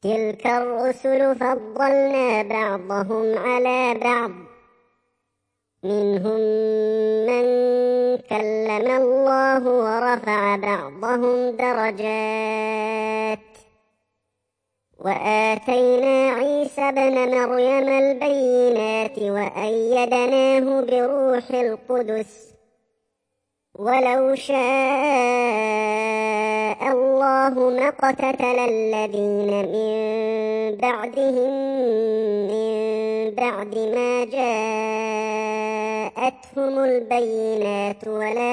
تلك الرسل فضلنا بعضهم على بعض، منهم من كلم الله ورفع بعضهم درجات، وآتينا عيسى ابن مريم البينات وأيدناه بروح القدس، ولو شاء الله ما اقتتل الذين من بعدهم من بعد ما جاءتهم البينات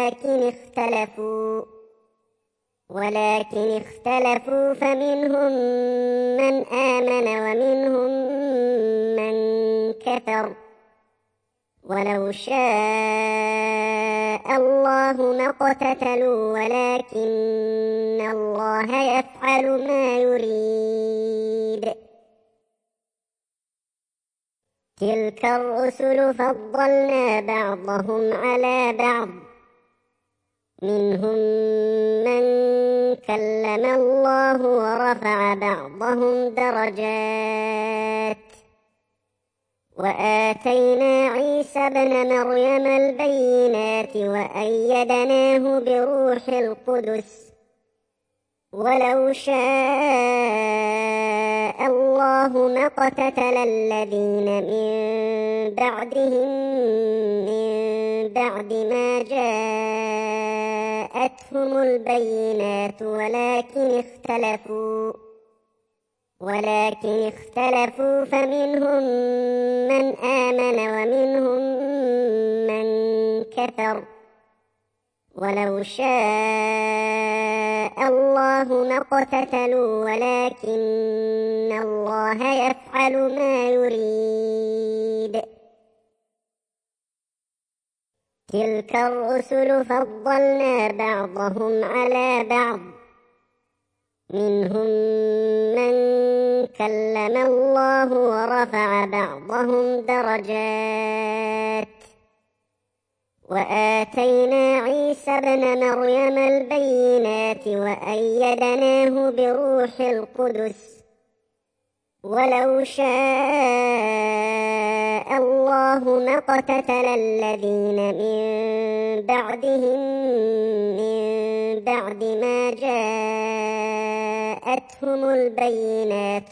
ولكن اختلفوا فمنهم من آمن ومنهم من كفر، ولو شاء الله ما اقتتلوا ولكن الله يفعل ما يريد. تلك الرسل فضلنا بعضهم على بعض، منهم من كلم الله ورفع بعضهم درجات، وآتينا عيسى ابن مريم البينات وأيدناه بروح القدس، ولو شاء الله ما اقتتل الذين من بعدهم من بعد ما جاءتهم البينات ولكن اختلفوا فمنهم من آمن ومنهم من كفر، ولو شاء الله ما اقتتلوا ولكن الله يفعل ما يريد. تلك الرسل فضلنا بعضهم على بعض، منهم من كلم الله ورفع بعضهم درجات، وآتينا عيسى ابن مريم البينات وأيدناه بروح القدس، ولو شاء الله ما اقتتل الذين من بعدهم من بعد ما جاءتهم البينات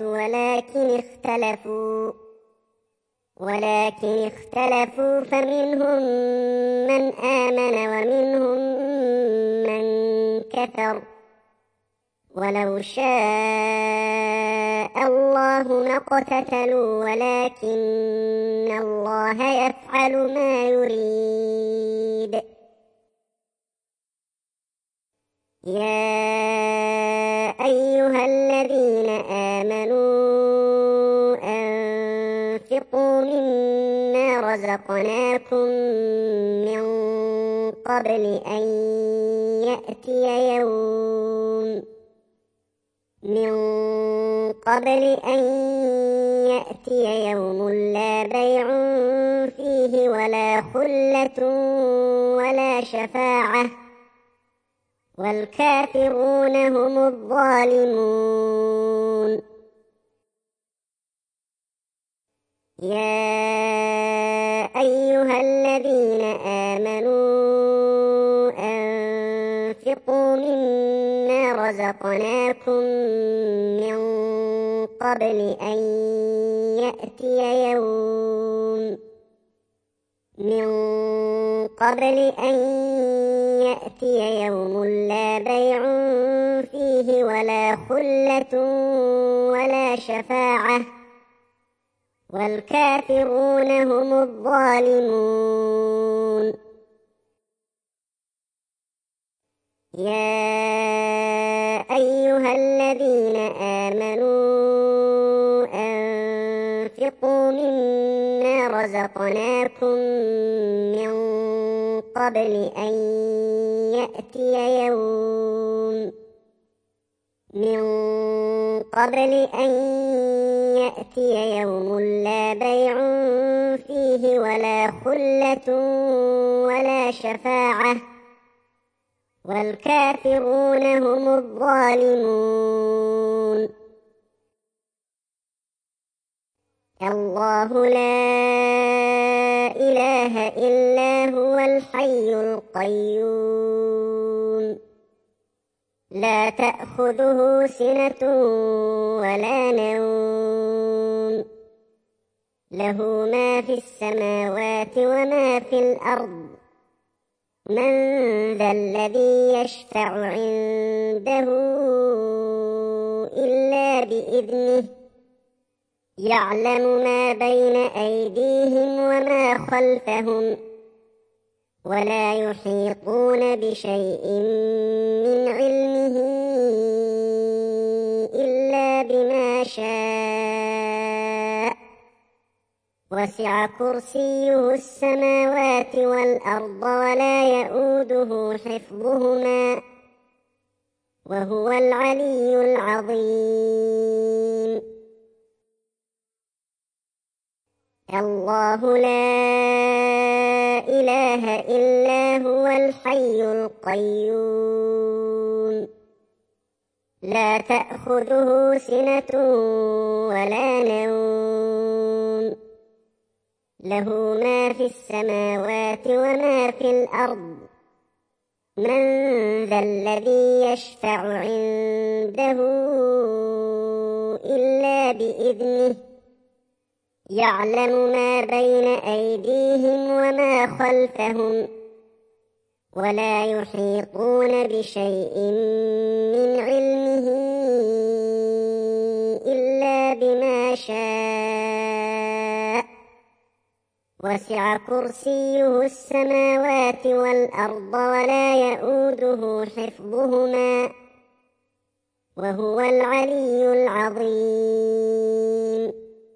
ولكن اختلفوا فمنهم من آمن ومنهم من كفر، ولو شاء الله ما اقتتلوا ولكن الله يفعل ما يريد. يا أيها الذين آمنوا أنفقوا مما رزقناكم من قبل أن يأتي يوم لا بيع فيه ولا خلة ولا شفاعة والكافرون هم الظالمون. يا أيها الذين آمنوا أنفقوا مما رزقناكم من قبل أن يأتي يوم لا بيع فيه ولا خلة ولا شفاعة والكافرون هم الظالمون. يا أيها الذين آمنوا أنفقوا مما رزقناكم من قبل أن يأتي يوم لا بيع فيه ولا خلة ولا شفاعة والكافرون هم الظالمون. الله لا إله إلا هو الحي القيوم لا تأخذه سنة ولا نوم له ما في السماوات وما في الأرض من ذا الذي يشفع عنده إلا بإذنه يعلم ما بين أيديهم وما خلفهم ولا يحيطون بشيء من علمه إلا بما شاء وسع كرسيه السماوات والأرض ولا يئوده حفظهما وهو العلي العظيم الله لا إله إلا هو الحي القيوم لا تأخذه سنة ولا نوم له ما في السماوات وما في الأرض من ذا الذي يشفع عنده إلا بإذنه يعلم ما بين أيديهم وما خلفهم ولا يحيطون بشيء من علمه إلا بما شاء وسع كرسيه السماوات والأرض ولا يئوده حفظهما وهو العلي العظيم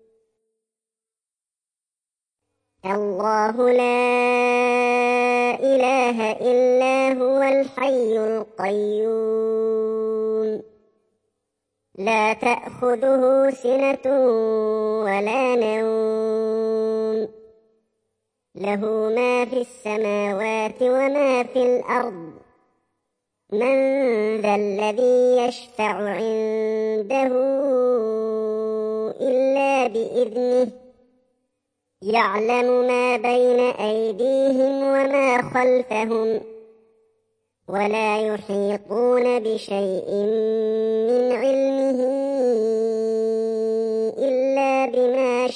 الله لا إله إلا هو الحي القيوم لا تأخذه سنة ولا نوم له ما في السماوات وما في الأرض من ذا الذي يشفع عنده إلا بإذنه يعلم ما بين أيديهم وما خلفهم ولا يحيطون بشيء من علمه إلا بما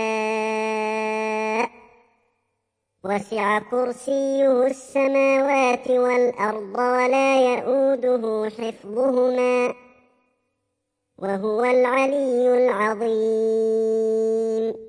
شاء وسع كرسيه السماوات والأرض ولا يئوده حفظهما وهو العلي العظيم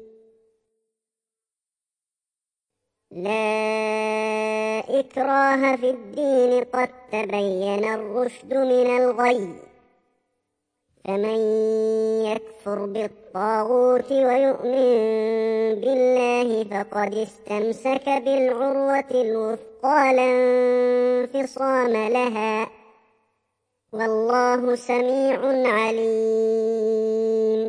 لا إكراه في الدين قد تبين الرشد من الغي فمن يكفر بالطاغوت ويؤمن بالله فقد استمسك بالعروة الوثقى لا انفصام لها والله سميع عليم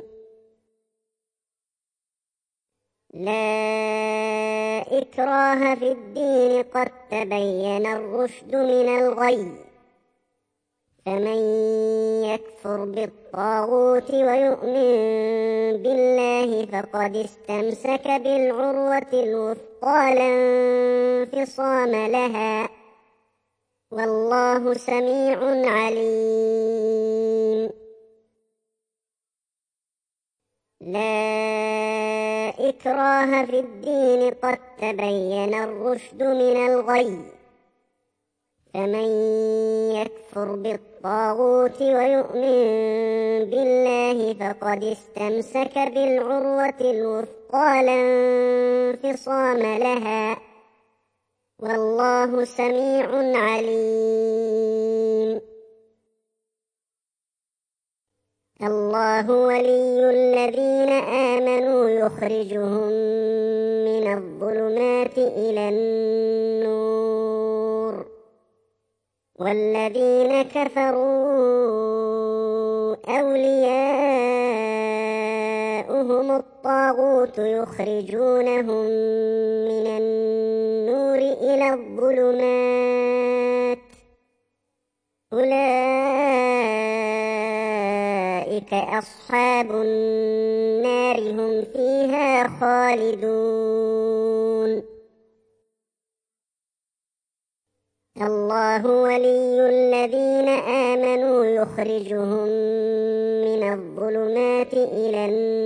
لا إكراه في الدين قد تبين الرشد من الغي فمن يكفر بالطاغوت ويؤمن بالله فقد استمسك بالعروة الوثقى لا انفصام لها والله سميع عليم لا إكراه في الدين قد تبين الرشد من الغي فمن يكفر بالطاغوت ويؤمن بالله فقد استمسك بالعروة الوثقى لا انفصام لها والله سميع عليم الله ولي الذين آمنوا يخرجهم من الظلمات إلى النور والذين كفروا أولياؤهم الطاغوت يخرجونهم من النور إلى الظلمات أولئك أولئك أصحاب النار هم فيها خالدون الله ولي الذين آمنوا يخرجهم من الظلمات إلى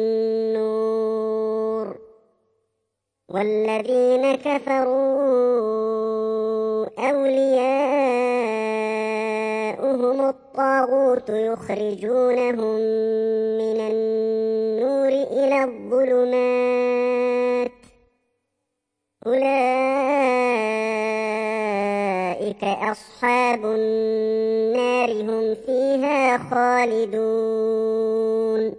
النور والذين كفروا أولياؤهم الطاغوت يخرجونهم من النور إلى الظلمات أولئك أصحاب النار هم فيها خالدون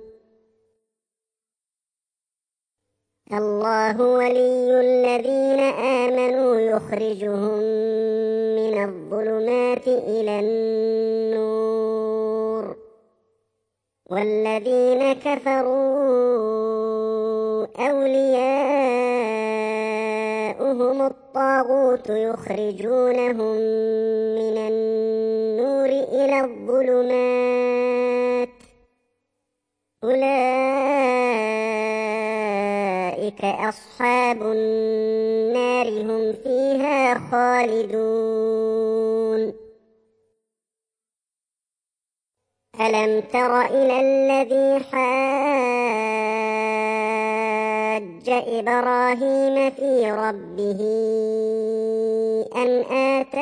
الله ولي الذين آمنوا يخرجهم من الظلمات إلى النور والذين كفروا أولياؤهم الطاغوت يخرجونهم من النور إلى الظلمات أولئك أصحاب النار هم فيها خالدون ألم تر إلى الذي حاج إبراهيم في ربه أن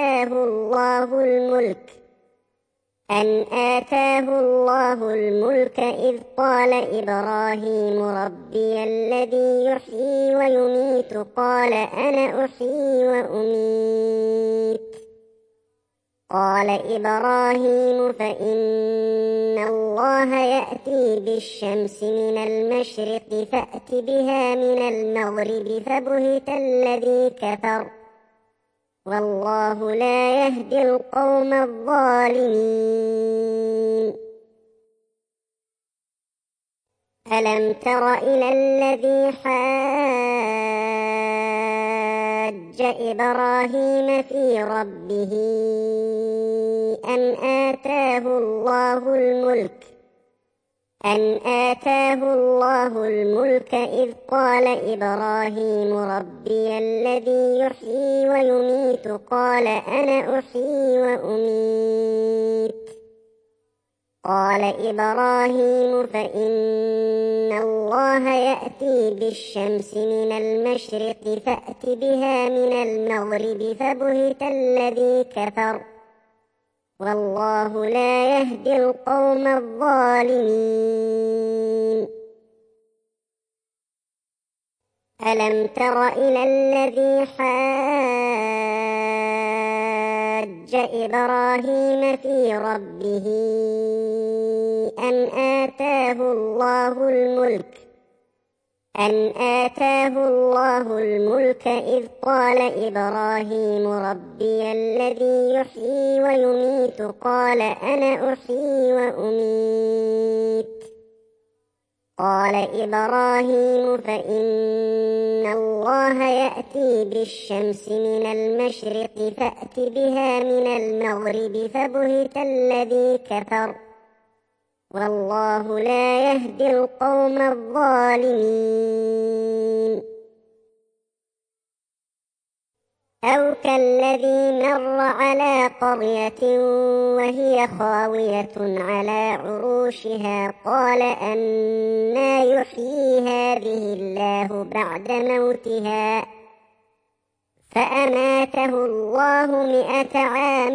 آتاه الله الملك إذ قال إبراهيم ربي الذي يحيي ويميت قال أنا أحيي وأميت قال إبراهيم فإن الله يأتي بالشمس من المشرق فأت بها من المغرب فبهت الذي كفر والله لا يهدي القوم الظالمين ألم تر إلى الذي حاج إبراهيم في ربه أن آتاه الله الملك إذ قال إبراهيم ربي الذي يحيي ويميت قال أنا أحيي وأميت قال إبراهيم فإن الله يأتي بالشمس من المشرق فأت بها من المغرب فبهت الذي كفر والله لا يهدي القوم الظالمين ألم تر إلى الذي حاج إبراهيم في ربه أن آتاه الله الملك إذ قال إبراهيم ربي الذي يحيي ويميت قال أنا أحيي وأميت قال إبراهيم فإن الله يأتي بالشمس من المشرق فأت بها من المغرب فبهت الذي كفر والله لا يهدي القوم الظالمين أو كالذي مر على قرية وهي خاوية على عروشها قال أنى يحيي هذه الله بعد موتها فأماته الله 100 عام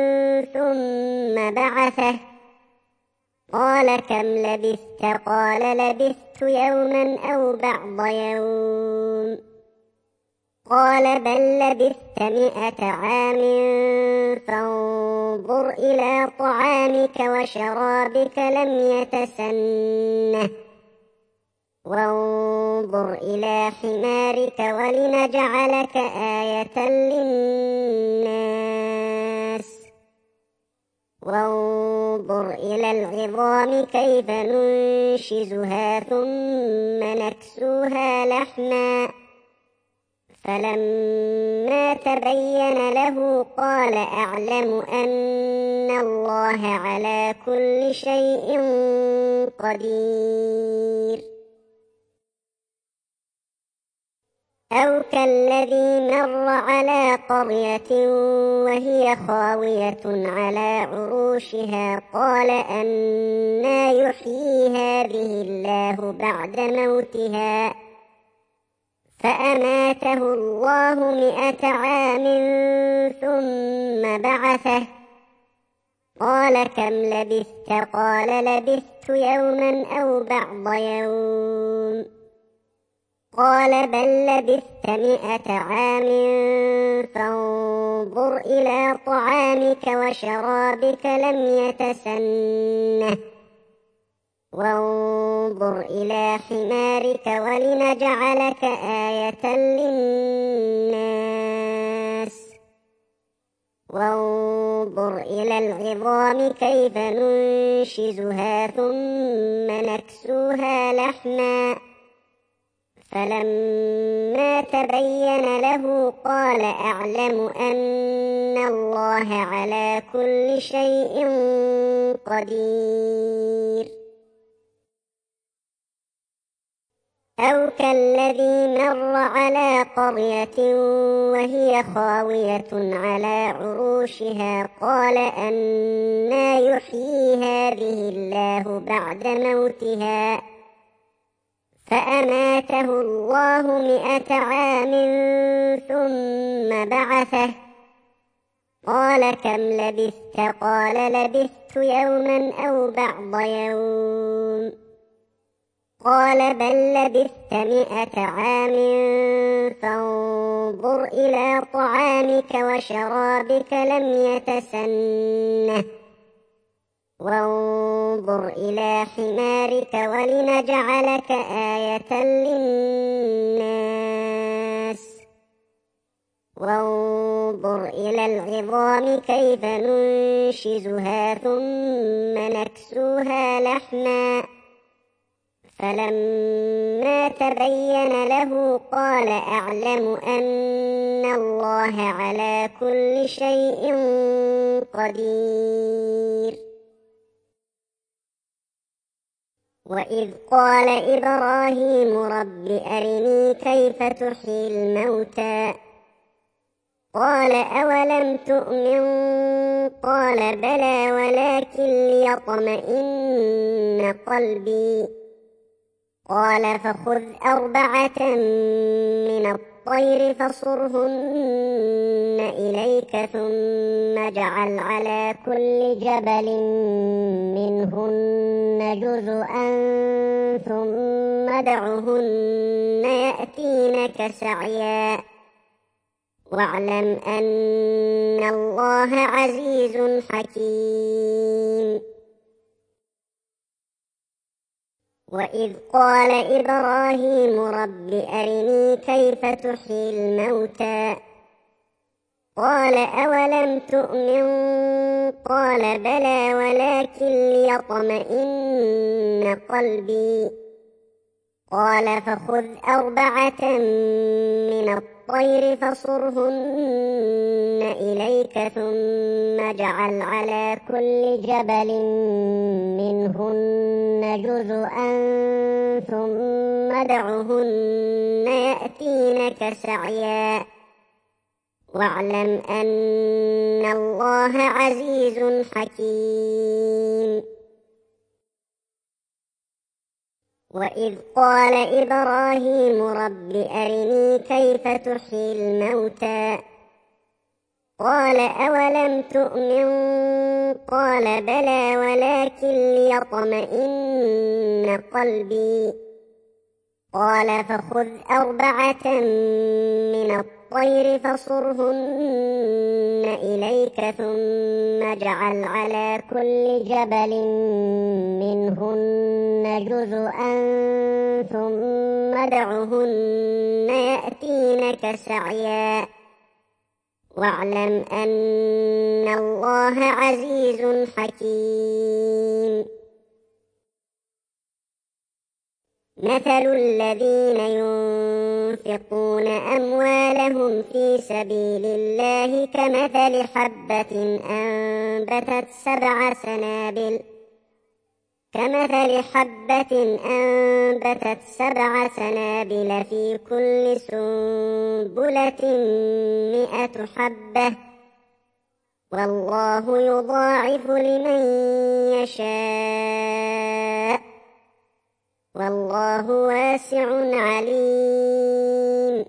ثم بعثه قال كم لبثت قال لبثت يوما أو بعض يوم قال بل لبثت 100 عام فانظر إلى طعامك وشرابك لم يتسنه وانظر إلى حمارك ولنجعلك آية للناس وانظر إلى العظام كيف ننشزها ثم نكسوها لحما فلما تبين له قال أعلم أن الله على كل شيء قدير. أو كالذي مر على قرية وهي خاوية على عروشها قال أنى يحيي هذه الله بعد موتها فأماته الله 100 عام ثم بعثه قال كم لبثت قال لبثت يوما أو بعض يوم قال بل لبثت 100 عام فانظر إلى طعامك وشرابك لم يتسنه وانظر إلى حمارك ولنجعلك آية للناس وانظر إلى العظام كيف ننشزها ثم نكسوها لحما فلما تبين له قال أعلم أن الله على كل شيء قدير. أو كالذي مر على قرية وهي خاوية على عروشها قال أنى يحيي هذه الله بعد موتها فأماته الله 100 عام ثم بعثه قال كم لبثت قال لبثت يوما أو بعض يوم قال بل لبثت 100 عام فانظر إلى طعامك وشرابك لم يتسنه وانظر إلى حمارك ولنجعلك آية للناس وانظر إلى العظام كيف ننشزها ثم نكسوها لحما فلما تبين له قال أعلم أن الله على كل شيء قدير. وإذ قال إبراهيم رب أرني كيف تحيي الموتى قال أولم تؤمن قال بلى ولكن ليطمئن قلبي قال فخذ 4 من الطير فصرهن إليك ثم اجعل على كل جبل منهن جزءا ثم ادعهن يأتينك سعيا واعلم أن الله عزيز حكيم. وإذ قال إبراهيم رب أرني كيف تحيي الموتى قال أولم تؤمن قال بلى ولكن ليطمئن قلبي قال فخذ 4 من الطير فصرهن إليك ثم اجعل على كل جبل منهن جزءا ثم ادعهن يأتينك سعيا واعلم أن الله عزيز حكيم. وإذ قال إبراهيم رب أرني كيف تحيي الموتى قال أولم تؤمن قال بلى ولكن ليطمئن قلبي قال فخذ 4 من الطير فصرهن إليك ثم اجعل على كل جبل منهن جزءا ثم ادعهن يأتينك سعيا واعلم أن الله عزيز حكيم. مثل الذين ينفقون أموالهم في سبيل الله كمثل حبة أنبتت سبع سنابل في كل سنبلة 100 حبة والله يضاعف لمن يشاء والله واسع عليم.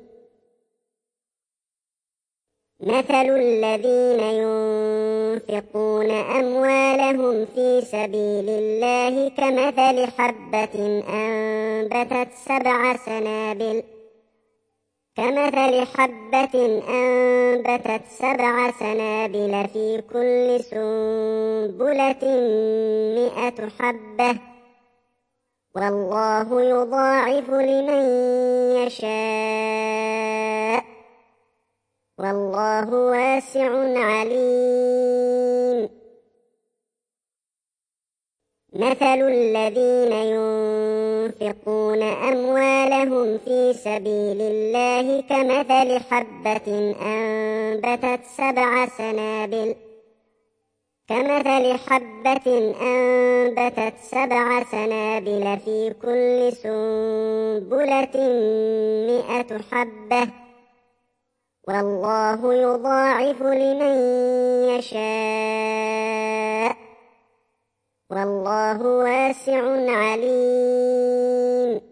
مثل الذين ينفقون أموالهم في سبيل الله كمثل حبة أنبتت سبع سنابل في كل سنبلة 100 حبة والله يضاعف لمن يشاء والله واسع عليم. مثل الذين ينفقون أموالهم في سبيل الله كمثل حبة أنبتت سبع سنابل في كل سنبلة 100 حبة والله يضاعف لمن يشاء والله واسع عليم.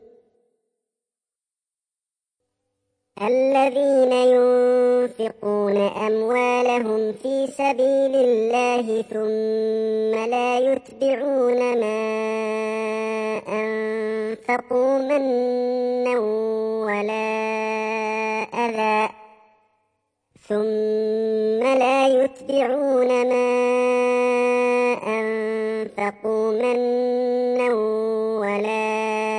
الذين ينفقون أموالهم في سبيل الله ثم لا يتبعون ما أنفقوا منا ولا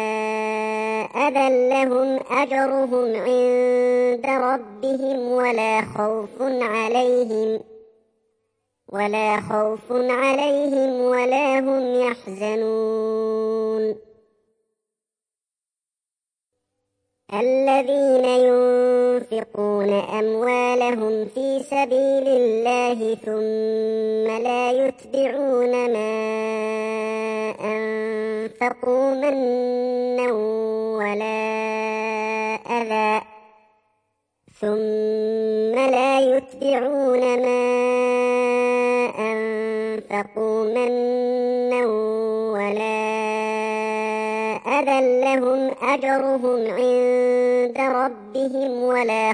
أذى لهم أجرهم عند ربهم ولا خوف عليهم ولا هم يحزنون. الذين ينفقون أموالهم في سبيل الله ثم لا يتبعون ما أنفقوا منا ولا أذى لهم أجرهم عند ربهم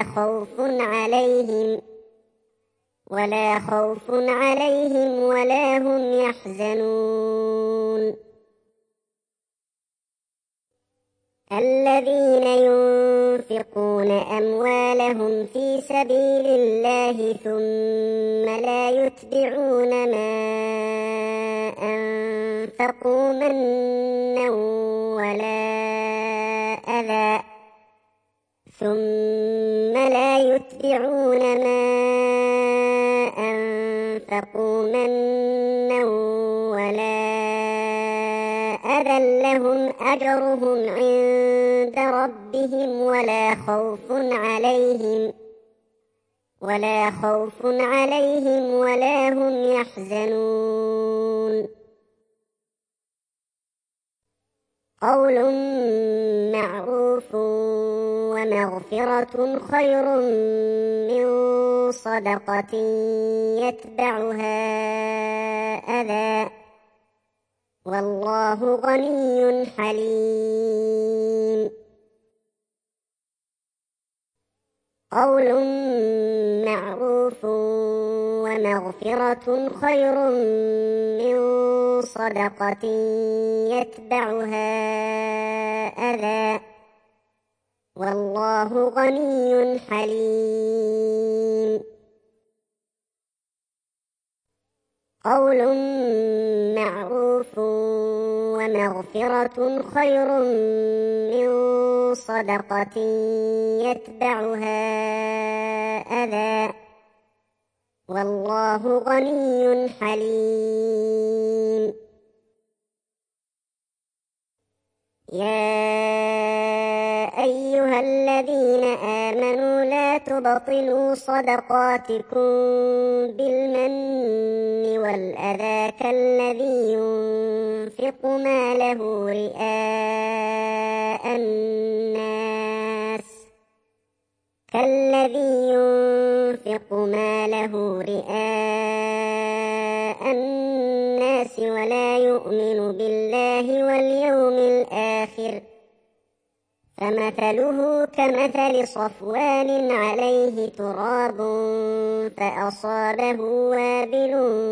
ولا خوف عليهم ولا هم يحزنون. الذين ينفقون أموالهم في سبيل الله ثم لا يتبعون ما أنفقوا منا ولا أذى لهم أجرهم عند ربهم ولا خوف عليهم ولا هم يحزنون. قول معروف ومغفرة خير من صدقة يتبعها أذى والله غني حليم. قول معروف ومغفرة خير من صدقة يتبعها أذى والله غني حليم. قول معروف ومغفرة خير من صدقة يتبعها أذى والله غني حليم. يا أيها الذين آمنوا لا تبطلوا صدقاتكم بالمن والأذى كالذي ينفق ماله رئاء الناس ولا يؤمن بالله واليوم الآخر فمثله كمثل صفوان عليه تراب فأصابه وابل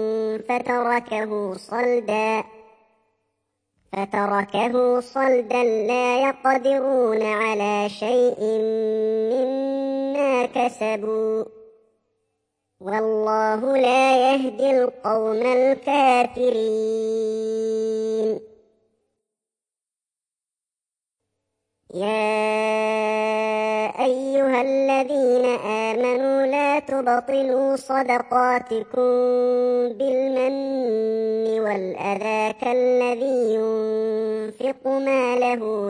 فتركه صلدا لا يقدرون على شيء مما كسبوا والله لا يهدي القوم الكافرين. يا أيها الذين آمنوا لا تبطلوا صدقاتكم بالمن والأذى كالذي ينفق ماله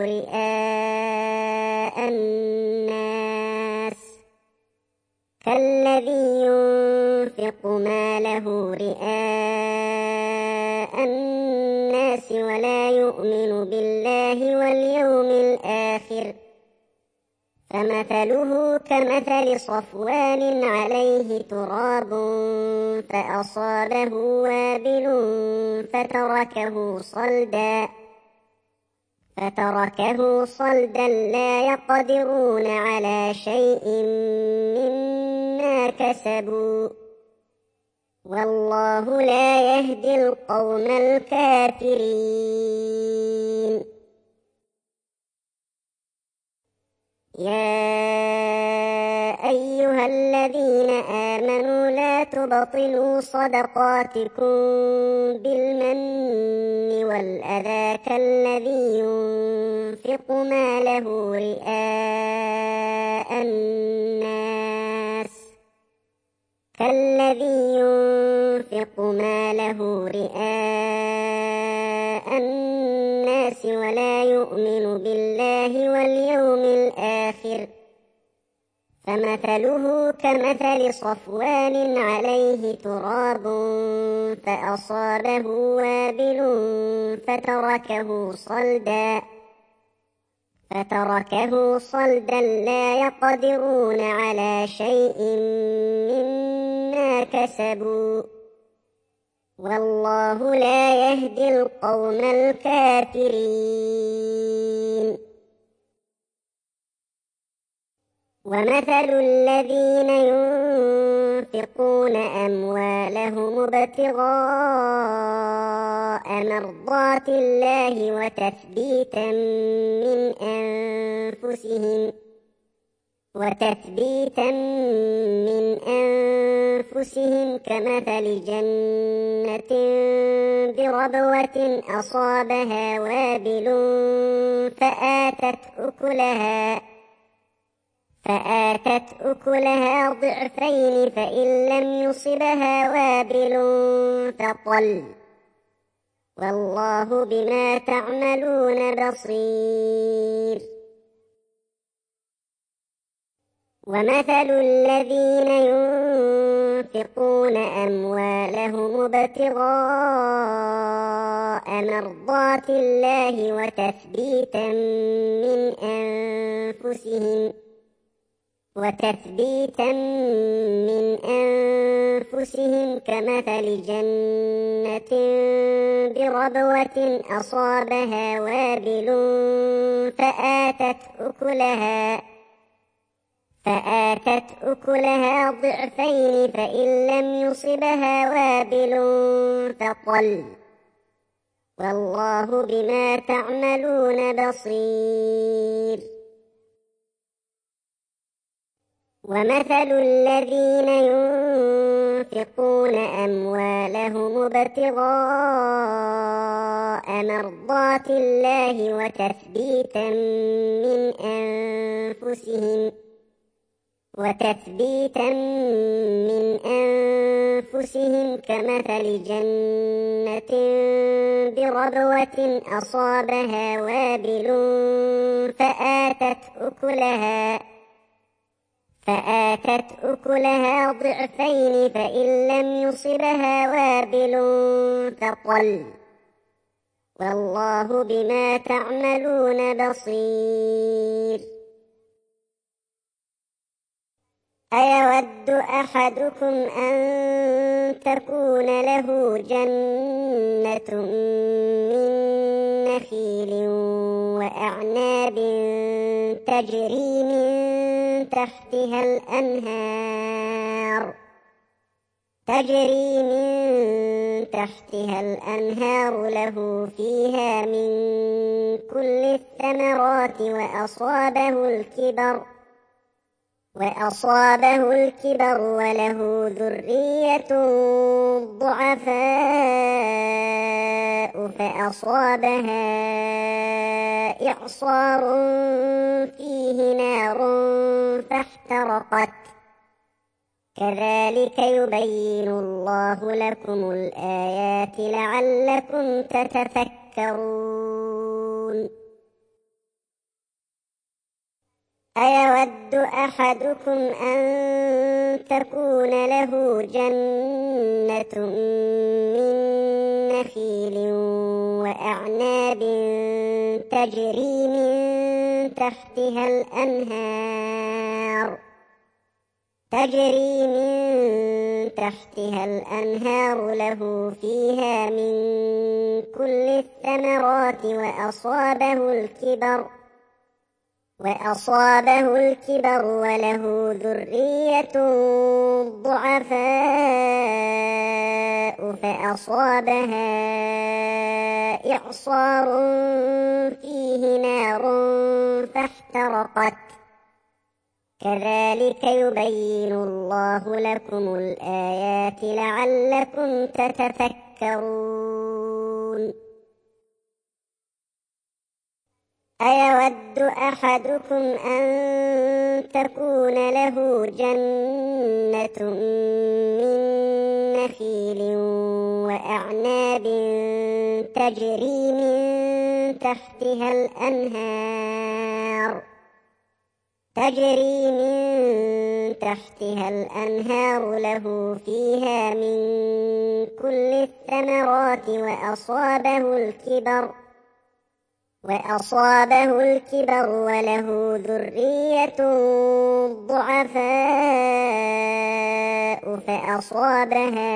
رئاء الناس ولا يؤمن بالله واليوم الآخر فمثله كمثل صفوان عليه تراب فأصابه وابل فتركه صلدا لا يقدرون على شيء مما كسبوا والله لا يهدي القوم الكافرين. يا أيها الذين آمنوا لا تبطلوا صدقاتكم بالمن والأذى كالذي ينفق ماله رئاء الناس ولا يؤمن بالله واليوم الآخر فمثله كمثل صفوان عليه تراب فأصابه وابل فتركه صلدا لا يقدرون على شيء مما كسبوا والله لا يهدي القوم الكافرين. ومثل الذين ينفقون أموالهم ابتغاء مرضات الله وتثبيتا من أنفسهم كمثل جنة بربوة أصابها وابل فآتت أكلها ضعفين فإن لم يصبها وابل فطل والله بما تعملون بصير. ومثل الذين ينفقون أموالهم ابتغاء مرضات الله وتثبيتا من أنفسهم كمثل جنة بربوة أصابها وابل فآتت أكلها ضعفين فإن لم يصبها وابل فطل والله بما تعملون بصير. ومثل الذين ينفقون أموالهم ابتغاء مرضات الله وتثبيتا من أنفسهم كمثل جنة بربوة أصابها وابل فآتت أكلها ضعفين فإن لم يصبها وابل فطل والله بما تعملون بصير. أيود أحدكم أن تكون له جنة من نخيل وأعناب تجري من تحتها الأنهار له فيها من كل الثمرات وأصابه الكبر وله ذرية ضعفاء فأصابها إعصار فيه نار فاحترقت كذلك يبين الله لكم الآيات لعلكم تتفكرون. أيود أحدكم أن تكون له جنة من نخيل وأعناب تجري من تحتها الأنهار له فيها من كل الثمرات وأصابه الكبر وله ذرية ضعفاء فأصابها إعصار فيه نار فاحترقت كذلك يبين الله لكم الآيات لعلكم تتفكرون. أيود أحدكم أن تكون له جنة من نخيل وأعناب تجري من تحتها الأنهار له فيها من كل الثمرات وأصابه الكبر وله ذرية ضعفاء فأصابها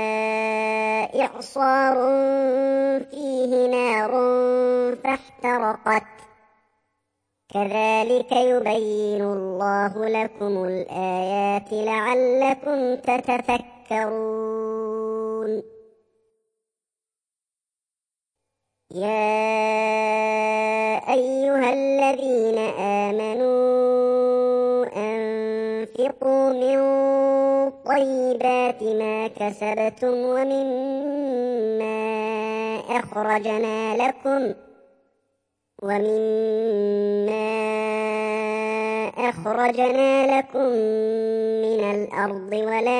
إعصار فيه نار فاحترقت كذلك يبين الله لكم الآيات لعلكم تتفكرون. يا أيها الذين آمنوا أنفقوا من طيبات ما كسبتم ومما أخرجنا لكم من الأرض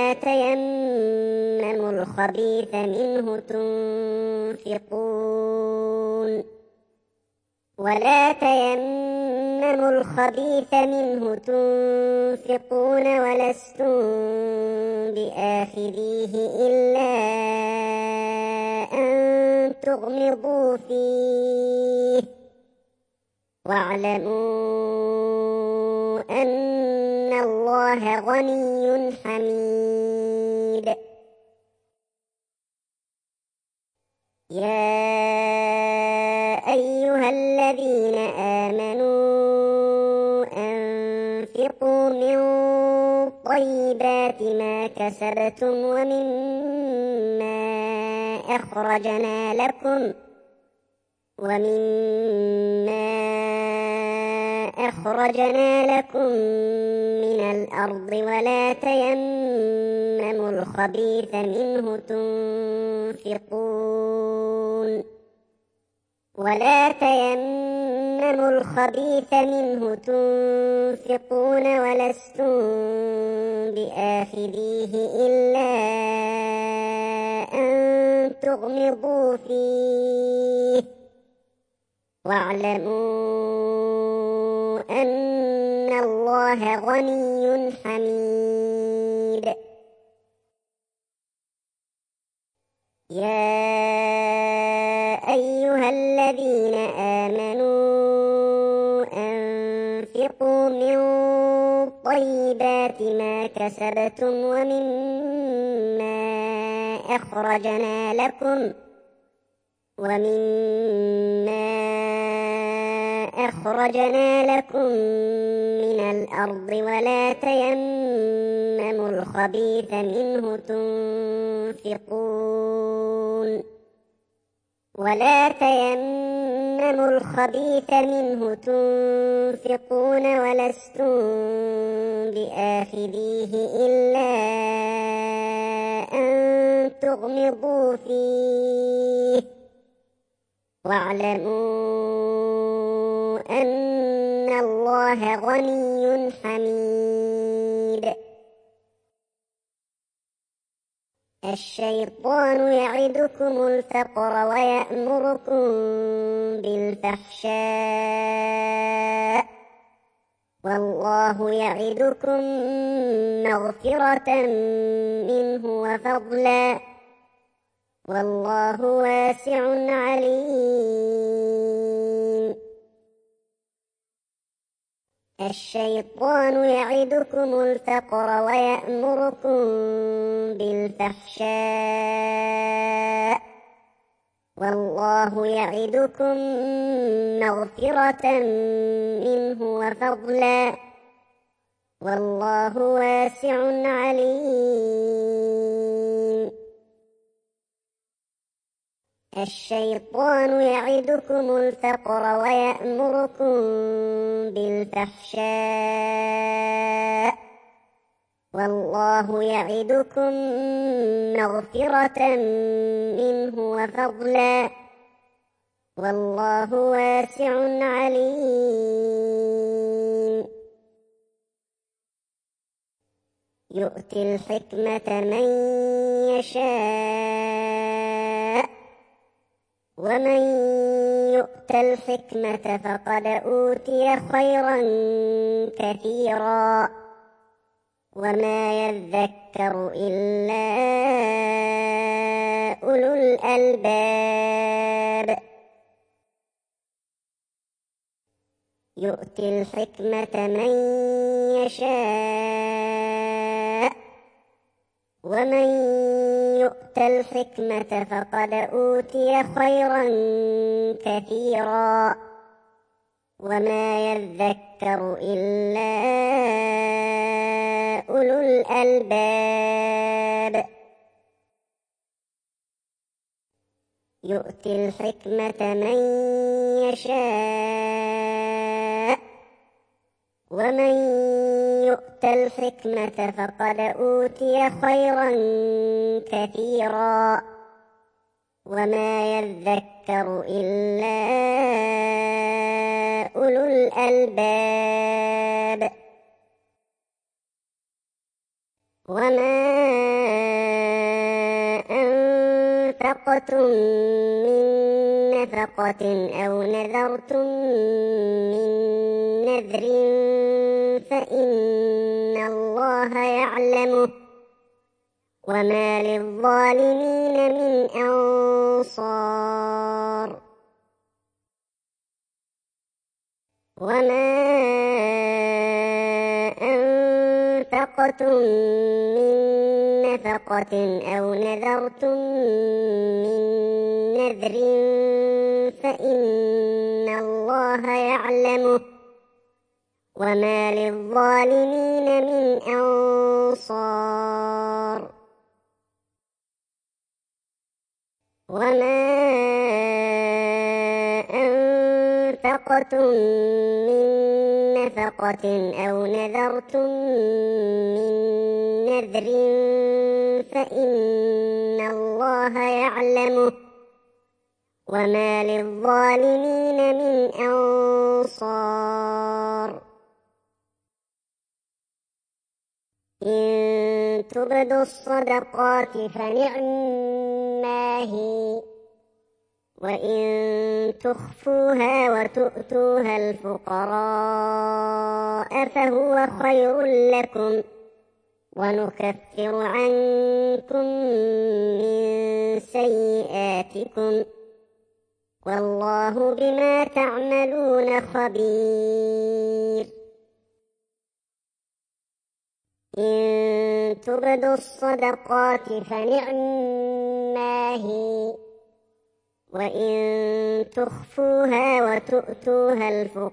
ولا تيمموا الخبيث منه تنفقون ولستم بآخذيه إلا أن تغمضوا فيه واعلموا أن الله غني حميد. يا أيها الذين آمنوا أنفقوا من طيبات ما كسبتم ومما أخرجنا لكم من الأرض ولا تيمموا الخبيث منه تنفقون ولستم بآخذيه إلا أن تغمضوا فيه واعلموا أن الله غني حميد. يا أيها الذين آمنوا أنفقوا من طيبات ما كسبتم ومما أخرجنا لكم من الأرض ولا تيمموا الخبيث منه تنفقون ولستم بآخذيه إلا أن تغمضوا فيه واعلموا أن الله غني حميد. الشيطان يعدكم الفقر ويأمركم بالفحشاء والله يعدكم مغفرة منه وفضلا والله واسع عليم. الشيطان يعدكم الفقر ويأمركم بالفحشاء والله يعدكم مغفرة منه وفضلا والله واسع عليم. الشيطان يعدكم الفقر ويأمركم بالفحشاء والله يعدكم مغفرة منه وفضلا والله واسع عليم. يؤتي الحكمة من يشاء ومن يؤت الحكمة فقد أوتي خيرا كثيرا وما يذكر إلا أولو الألباب. يؤتي الحكمة من يشاء ومن يؤت الحكمة فقد أوتي خيرا كثيرا وما يذكر إلا أولو الألباب. يؤتي الحكمة من يشاء ومن يؤت الحكمة فقد أوتي خيرا كثيرا وما يذكر إلا أولو الألباب. وما أنفقتم من نفقة أو نذرتم من نذر فإن الله يعلمه وما للظالمين من أنصار. وما أنفقتم من نفقة أو نذرتم من نذر فإن الله يعلمه وما للظالمين من أنصار. وما أنفقتم من نفقة أو نذرتم من نذر فإن الله يعلمه وما للظالمين من أنصار. إن تبدوا الصدقات فنعما هي وإن تخفوها وتؤتوها الفقراء فهو خير لكم ونكفر عنكم من سيئاتكم والله بما تعملون خبير. إن تبدوا الصدقات فنعما هي وإن تخفوها وتؤتوها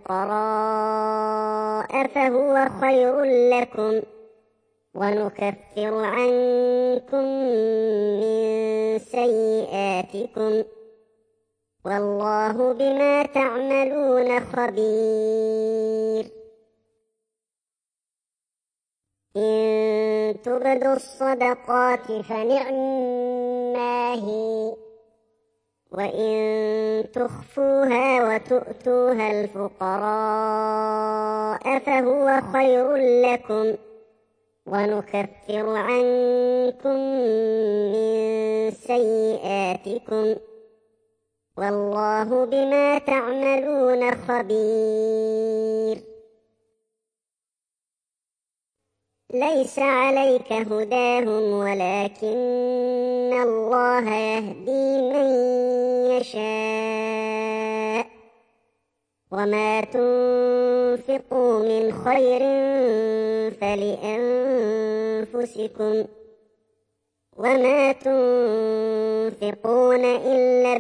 الفقراء فهو خير لكم ونكفر عنكم من سيئاتكم والله بما تعملون خبير. إن تبدوا الصدقات فنعما هي وإن تخفوها وتؤتوها الفقراء فهو خير لكم ونكفر عنكم من سيئاتكم والله بما تعملون خبير. ليس عليك هداهم ولكن الله يهدي من يشاء وما تنفقوا من خير فلأنفسكم وما تنفقون إلا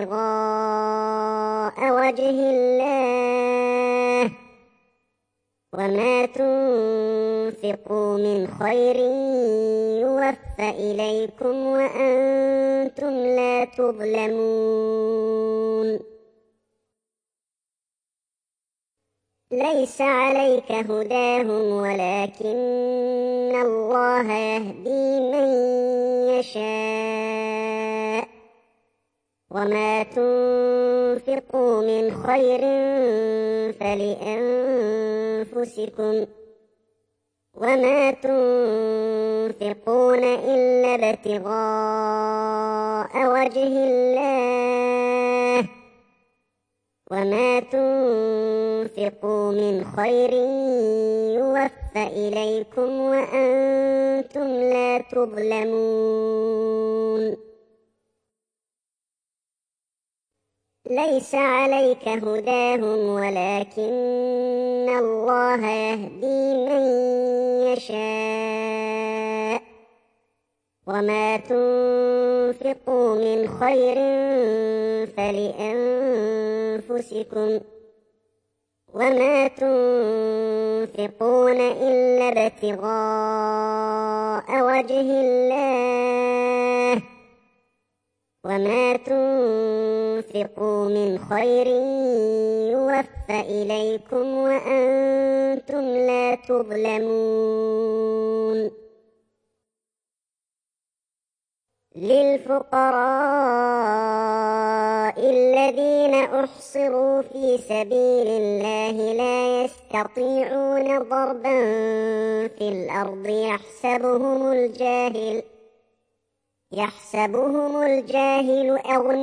ابتغاء وجه الله وما تنفقوا من خير يوفى إليكم وأنتم لا تظلمون. ليس عليك هداهم ولكن الله يهدي من يشاء وما تنفقوا من خير فلأنفسكم وما تنفقون إلا ابتغاء وجه الله وما تنفقوا من خير يوفى إليكم وأنتم لا تظلمون. ليس عليك هداهم ولكن الله يهدي من يشاء وما تنفقوا من خير فلأنفسكم وما تنفقون إلا ابتغاء وجه الله وما تنفقوا من خير يوفى إليكم وأنتم لا تظلمون. للفقراء الذين أحصروا في سبيل الله لا يستطيعون ضربا في الأرض يحسبهم الجاهل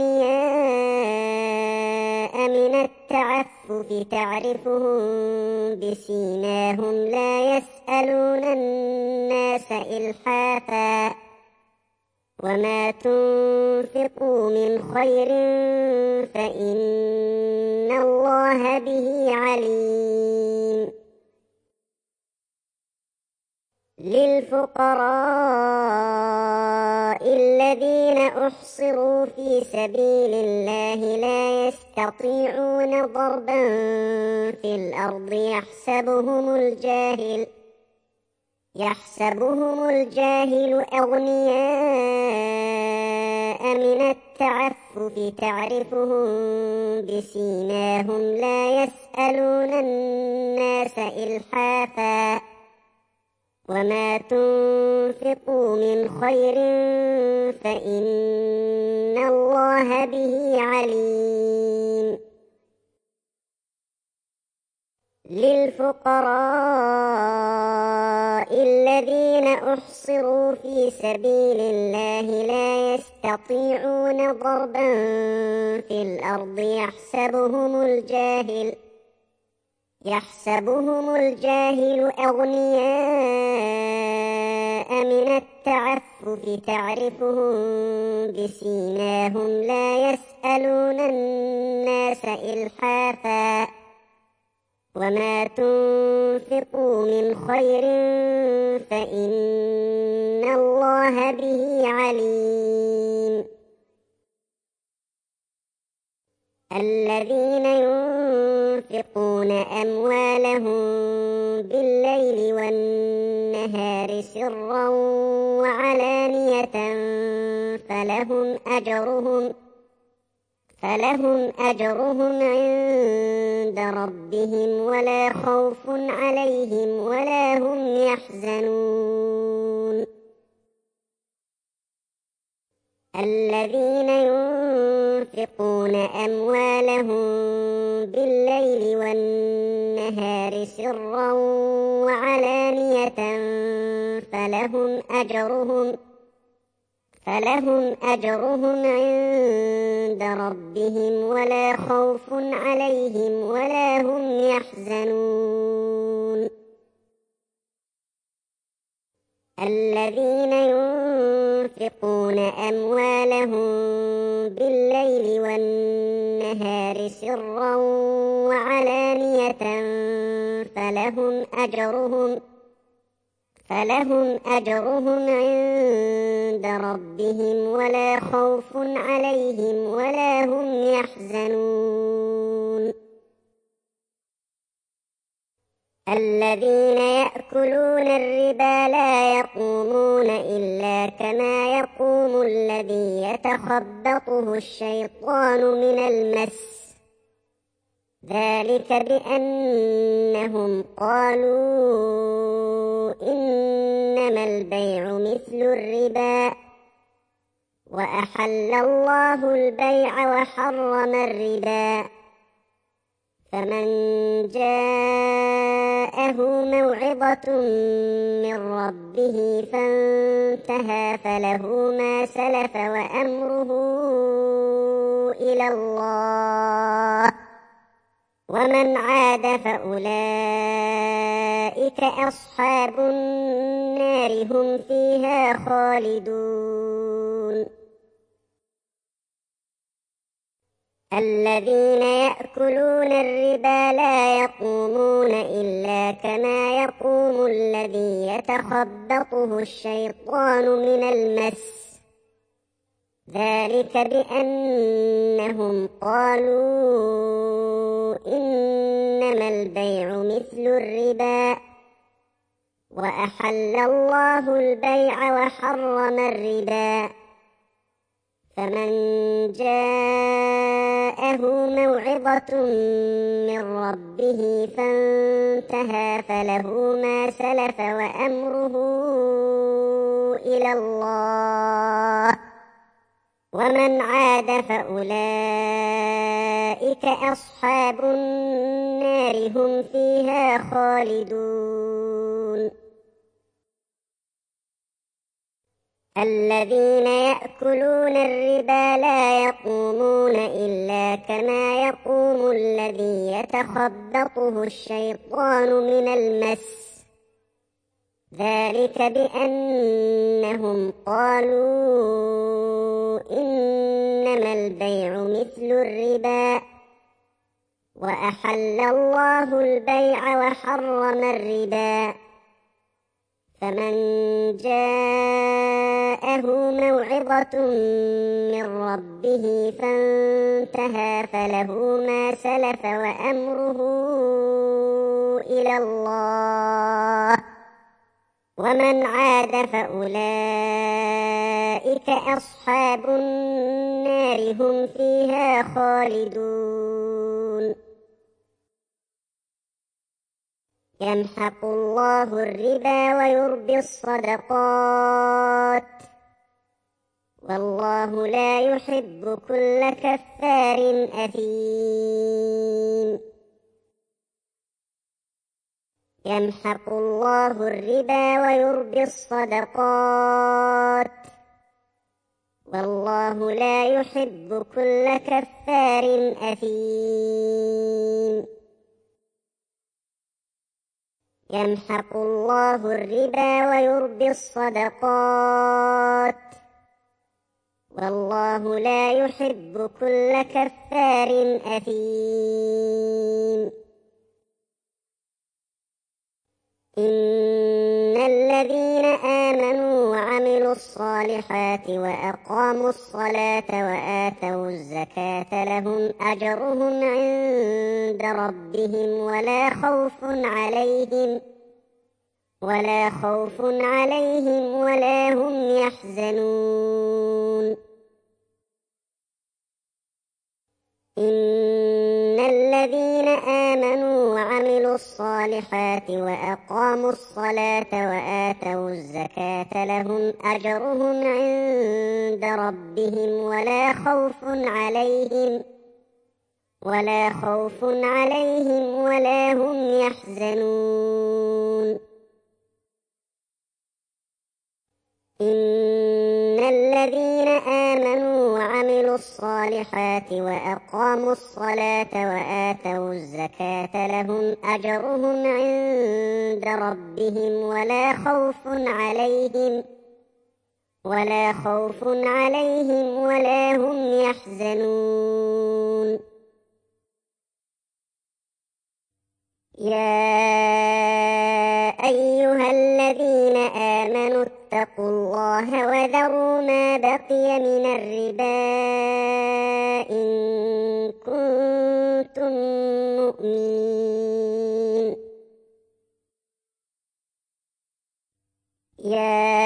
أغنياء من التعفف تعرفهم بسيماهم لا يسألون الناس إلحافا وما تنفقوا من خير فإن الله به عليم. للفقراء الذين أحصروا في سبيل الله لا يستطيعون ضربا في الأرض يحسبهم الجاهل أغنياء من التعفف تعرفهم بسيماهم لا يسألون الناس إلحافا وما تنفقوا من خير فإن الله به عليم. للفقراء الذين أحصروا في سبيل الله لا يستطيعون ضربا في الأرض يحسبهم الجاهل أغنياء من التعفف تعرفهم بسيماهم لا يسألون الناس إلحافا وما تنفقوا من خير فإن الله به عليم. الذين ينفقون أموالهم بالليل والنهار سرا وعلانية فلهم أجرهم عند ربهم ولا خوف عليهم ولا هم يحزنون. الذين ينفقون أموالهم بالليل والنهار سرا وعلانية فلهم أجرهم عند ربهم ولا خوف عليهم ولا هم يحزنون. الذين ينفقون أموالهم بالليل والنهار سرا وعلانية فلهم أجرهم عند ربهم ولا خوف عليهم ولا هم يحزنون. الذين يأكلون الربا لا يقومون إلا كما يقوم الذي يتخبطه الشيطان من المس ذلك بأنهم قالوا إنما البيع مثل الربا وأحل الله البيع وحرم الربا فمن جاءه موعظة من ربه فانتهى فله ما سلف وأمره إلى الله ومن عاد فأولئك أصحاب النار هم فيها خالدون. الذين يأكلون الربا لا يقومون إلا كما يقوم الذي يتخبطه الشيطان من المس ذلك بأنهم قالوا إنما البيع مثل الربا وأحل الله البيع وحرم الربا فمن جاءه موعظة من ربه فانتهى فله ما سلف وأمره إلى الله ومن عاد فأولئك أصحاب النار هم فيها خالدون. الذين يأكلون الربا لا يقومون إلا كما يقوم الذي يتخبطه الشيطان من المس ذلك بأنهم قالوا إنما البيع مثل الربا وأحل الله البيع وحرم الربا فمن جاءه موعظة من ربه فانتهى فله ما سلف وأمره إلى الله ومن عاد فأولئك أصحاب النار هم فيها خالدون. يمحق الله الربا ويربي الصدقات والله لا يحب كل كفار أثيم. يمحق الله الربا ويربي الصدقات والله لا يحب كل كفار أثيم. يمحق الله الربا ويربي الصدقات والله لا يحب كل كفار أثيم. إن الذين آمنوا وعملوا الصالحات وأقاموا الصلاة وآتوا الزكاة لهم أجرهم عند ربهم ولا خوف عليهم ولا هم يحزنون. إن الذين آمنوا وعملوا الصالحات وأقاموا الصلاة وآتوا الزكاة لهم أجرهم عند ربهم ولا خوف عليهم ولا هم يحزنون. إن الذين آمنوا وعملوا الصالحات وأقاموا الصلاة وآتوا الزكاة لهم أجرهم عند ربهم ولا خوف عليهم ولا هم يحزنون. يا أيها الذين آمنوا اتقوا الله وذروا ما بقي من الربا إن كنتم مؤمنين. يا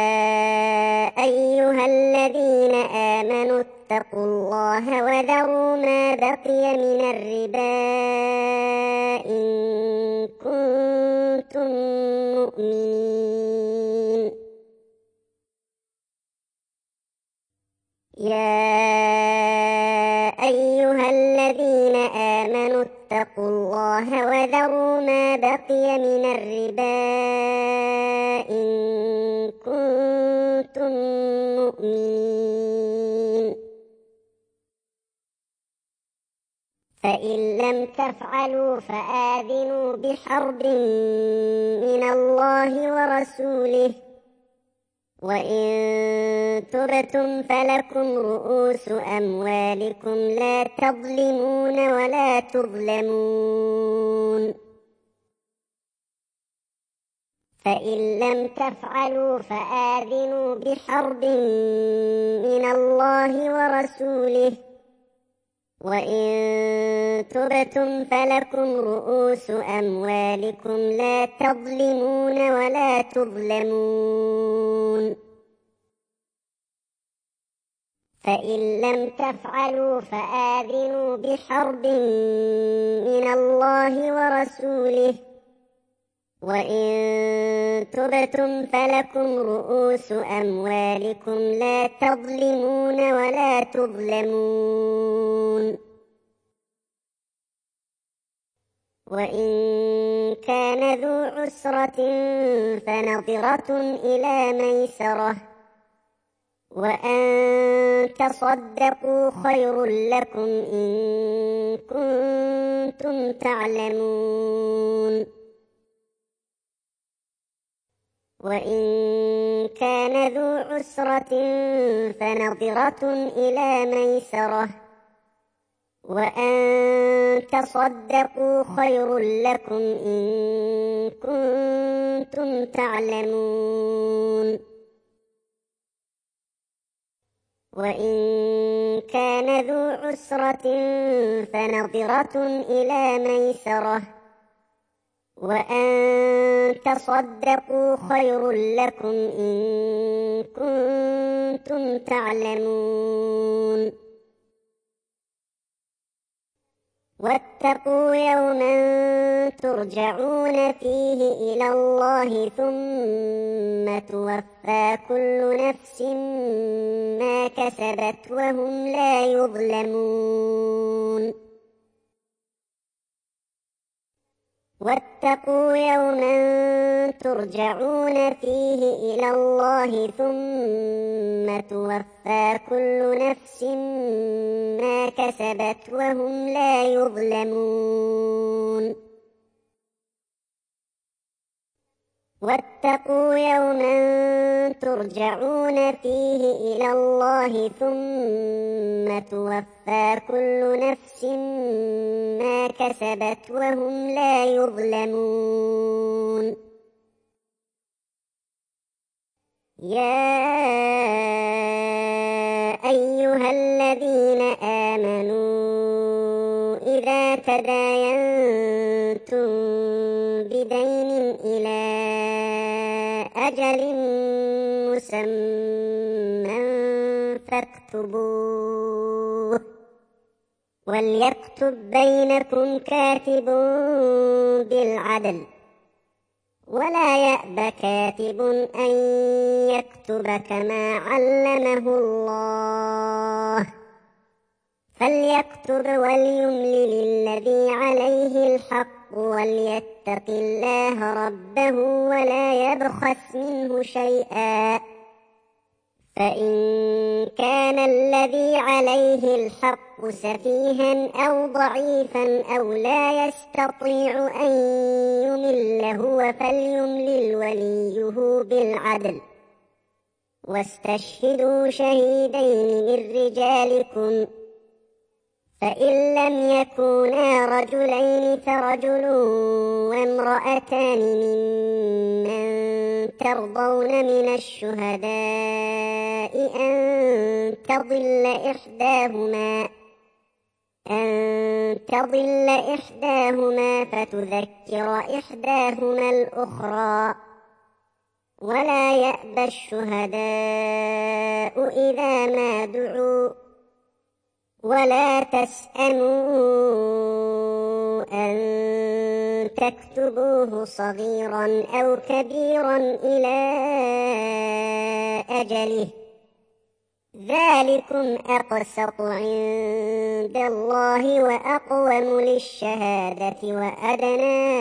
أيها الذين آمنوا اتقوا الله وذروا ما بقي من الربا إن كنتم مؤمنين. يا أيها الذين آمنوا اتقوا الله وذروا ما بقي من الربا إن كنتم مؤمنين. فإن لم تفعلوا فآذنوا بحرب من الله ورسوله وإن تبتم فلكم رؤوس أموالكم لا تظلمون ولا تظلمون. فإن لم تفعلوا فآذنوا بحرب من الله ورسوله وإن تبتم فلكم رؤوس أموالكم لا تظلمون ولا تظلمون. فإن لم تفعلوا فآذنوا بحرب من الله ورسوله وإن تبتم فلكم رؤوس أموالكم لا تظلمون ولا تظلمون. وإن كان ذو عسرة فنظرة إلى ميسرة وأن تصدقوا خير لكم إن كنتم تعلمون. وإن كان ذو عسرة فنظرة إلى ميسرة وأن تصدقوا خير لكم إن كنتم تعلمون. وإن كان ذو عسرة فنظرة إلى ميسرة وأن تصدقوا خير لكم إن كنتم تعلمون. واتقوا يوما ترجعون فيه إلى الله ثم توفى كل نفس ما كسبت وهم لا يظلمون. واتقوا يوما ترجعون فيه إلى الله ثم توفى كل نفس ما كسبت وهم لا يظلمون واتقوا يوما ترجعون فيه إلى الله ثم توفى كل نفس ما كسبت وهم لا يظلمون يا أيها الذين آمنوا إذا تداينتم بدين إلى أجل مسمى فاكتبوه وليكتب بينكم كاتب بالعدل ولا يأب كاتب أن يكتب كما علمه الله فليكتب وليملل الذي عليه الحق وليتق الله ربه ولا يبخس منه شيئا فإن كان الذي عليه الحق سفيها أو ضعيفا أو لا يستطيع أن يمل هو فليملل وليه بالعدل واستشهدوا شهيدين من رجالكم فإن لم يكونا رجلين فرجل وامرأتان ممن ترضون من الشهداء أن تضل إحداهما فتذكر إحداهما الأخرى ولا يأبى الشهداء إذا ما دعوا ولا تسأموا أن تكتبوه صغيرا أو كبيرا إلى أجله ذلكم أقسط عند الله وأقوم للشهادة وأدنى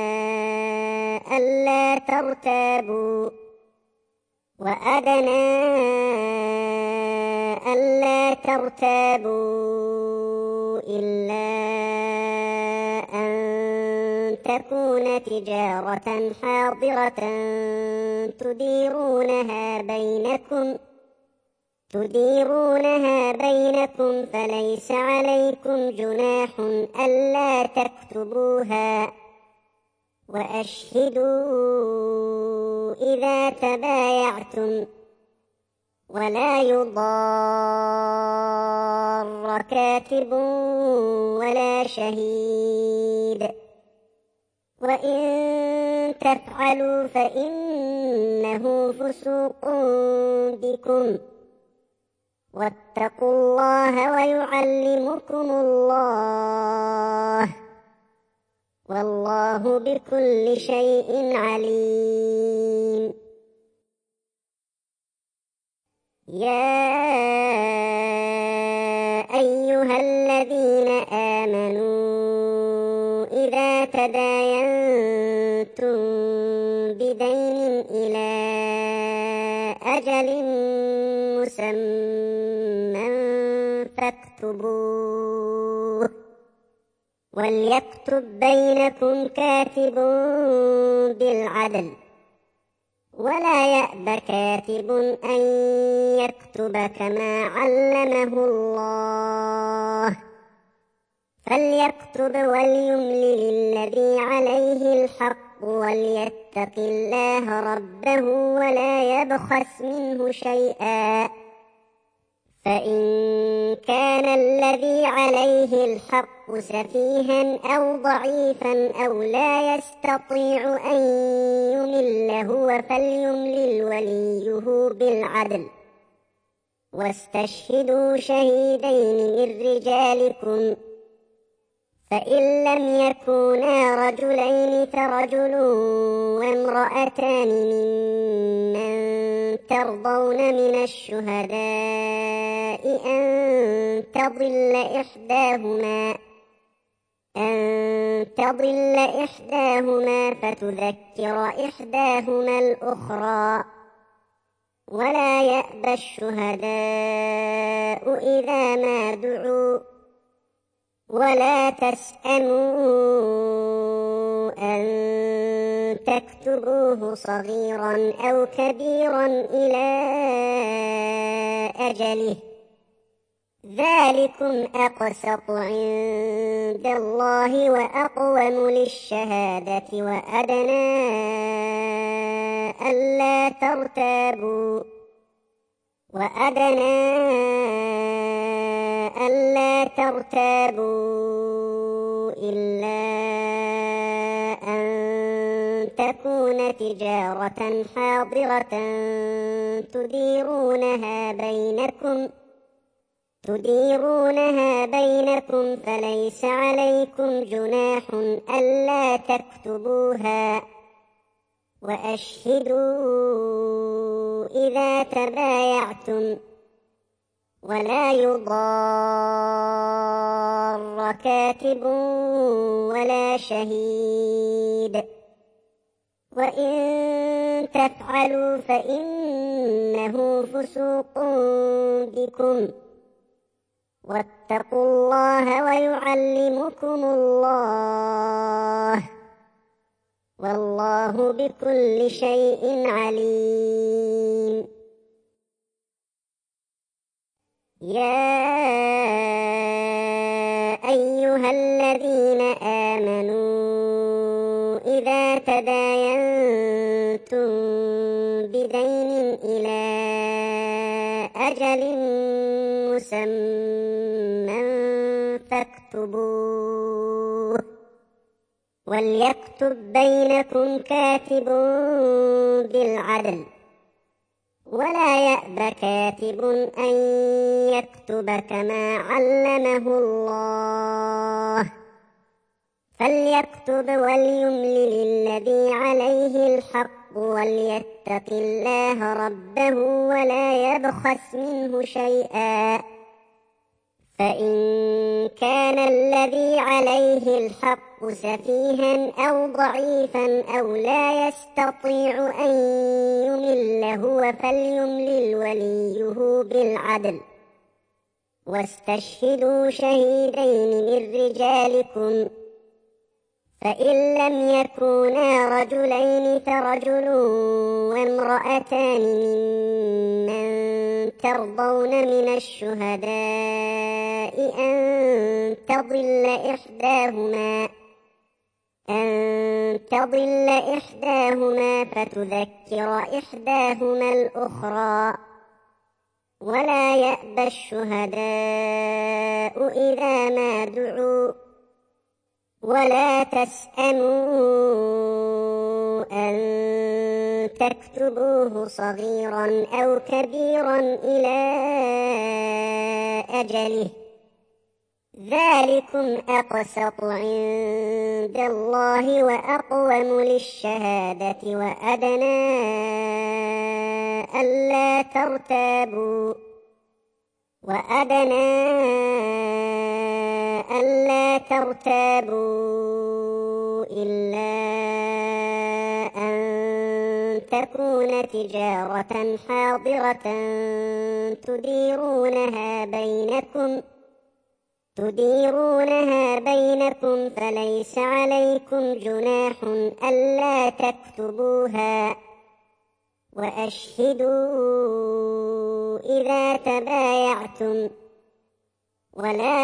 ألا ترتابوا إلا أن تكون تجارة حاضرة تديرونها بينكم فليس عليكم جناح ألا تكتبوها وأشهدوا إذا تبايعتم ولا يضار كاتب ولا شهيد وإن تفعلوا فإنه فسوق بكم واتقوا الله ويعلمكم الله والله بكل شيء عليم يا أيها الذين آمنوا إذا تداينتم بدين إلى أجل مسمى فاكتبوه وليكتب بينكم كاتب بالعدل ولا يأب كاتب أن يكتب كما علمه الله فليكتب وليملل الذي عليه الحق وليتق الله ربه ولا يبخس منه شيئا فإن كان الذي عليه الحق سفيها أو ضعيفا أو لا يستطيع أن يمل هو فليملل وليه بالعدل واستشهدوا شهيدين من رجالكم فإن لم يكونا رجلين فرجل وامرأتان ممن ترضون من الشهداء أن تضل أن تضل إحداهما فتذكر إحداهما الأخرى، ولا يأبى الشهداء إذا ما دعوا، ولا تسأموا أن تكتبوه صغيرا أو كبيرا إلى أجله، ذلكم أقسط عند الله وأقوم للشهادة وأدنى ألا ترتابوا إلا أن تكون تجارة حاضرة تديرونها بينكم فليس عليكم جناح ألا تكتبوها، وأشهدوا إذا تبايعتم، ولا يضار كاتب ولا شهيد، وإن تفعلوا فإنه فسوق بكم، واتقوا الله ويعلمكم الله، والله بكل شيء عليم. يا أيها الذين آمنوا إذا تداينتم بدين إلى أجل مسمى فاكتبوه، وليكتب بينكم كاتب بالعدل، ولا يأب كاتب أن يكتب كما علمه الله، فليكتب وليملل الذي عليه الحق وليتق الله ربه ولا يبخس منه شيئا، فإن كان الذي عليه الحق سفيها أو ضعيفا أو لا يستطيع أن يمل هو فليملل وليه بالعدل، واستشهدوا شهيدين من رجالكم، فإن لم يكونا رجلين فرجل وامرأتان ممن ترضون من الشهداء أن تضل إحداهما فتذكر إحداهما الأخرى، ولا يأبى الشهداء إذا ما دعوا، ولا تسأموا أن تكتبوه صغيرا أو كبيرا إلى أجله، ذلكم أقسط عند الله وأقوم للشهادة وأدنى ألا ترتابوا إلا أن تكون تجارة حاضرة تديرونها بينكم فليس عليكم جناح ألا تكتبوها، وأشهدوا إذا تبايعتم، ولا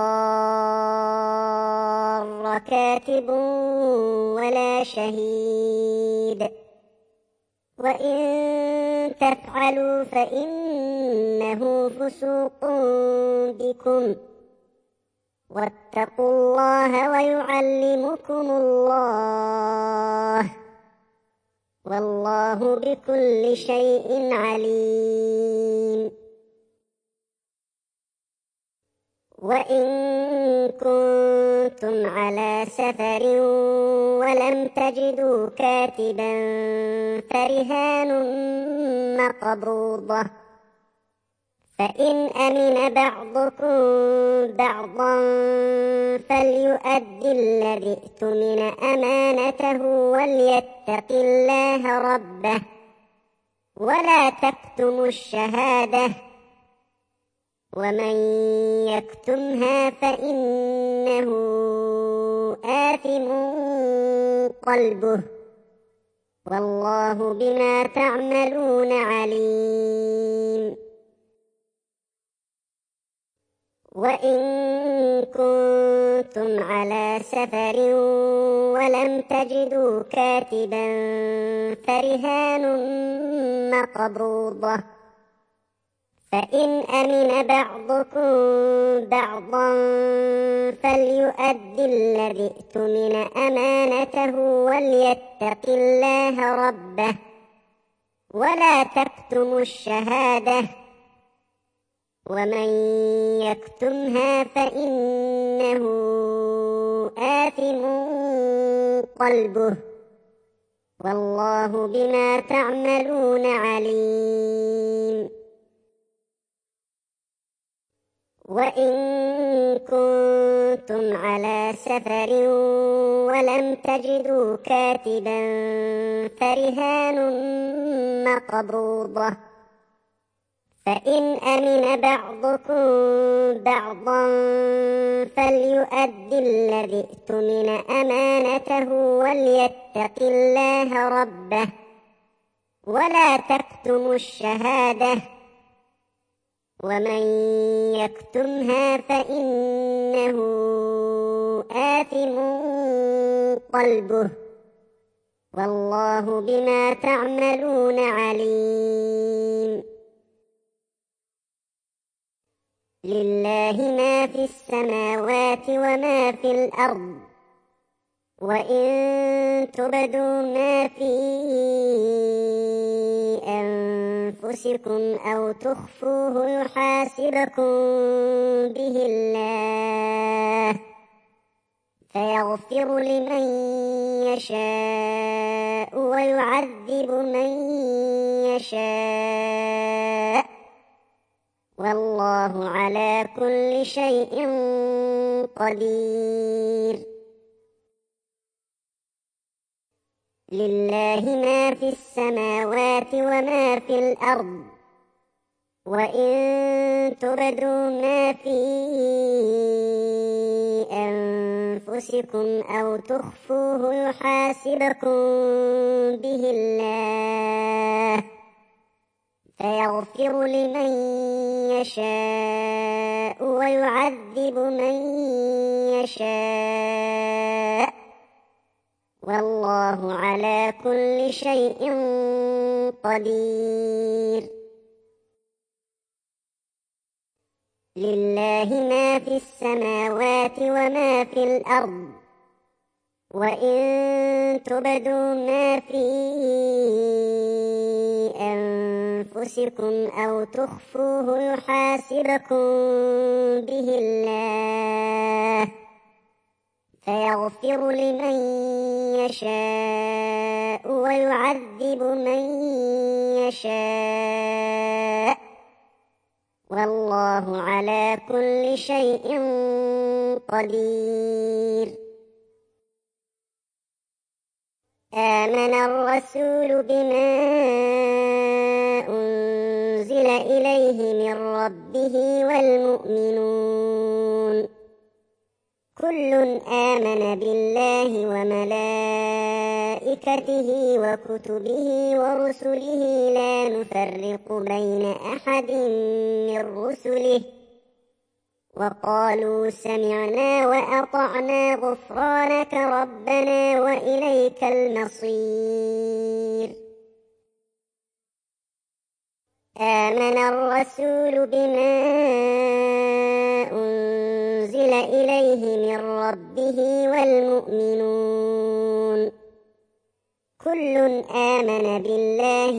يضار كاتب ولا شهيد، وإن تفعلوا فإنه فسوق بكم، واتقوا الله ويعلمكم الله، والله بكل شيء عليم. وإن كنتم على سفر ولم تجدوا كاتبا فرهان مقبوضة، فإن أمن بعضكم بعضا فليؤد الذي اؤتمن أمانته وليتق الله ربه ولا تكتموا الشهادة ومن يكتمها فإنه آثم قلبه والله بما تعملون عليم. وإن كنتم على سفر ولم تجدوا كاتبا فرهان مقبوضة فإن أمن بعضكم بعضا فليؤد الذي اؤتمن أمانته وليتق الله ربه ولا تكتموا الشهادة ومن يكتمها فإنه آثم قلبه والله بما تعملون عليم. وإن كنتم على سفر ولم تجدوا كاتبا فرهان مقبوضة فإن أمن بعضكم بعضا فليؤد الذي اؤتمن أمانته وليتق الله ربه ولا تكتموا الشهادة ومن يكتمها فإنه آثم قلبه والله بما تعملون عليم. لله ما في السماوات وما في الأرض وإن تبدوا ما في أنفسكم أو تخفوه يحاسبكم به الله فيغفر لمن يشاء ويعذب من يشاء والله على كل شيء قدير. لله ما في السماوات وما في الأرض وإن تبدوا ما في أنفسكم أو تخفوه يحاسبكم به الله فيغفر لمن يشاء ويعذب من يشاء والله على كل شيء قدير. لله ما في السماوات وما في الأرض وإن تبدوا ما في أنفسكم أو تخفوه يحاسبكم به الله فيغفر لمن يشاء ويعذب من يشاء والله على كل شيء قدير. آمن الرسول بما أنزل إليه من ربه والمؤمنون كل آمن بالله وملائكته وكتبه ورسله لا نفرق بين أحد من رسله وقالوا سمعنا وأطعنا غفرانك ربنا وإليك المصير. آمن الرسول بما أنزل إليه من ربه والمؤمنون كل آمن بالله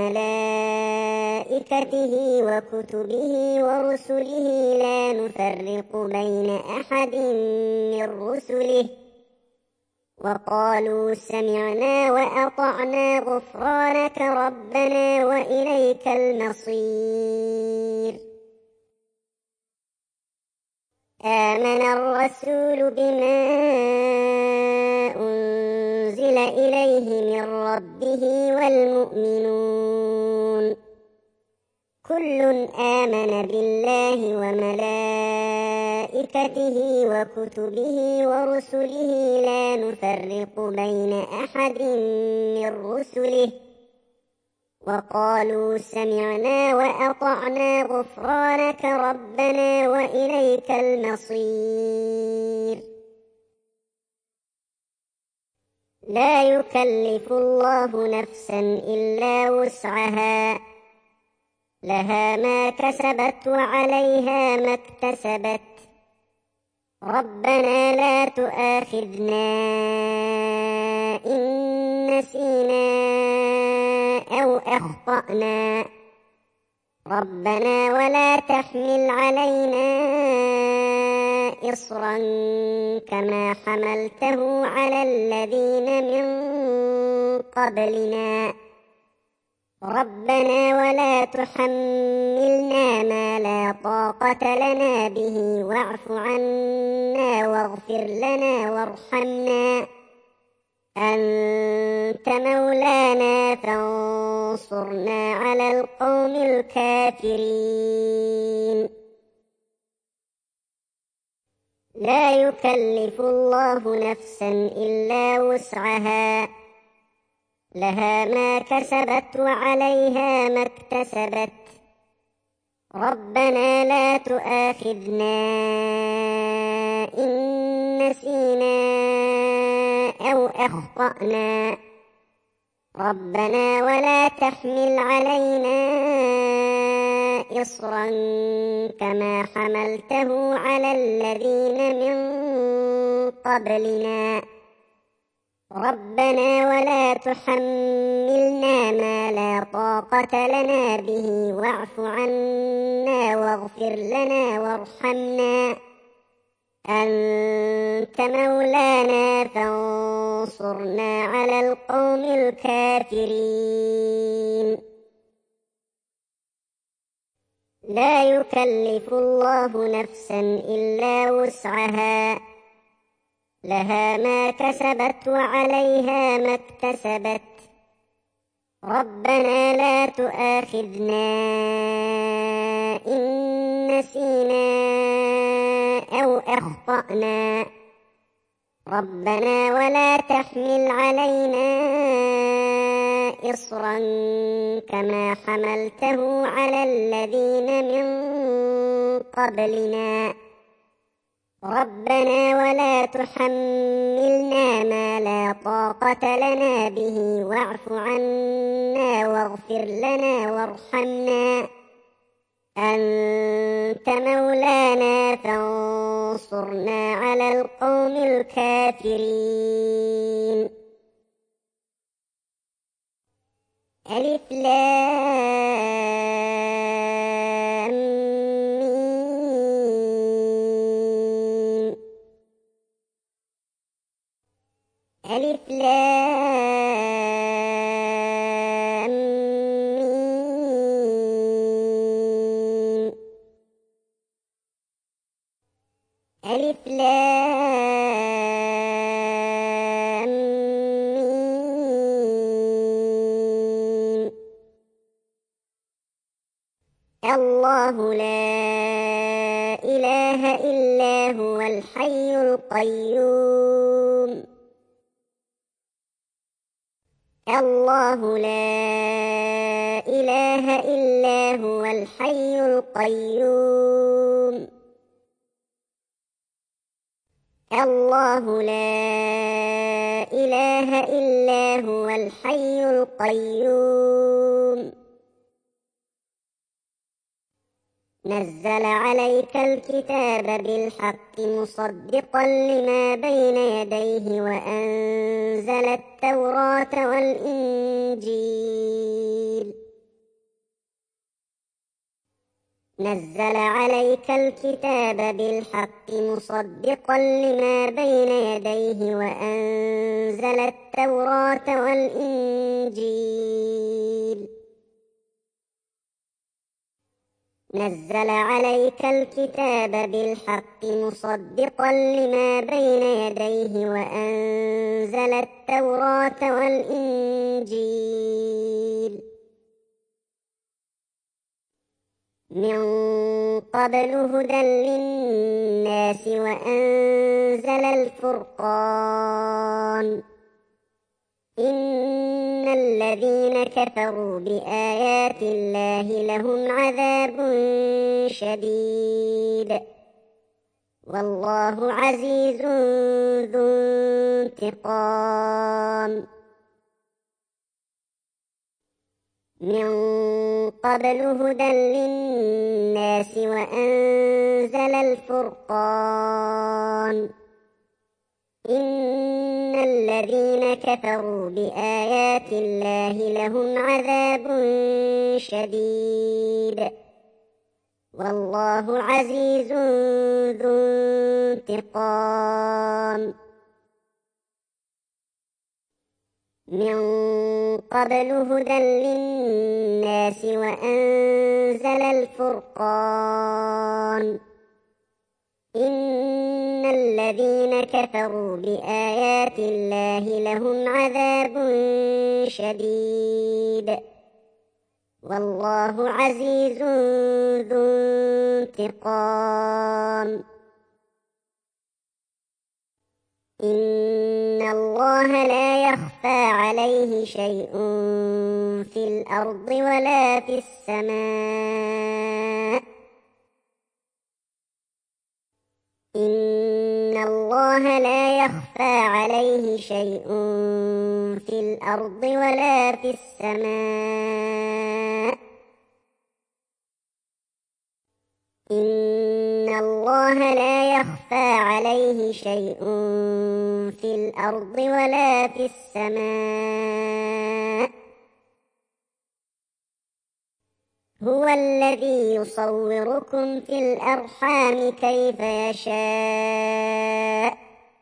وملائكته وكتبه ورسله لا نفرق بين أحد من رسله وقالوا سمعنا وأطعنا غفرانك ربنا وإليك المصير. آمن الرسول بما أنزل إليه من ربه والمؤمنون كل آمن بالله وملائكته وكتبه ورسله لا نفرق بين أحد من رسله وقالوا سمعنا وأطعنا غفرانك ربنا وإليك المصير. لا يكلف الله نفسا إلا وسعها لها ما كسبت وعليها ما اكتسبت ربنا لا تؤاخذنا إن نسينا أو أخطأنا ربنا ولا تحمل علينا إصرا كما حملته على الذين من قبلنا ربنا ولا تحملنا ما لا طاقة لنا به واعف عنا واغفر لنا وارحمنا أنت مولانا فانصرنا على القوم الكافرين. لا يكلف الله نفسا إلا وسعها لها ما كسبت وعليها ما اكتسبت ربنا لا تؤاخذنا إن نسينا أو أخطأنا ربنا ولا تحمل علينا إصرا كما حملته على الذين من قبلنا ربنا ولا تحملنا ما لا طاقة لنا به واعف عنا واغفر لنا وارحمنا أنت مولانا فانصرنا على القوم الكافرين. لا يكلف الله نفسا إلا وسعها لها ما كسبت وعليها ما اكتسبت ربنا لا تؤاخذنا إن نسينا أو أخطأنا ربنا ولا تحمل علينا إصرا كما حملته على الذين من قبلنا ربنا ولا تحملنا ما لا طاقة لنا به واعف عنا واغفر لنا وارحمنا أنت مولانا فانصرنا على القوم الكافرين. ألف لام ميم ألف لام ميم ألف لام ميم الله لا إله إلا هو الحي القيوم الله لا إله إلا هو الحي القيوم الله لا إله إلا هو الحي القيوم نزل عليك الكتاب بالحق مصدقا لما بين يديه وأنزل التوراة والإنجيل نزل عليك الكتاب بالحق مصدقا لما بين يديه وأنزل التوراة والإنجيل نزل عليك الكتاب بالحق مصدقا لما بين يديه وأنزل التوراة والإنجيل من قبل هدى للناس وأنزل الفرقان إن الذين كفروا بآيات الله لهم عذاب شديد والله عزيز ذو انتقام من قبل هدى للناس وأنزل الفرقان إن الذين كفروا بآيات الله لهم عذاب شديد والله عزيز ذو انتقام من قبل هدى للناس وأنزل الفرقان إن الذين كفروا بآيات الله لهم عذاب شديد والله عزيز ذو انتقام إن الله لا يخفى عليه شيء في الأرض ولا في السماء إن الله لا يخفى عليه شيء في الأرض ولا في السماء إن الله لا يخفى عليه شيء في الأرض ولا في السماء هو الذي يصوركم في الأرحام كيف يشاء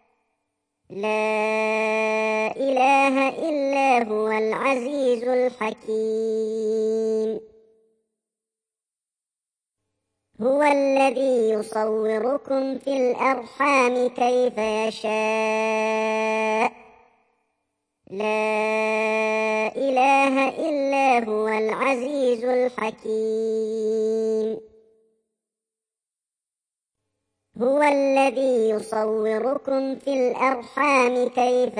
لا إله إلا هو العزيز الحكيم هو الذي يصوركم في الأرحام كيف يشاء لا إله إلا هو العزيز الحكيم هو الذي يصوركم في الأرحام كيف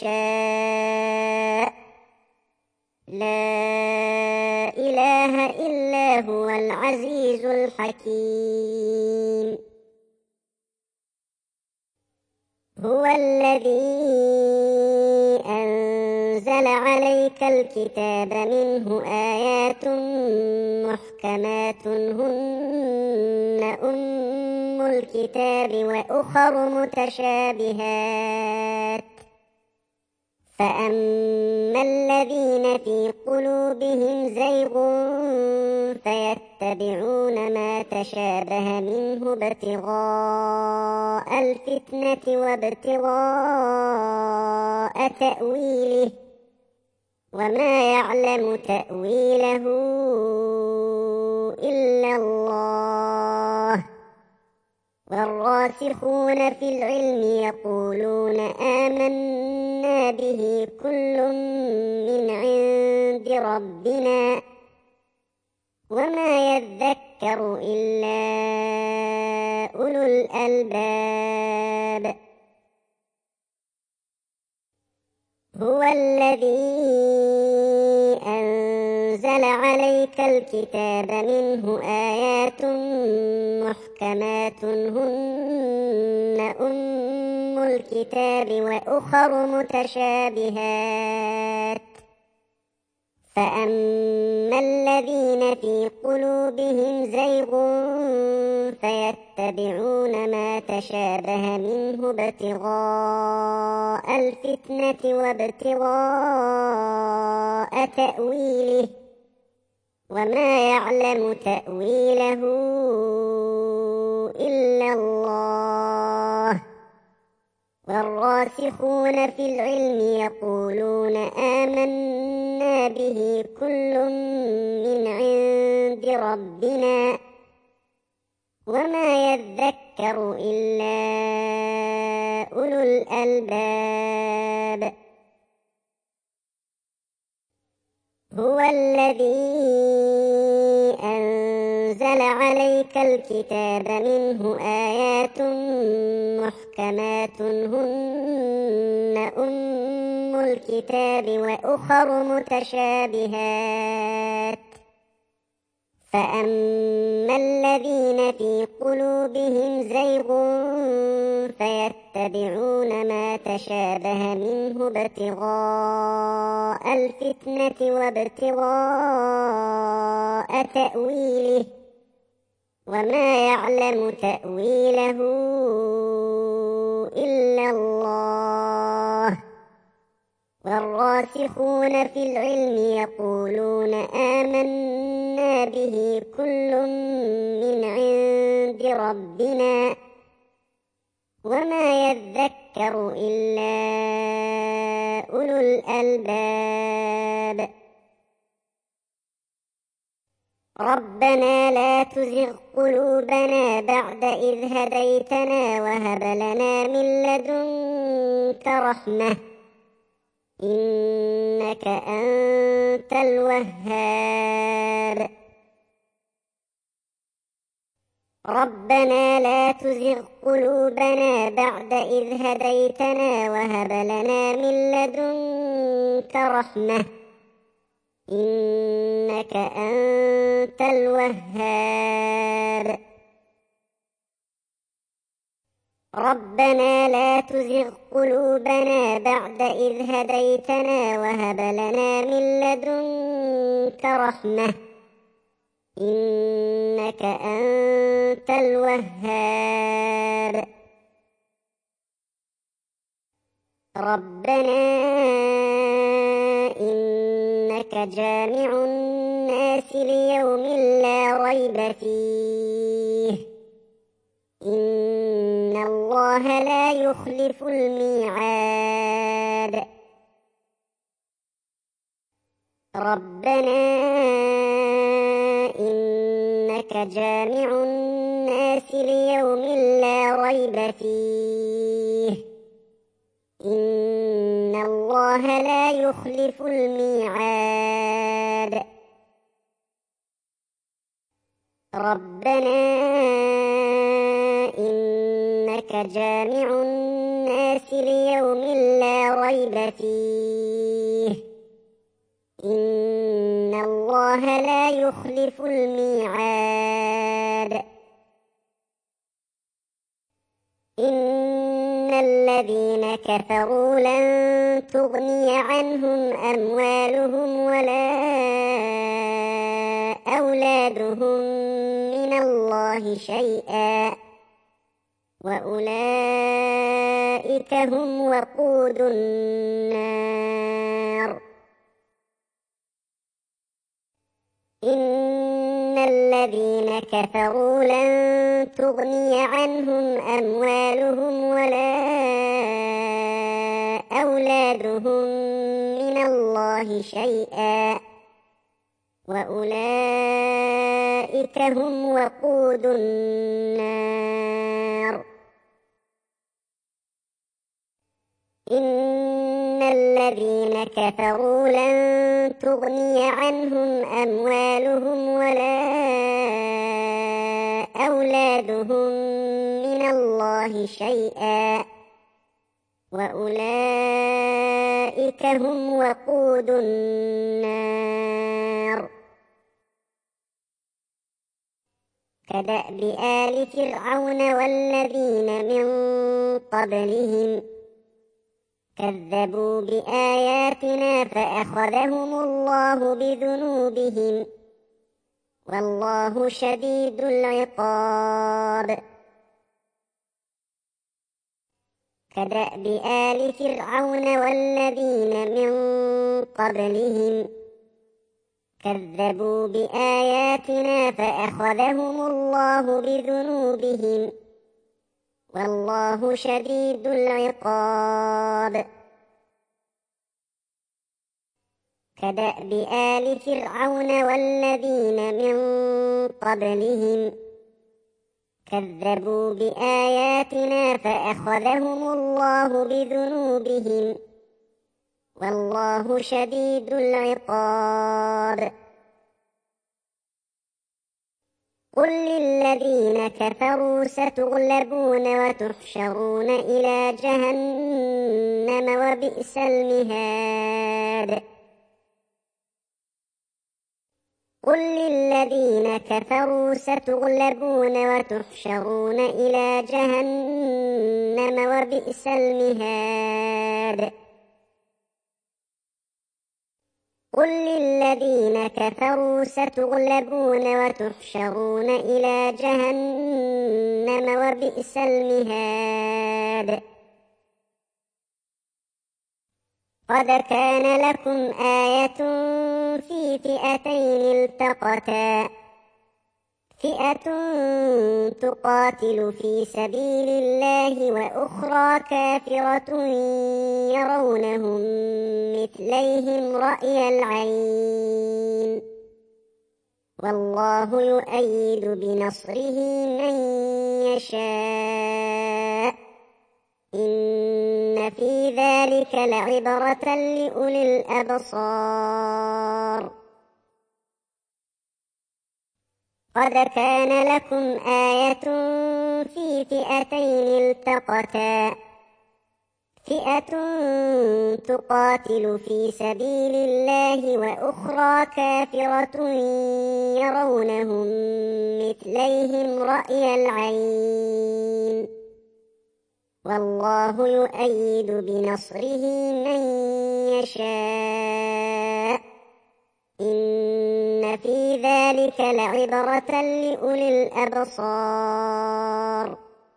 يشاء لا إله إلا هو العزيز الحكيم هو الذي أنزل عليك الكتاب منه آيات محكمات هن أم الكتاب وأخر متشابهات فأما الذين في قلوبهم زيغ فيتبعون ما تشابه منه ابتغاء الفتنة وابتغاء تأويله وما يعلم تأويله إلا الله والراسخون في العلم يقولون آمنا به كل من عند ربنا وما يذكر إلا أولو الألباب هو الذي أنزل عليك الكتاب منه آيات محكمات هن أم الكتاب وأخر متشابهات فأما الذين في قلوبهم زيغ فيتبعون ما تشابه منه ابتغاء الفتنة وابتغاء تأويله وما يعلم تأويله إلا الله والراسخون في العلم يقولون آمنا به كل من عند ربنا وما يذكر إلا أولو الألباب. هو الذي أنزل عليك الكتاب منه آيات محكمات هن أم الكتاب وأخر متشابهات، فأما الذين في قلوبهم زيغ فيتبعون ما تشابه منه ابتغاء الفتنة وابتغاء تأويله، وما يعلم تأويله إلا الله، والراسخون في العلم يقولون آمنا به كل من عند ربنا وما يذكر إلا أولو الألباب. ربنا لا تزغ قلوبنا بعد إذ هديتنا وهب لنا من لدنك رحمة إنك أنت الوهاب. ربنا لا تزغ قلوبنا بعد إذ هديتنا وهب لنا من لدنك رحمة إنك أنت الوهاب. ربنا لا تزغ قلوبنا بعد إذ هديتنا وهب لنا من لدنك رحمة إنك أنت الوهاب. ربنا إنك جامع الناس ليوم لا ريب فيه إن الله لا يخلف الميعاد. ربنا إنك جامع الناس ليوم لا ريب فيه إن الله لا يخلف الميعاد. ربنا إنك جامع الناس ليوم لا ريب فيه إن الله لا يخلف الميعاد. إن الذين كفروا لن تغني عنهم أموالهم ولا أولادهم من الله شيئا وأولئك هم وقود النار. إن الذين كفروا لن تغني عنهم أموالهم ولا أولادهم من الله شيئا وأولئك هم وقود النار. إن الذين كفروا لن تغني عنهم أموالهم ولا أولادهم من الله شيئا وأولئك هم وقود النار. كدأب آل فرعون والذين من قبلهم كذبوا بآياتنا فأخذهم الله بذنوبهم والله شديد العقاب. كدأب آل فرعون والذين من قبلهم كذبوا بآياتنا فأخذهم الله بذنوبهم والله شديد العقاب. كدأب آل فرعون والذين من قبلهم كذبوا بآياتنا فأخذهم الله بذنوبهم والله شديد العقاب. قل للذين كفروا ستغلبون وتحشرون إلى جهنم وبئس المهاد. قل للذين كفروا ستغلبون وتحشرون إلى جهنم وبئس المهاد. قل للذين كفروا ستغلبون وتحشرون إلى جهنم وبئس المهاد. قد كان لكم آية في فئتين التقتا فئة تقاتل في سبيل الله وأخرى كافرة يرونهم مثليهم رأي العين والله يؤيد بنصره من يشاء إن في ذلك لعبرة لأولي الأبصار. قد كان لكم آية في فئتين التقتا فئة تقاتل في سبيل الله وأخرى كافرة يرونهم مثليهم رأي العين والله يؤيد بنصره من يشاء إن في ذلك لعبرة لأولي الأبصار.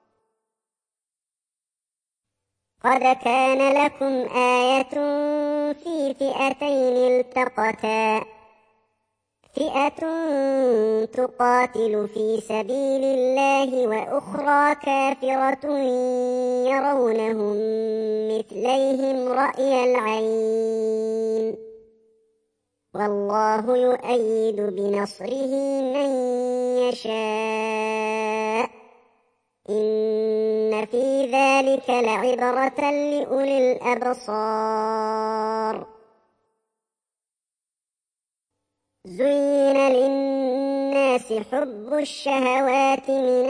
قد كان لكم آية في فئتين التقتا فئة تقاتل في سبيل الله وأخرى كافرة يرونهم مثليهم رأي العين والله يؤيد بنصره من يشاء إن في ذلك لعبرة لأولي الأبصار. زين للناس حب الشهوات من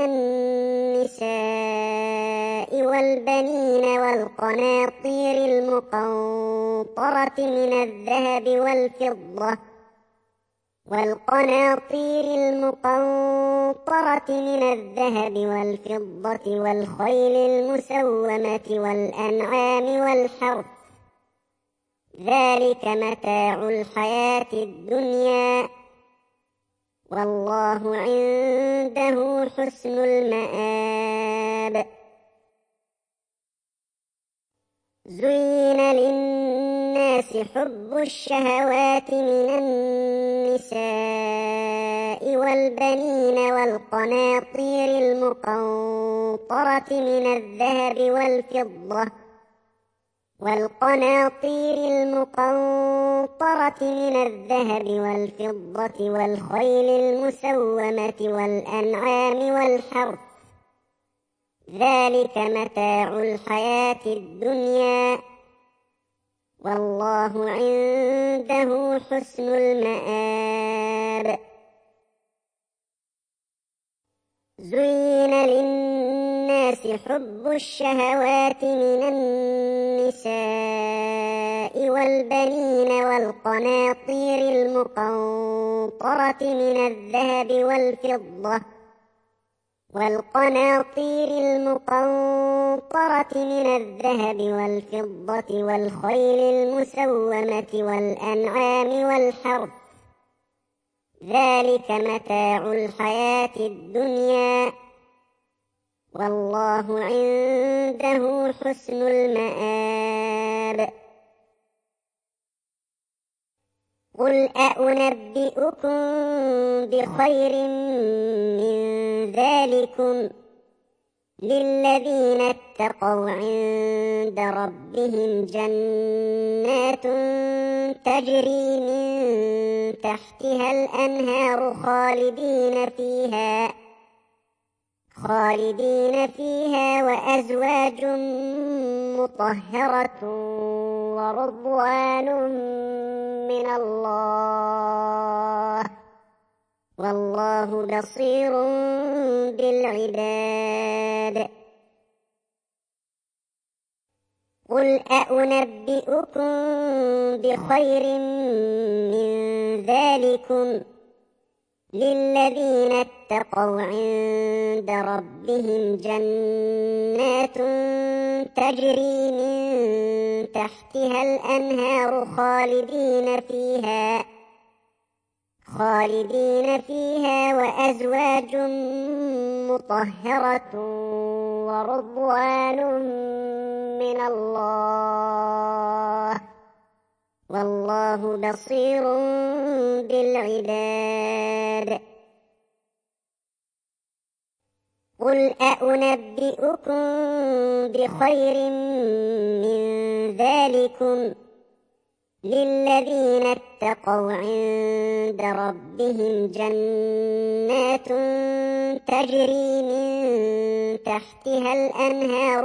النساء والبنين والقناطير المقنطرة من الذهب والفضة والخيل المسومة والأنعام والحرث ذلك متاع الحياة الدنيا والله عنده حسن المآب. زين للناس حب الشهوات من النساء والبنين والقناطير المقنطرة من الذهب والفضة والخيل المسومة والأنعام والحرث ذلك متاع الحياة الدنيا والله عنده حسن المآب. زين للناس حب الشهوات من النساء والبنين والقناطير المقنطرة من الذهب والفضة والخيل المسومة والأنعام والحرث ذلك متاع الحياة الدنيا والله عنده حسن المآب. قل أأنبئكم بخير من ذلكم للذين اتقوا عند ربهم جنات تجري من خالدين فيها وأزواج مطهرة ورضوان من الله والله بصير بالعباد. قل أنبئكم بخير من ذلكم للذين اتقوا عند ربهم جنات تجري من تحتها الأنهار خالدين فيها وأزواج مطهرة ورضوان من الله والله بصير بالعباد. قل أنبئكم بخير من ذلكم للذين اتقوا عند ربهم جنات تجري من تحتها الأنهار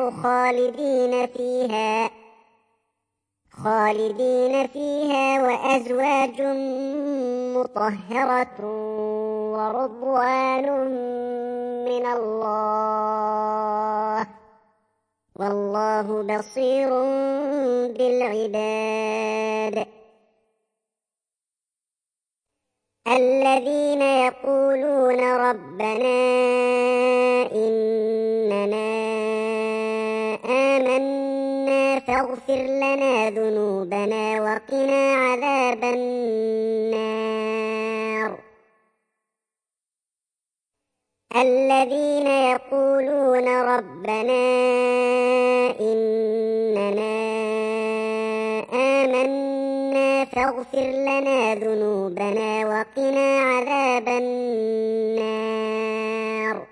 خالدين فيها وأزواج مطهرة ورضوان من الله والله بصير بالعباد. الذين يقولون ربنا إننا آمنا فاغفر لنا ذنوبنا وقنا عذاب النار. الذين يقولون ربنا إننا آمنا فاغفر لنا ذنوبنا وقنا عذاب النار.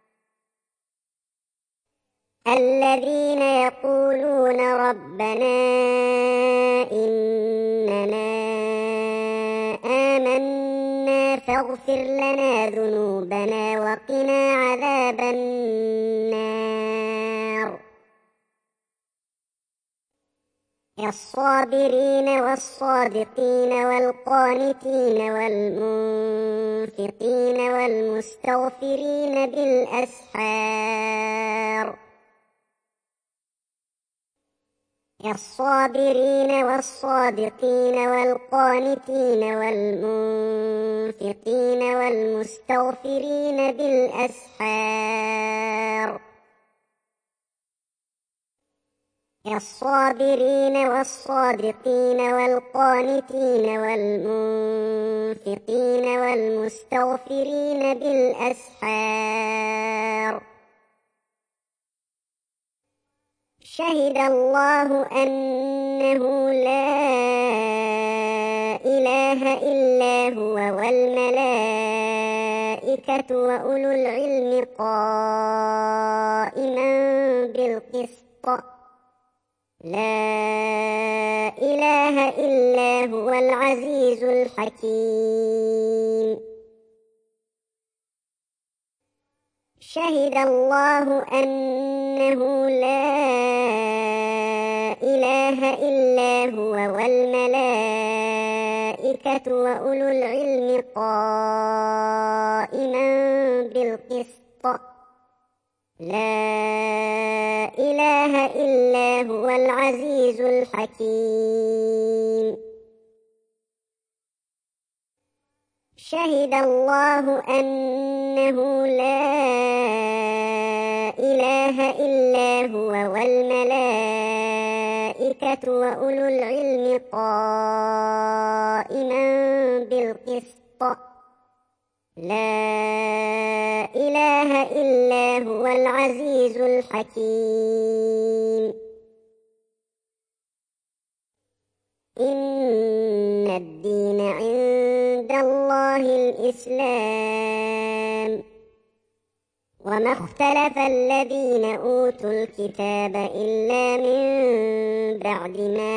الذين يقولون ربنا إننا آمنا فاغفر لنا ذنوبنا وقنا عذاب النار. الصابرين والصادقين والقانتين والمنفقين والمستغفرين بالأسحار. الصابرين والصادقين والقانتين والمنفقين والمستغفرين بالأسحار. الصابرين والصادقين والقانتين والمنفقين والمستغفرين بالأسحار. شهد الله أنه لا إله إلا هو والملائكة وأولو العلم قائما بالقسط لا إله إلا هو العزيز الحكيم. شهد الله أنه لا إله إلا هو والملائكة وأولو العلم قائما بالقسط لا إله إلا هو العزيز الحكيم. شهد الله أنه لا إله إلا هو والملائكة وأولو العلم قائما بالقسط لا إله إلا هو العزيز الحكيم. إن الدين عند الله الإسلام وما اختلف الذين أوتوا الكتاب إلا من بعد ما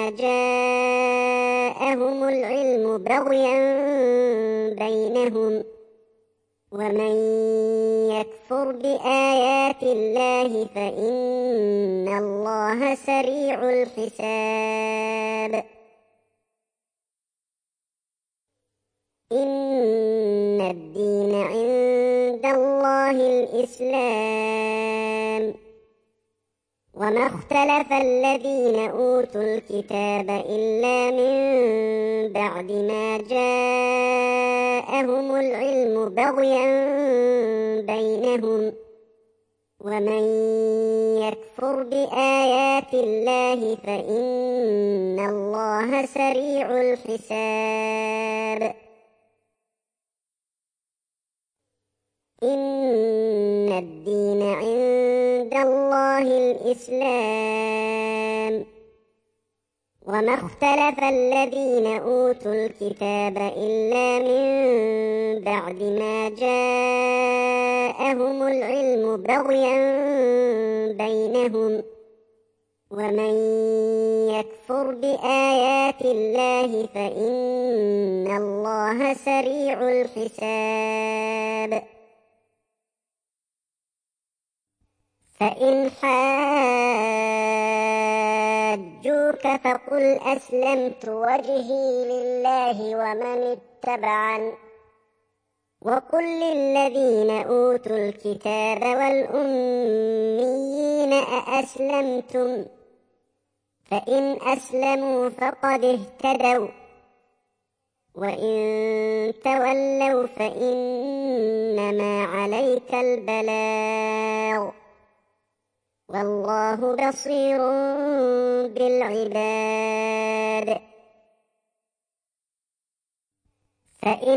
جاءهم العلم بغيا بينهم ومن يكفر بآيات الله فإن الله سريع الحساب. إن الدين عند الله الإسلام، وما اختلف الذين أوتوا الكتاب إلا من بعد ما جاءهم العلم بغيا بينهم، ومن يكفر بآيات الله فإن الله سريع الحساب. إن الدين عند الله الإسلام، وما اختلف الذين أوتوا الكتاب إلا من بعد ما جاءهم العلم بغيا بينهم، ومن يكفر بآيات الله فإن الله سريع الحساب. فإن حاجوك فقل أسلمت وجهي لله ومن اتبعن، وقل للذين أوتوا الكتاب والأميين أأسلمتم، فإن أسلموا فقد اهتدوا، وإن تولوا فإنما عليك البلاغ، والله بصير بالعباد. فإن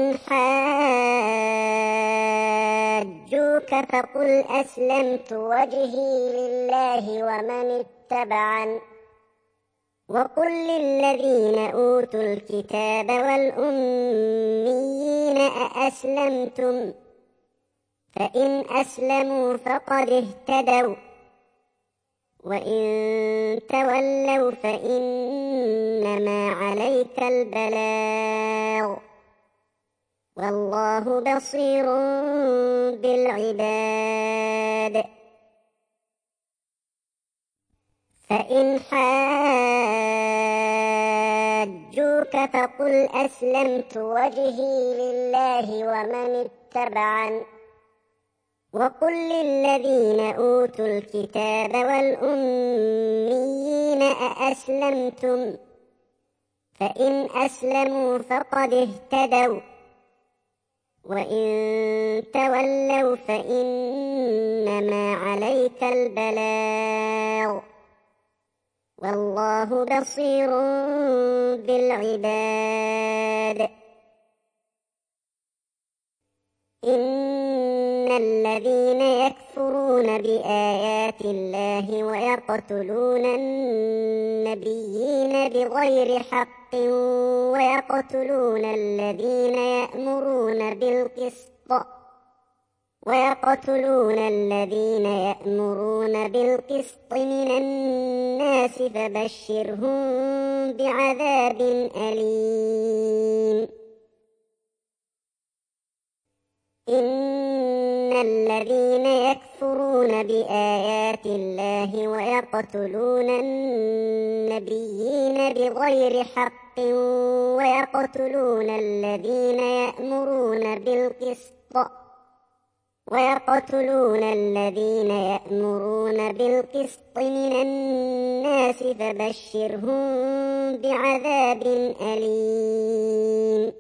حاجوك فقل أسلمت وجهي لله ومن اتبعن، وقل للذين أوتوا الكتاب والأميين أأسلمتم، فإن أسلموا فقد اهتدوا، وإن تولوا فإنما عليك البلاغ، والله بصير بالعباد. فإن حاجوك فقل أسلمت وجهي لله ومن اتبعن، وقل للذين أوتوا الكتاب والأميين أأسلمتم، فإن أسلموا فقد اهتدوا، وإن تولوا فإنما عليك البلاغ، والله بصير بالعباد. إن الذين يكفرون بآيات الله ويقتلون النبيين بغير حق ويقتلون الذين يأمرون بالقسط من الناس فبشرهم بعذاب أليم. إن الذين يكفرون بآيات الله ويقتلون النبيين بغير حق ويقتلون الذين يأمرون بالقسط من الناس فبشرهم بعذاب أليم.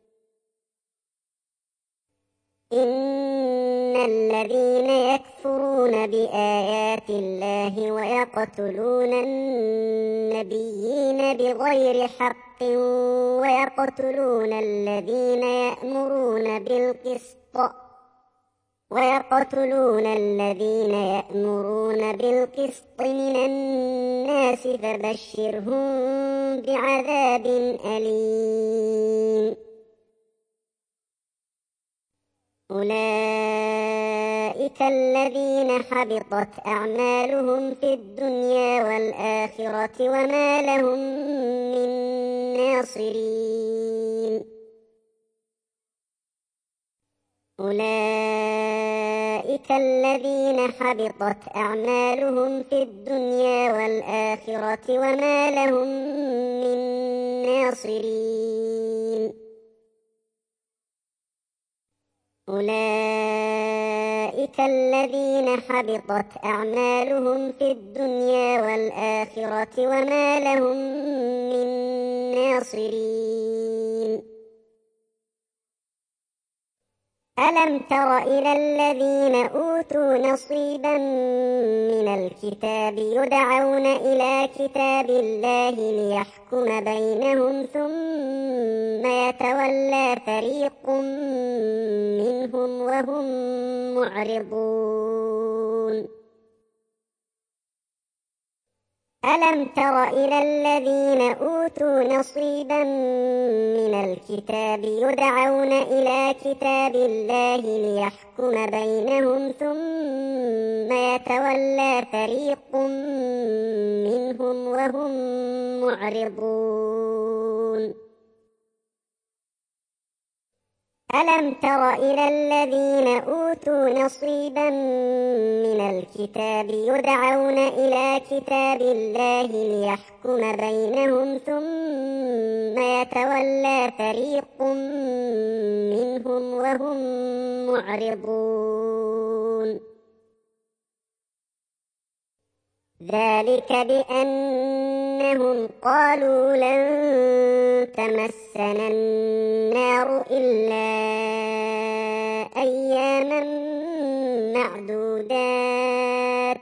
إن الذين يكفرون بآيات الله ويقتلون النبيين بغير حق ويقتلون الذين يأمرون بالقسط من الناس فبشرهم بعذاب أليم. أولئك الذين حبطت أعمالهم في الدنيا والآخرة وما لهم من ناصرين. أولئك الذين حبطت أعمالهم في الدنيا والآخرة وما لهم من ناصرين. أولئك الذين حبطت أعمالهم في الدنيا والآخرة وما لهم من ناصرين. ألم تر إلى الذين أوتوا نصيبا من الكتاب يدعون إلى كتاب الله ليحكم بينهم ثم يتولى فريق منهم وهم معرضون. ألم تر إلى الذين أوتوا نصيبا من الكتاب يدعون إلى كتاب الله ليحكم بينهم ثم يتولى فريق منهم وهم معرضون. ألم تر إلى الذين أوتوا نصيبا من الكتاب يدعون إلى كتاب الله ليحكم بينهم ثم يتولى فريق منهم وهم معرضون. ذلك بأنهم قالوا لن تمسنا النار إلا أياما معدودات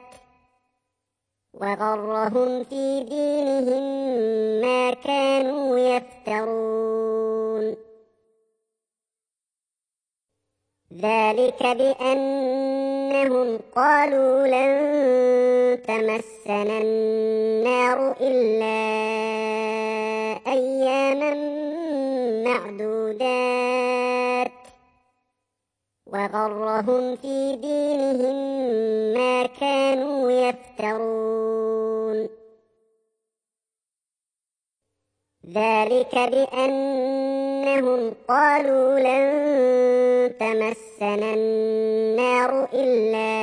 وغرهم في دينهم ما كانوا يفترون. ذلك بأنهم قالوا لن تمسنا النار إلا أياما معدودات وغرهم في دينهم ما كانوا يفترون. ذلك بأنهم قالوا لن تمسنا النار إلا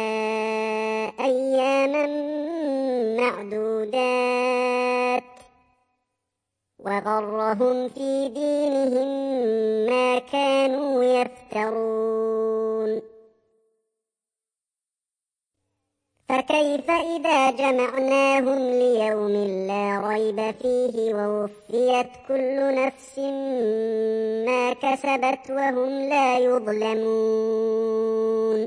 أياما معدودات وغرهم في دينهم ما كانوا يفترون. فكيف إذا جمعناهم ليوم لا ريب فيه ووفيت كل نفس ما كسبت وهم لا يظلمون.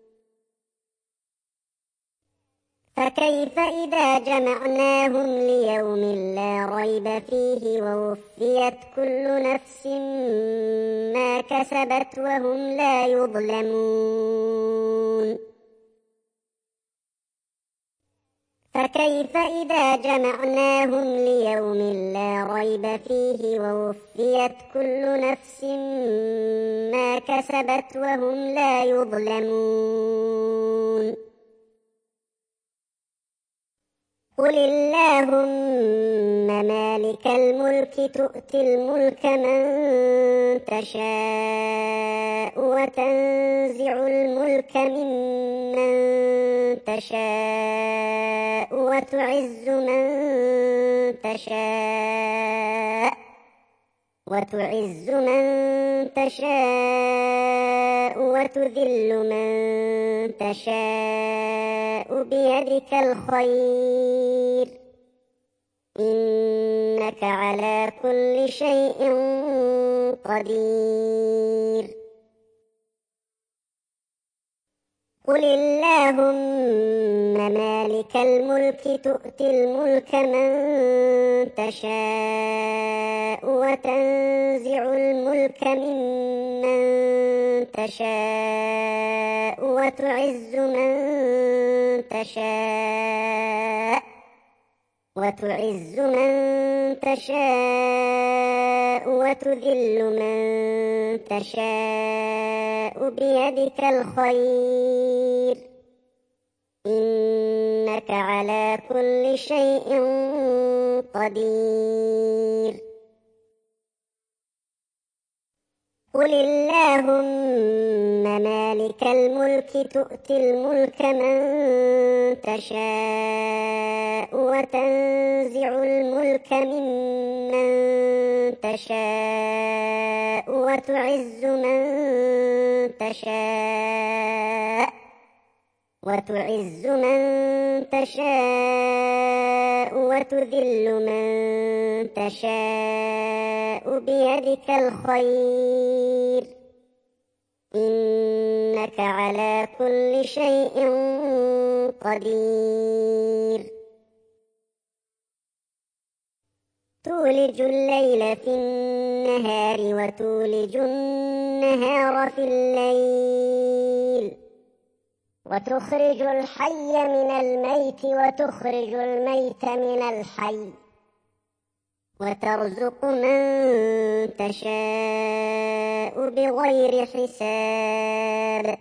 فكيف إذا جمعناهم ليوم لا ريب فيه ووفيت كل نفس ما كسبت وهم لا يظلمون. فكيف إذا جمعناهم ليوم لا ريب فيه ووفيت كل نفس ما كسبت وهم لا يظلمون. قل اللهم مالك الملك تؤتي الملك من تشاء وتنزع الملك ممن تشاء وتعز من تشاء وتذل من تشاء بيدك الخير إنك على كل شيء قدير. قل اللهم مالك الملك تؤتي الملك من تشاء وتنزع الملك ممن تشاء وتعز من تشاء وتذل من تشاء بيدك الخير إنك على كل شيء قدير. قل اللهم مالك الملك تؤتي الملك من تشاء وتنزع الملك ممن تشاء وتعز من تشاء وتذل من تشاء بيدك الخير إنك على كل شيء قدير تولج الليل في النهار وتولج النهار في الليل وتخرج الحي من الميت وتخرج الميت من الحي وترزق من تشاء بغير حساب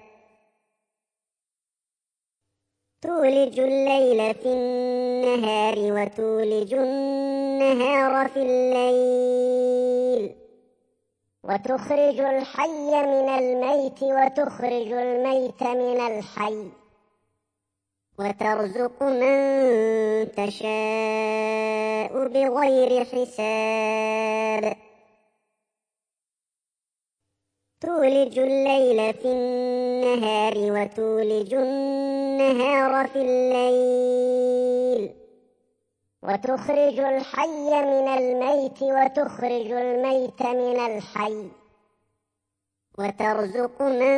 تولج الليل في النهار وتولج النهار في الليل وتخرج الحي من الميت وتخرج الميت من الحي وترزق من تشاء بغير حساب تولج الليل في النهار وتولج النهار في الليل وتخرج الحي من الميت وتخرج الميت من الحي وترزق من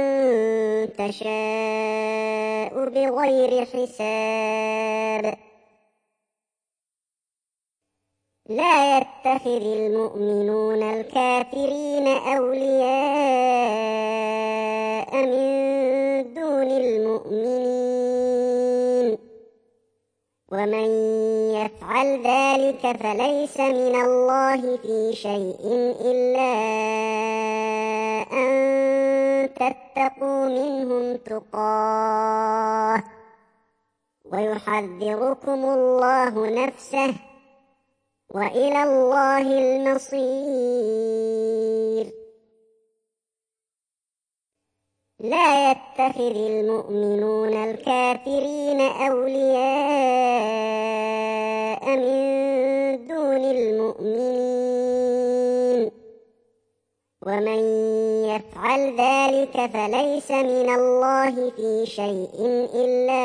تشاء بغير حساب لا يتخذ المؤمنون الكافرين أولياء من دون المؤمنين ومن يفعل ذلك فليس من الله في شيء إلا أن تتقوا منهم تقاه ويحذركم الله نفسه وإلى الله المصير لا يتخذ المؤمنون الكافرين أولياء من دون المؤمنين ومن يفعل ذلك فليس من الله في شيء إلا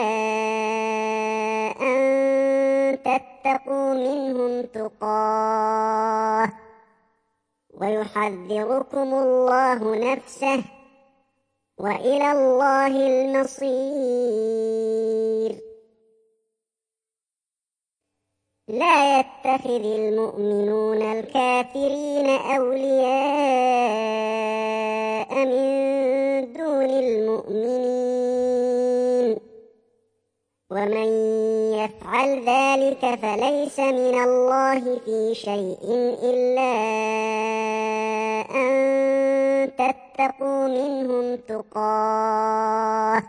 أن تتقوا منهم تقاه ويحذركم الله نفسه وإلى الله المصير لا يتخذ المؤمنون الكافرين أولياء من دون المؤمنين ومن يفعل ذلك فليس من الله في شيء إلا أن تتقوا منهم تقاه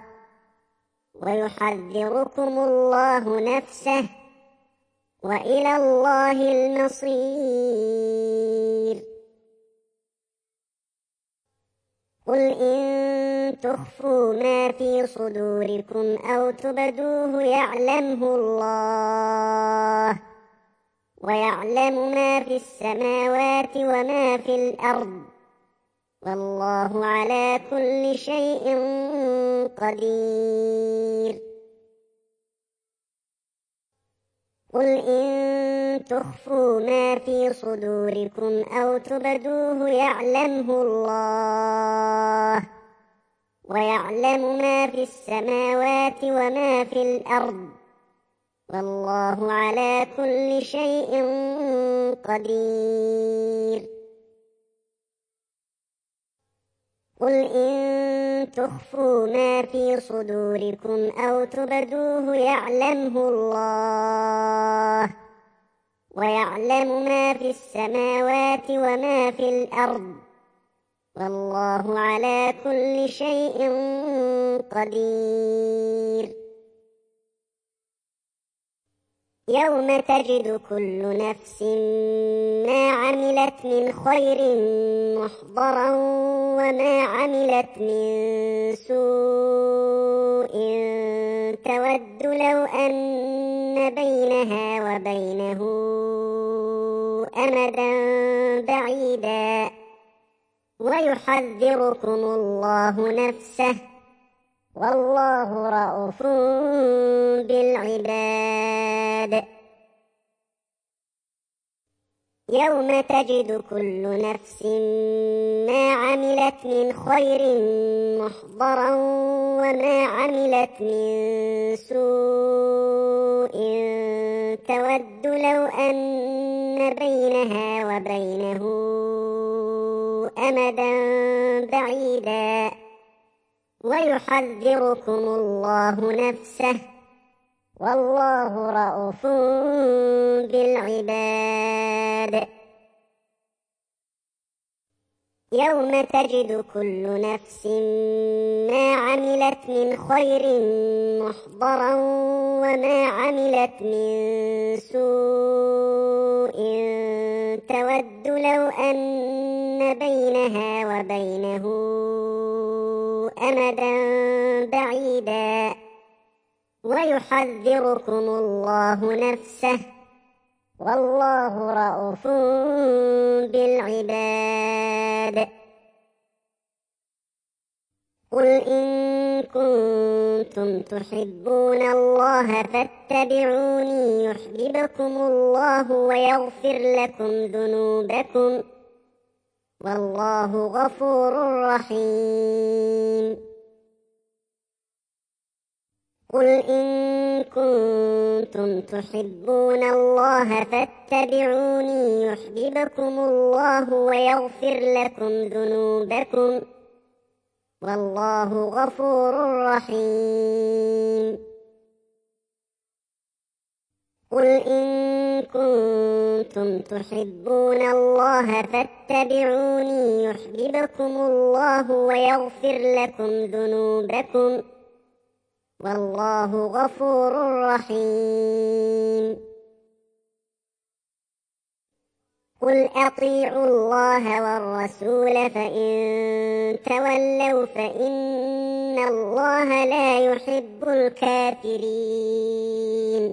ويحذركم الله نفسه وإلى الله المصير قل إن تخفوا ما في صدوركم أو تبدوه يعلمه الله ويعلم ما في السماوات وما في الأرض والله على كل شيء قدير قل إن تخفوا ما في صدوركم أو تبدوه يعلمه الله ويعلم ما في السماوات وما في الأرض والله على كل شيء قدير قل إن تخفوا ما في صدوركم أو تبدوه يعلمه الله ويعلم ما في السماوات وما في الأرض والله على كل شيء قدير يوم تجد كل نفس ما عملت من خير محضرا وما عملت من سوء تود لو أن بينها وبينه أمدا بعيدا ويحذركم الله نفسه والله رءوف بالعباد يوم تجد كل نفس ما عملت من خير محضرا وما عملت من سوء تود لو أن بينها وبينه أمدا بعيدا ويحذركم الله نفسه والله رءوف بالعباد يوم تجد كل نفس ما عملت من خير محضرا وما عملت من سوء تود لو أن بينها وبينه أمدا بعيدا ويحذركم الله نفسه والله رءوف بالعباد قل إن كنتم تحبون الله فاتبعوني يحببكم الله ويغفر لكم ذنوبكم والله غفور رحيم قل إن كنتم تحبون الله فاتبعوني يحببكم الله ويغفر لكم ذنوبكم والله غفور رحيم قل إن كنتم تحبون الله فاتبعوني يحببكم الله ويغفر لكم ذنوبكم والله غفور رحيم قل أطيعوا الله والرسول فإن تولوا فإن الله لا يحب الكافرين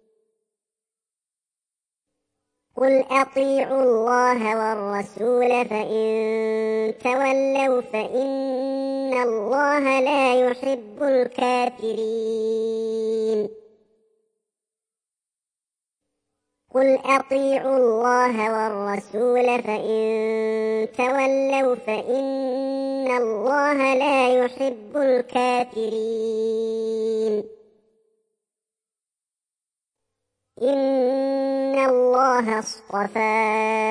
قل أطيعوا الله والرسول فإن تولوا فإن الله لا يحب الكافرين قل أطيعوا الله والرسول فإن تولوا فإن الله لا يحب الكافرين إن الله اصطفى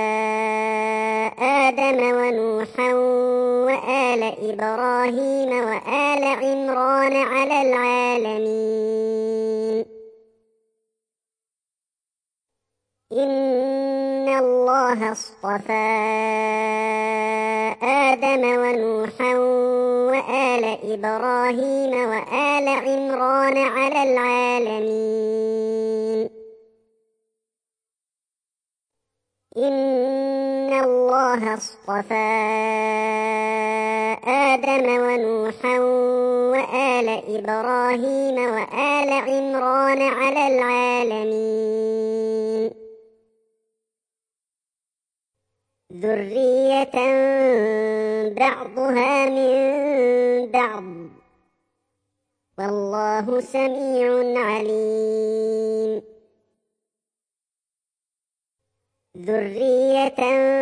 آدم ونوحا وآل إبراهيم وآل عمران على العالمين إن الله اصطفى آدم ونوحا وآل إبراهيم وآل عمران على العالمين إن الله اصطفى آدم ونوحا وآل إبراهيم وآل عمران على العالمين ذرية بعضها من بعض والله سميع عليم ذرية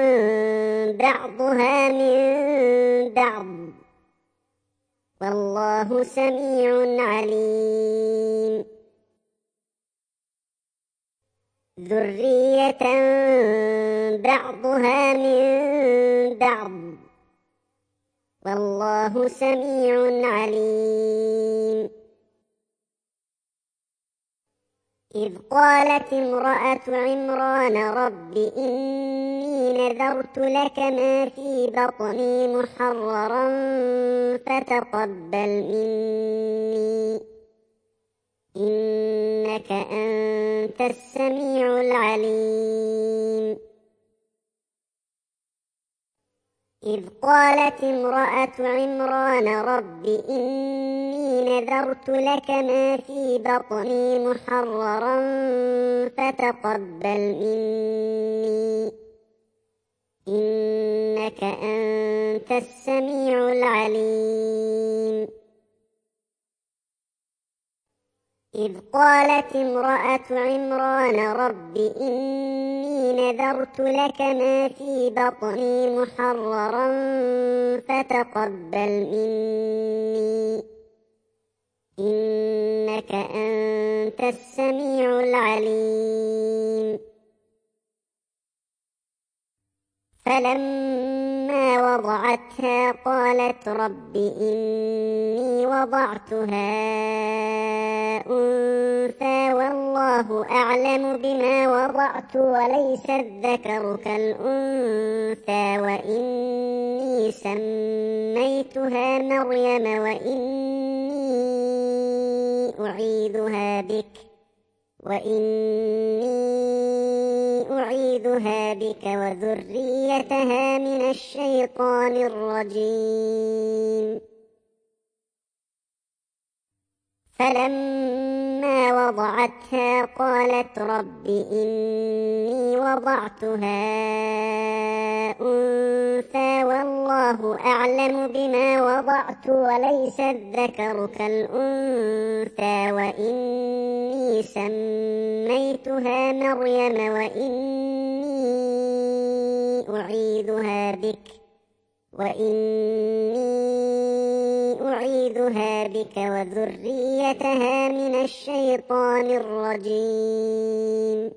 بعضها من بعض والله سميع عليم ذرية بعضها من بعض والله سميع عليم إذ قالت امرأة عمران رب إني نذرت لك ما في بطني محررا فتقبل مني إنك أنت السميع العليم. إذ قالت امرأة عمران رب إني نذرت لك ما في بطني محررا فتقبل مني إنك أنت السميع العليم. إذ قالت امرأة عمران رب إني نذرت لك ما في بطني محررا فتقبل مني إنك أنت السميع العليم. فلما وضعتها قالت رب إني وضعتها أنثى والله أعلم بما وضعت وليس الذكر كالأنثى وإني سميتها مريم وإني أعيذها بك وذريتها من الشيطان الرجيم. فلما وضعتها قالت رب إني وضعتها أنثى والله أعلم بما وضعت وليس الذكر كالأنثى وإني سميتها مريم وإني أعيذها بك وذريتها من الشيطان الرجيم.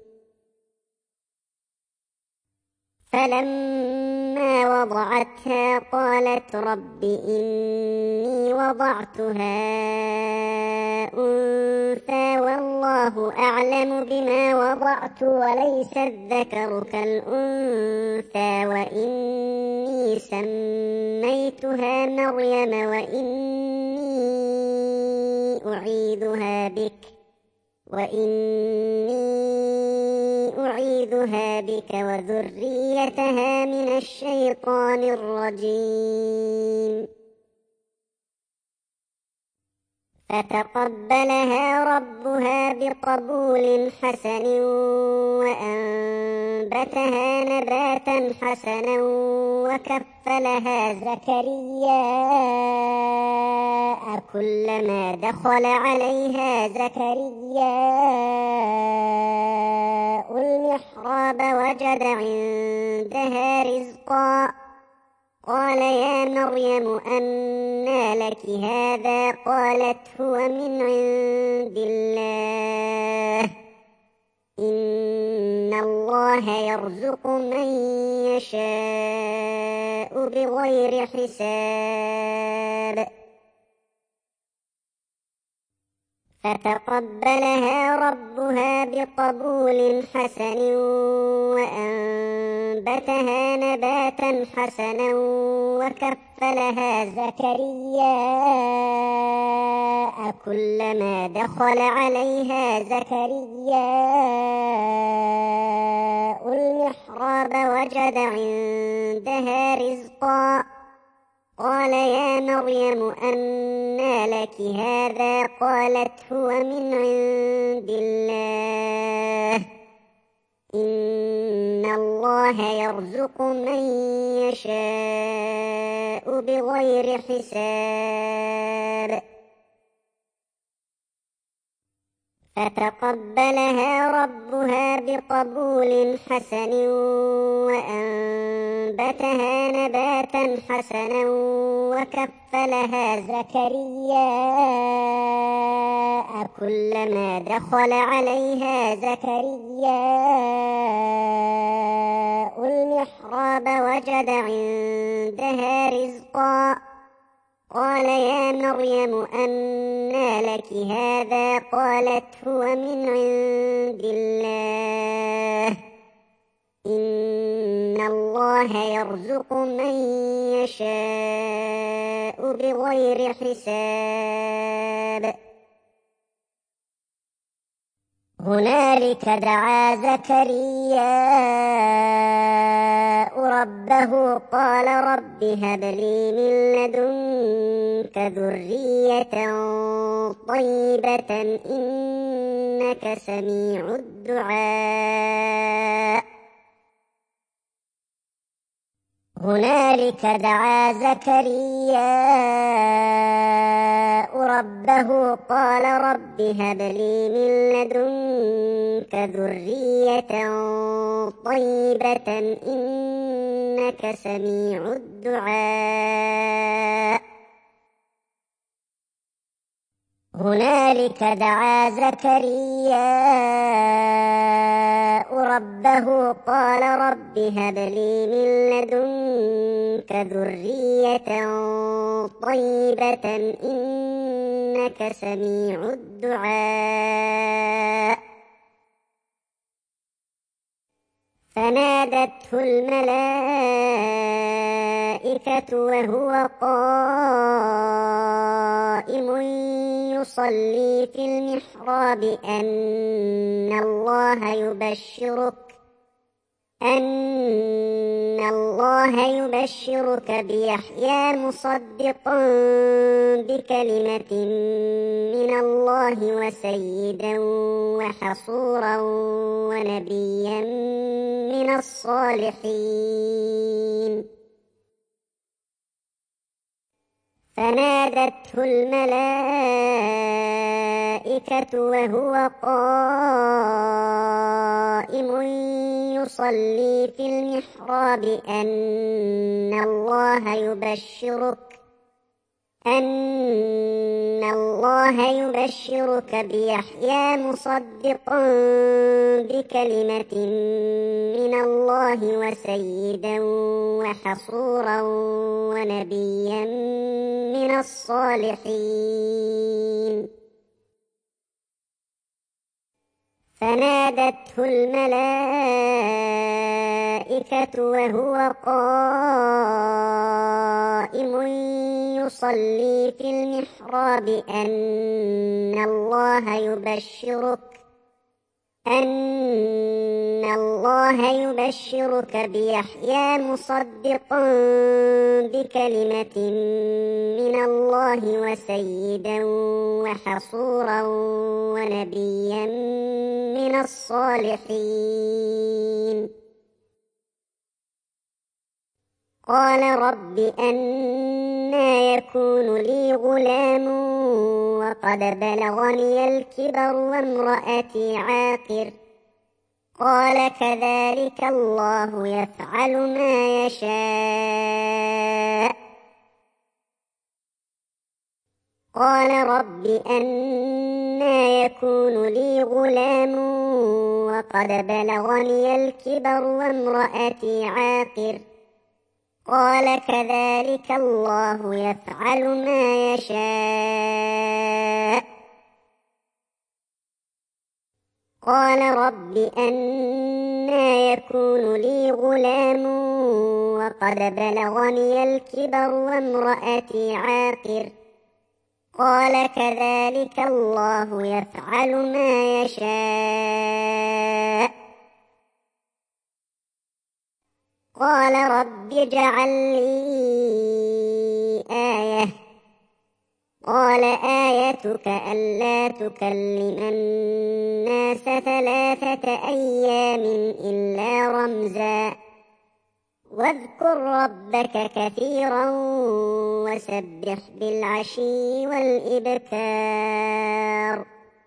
فلما وضعتها قالت رب إني وضعتها أنثى والله أعلم بما وضعت وليس الذكر كالأنثى وإني سميتها مريم وإني أعيذها بك وذريتها من الشيطان الرجيم. فتقبلها ربها بقبول حسن وأنبتها نباتا حسنا وكفلها زكرياء كلما دخل عليها زكرياء المحراب وجد عندها رزقا قال يا مريم أنى لك هذا قالت هو من عند الله إن الله يرزق من يشاء بغير حساب. فتقبلها ربها بقبول حسن وأنبتها نباتا حسنا وكفلها زكرياء كلما دخل عليها زكرياء المحراب وجد عندها رزقا قال يا مريم أنى لك هذا قالت هو من عند الله إن الله يرزق من يشاء بغير حساب. فتقبلها ربها بقبول حسن وأنبتها نباتا حسنا وكفلها زكرياء كلما دخل عليها زكرياء المحراب وجد عندها رزقا قال يا مريم أنى لك هذا قالت هو من عند الله إن الله يرزق من يشاء بغير حساب. هنالك دعا زكرياء ربه قال رب هب لي من لدنك ذرية طيبة إنك سميع الدعاء هنالك دعا زكرياء ربه قال رب هب لي من لدنك ذرية طيبة إنك سميع الدعاء هنالك دعا زكرياء ربه قال رب هب لي من لدنك ذرية طيبة إنك سميع الدعاء فنادته الملائكة وهو قائم يصلي في المحراب أن الله يبشرك بيحيى مصدقا بكلمة من الله وسيدا وحصورا ونبيا من الصالحين فنادته الملائكة وهو قائم يصلي في المحراب أن الله يبشرك بيحيى مصدقا بكلمة من الله وسيدا وحصورا ونبيا من الصالحين فنادته الملائكة وهو قائم يصلي في المحراب أن الله يبشرك بيحيى مصدقا بكلمة من الله وسيدا وحصورا ونبيا من الصالحين قال رب أنى يكون لي غلام وقد بلغني الكبر وامرأتي عاقر قال كذلك الله يفعل ما يشاء قال رب أنى يكون لي غلام وقد بلغني الكبر وامرأتي عاقر قال كذلك الله يفعل ما يشاء قال رب أنى يكون لي غلام وقد بلغني الكبر وامرأتي عاقر قال كذلك الله يفعل ما يشاء قال رب اجعل لي آية قال آيتك ألا تكلم الناس 3 أيام إلا رمزا واذكر ربك كثيرا وسبح بالعشي والإبكار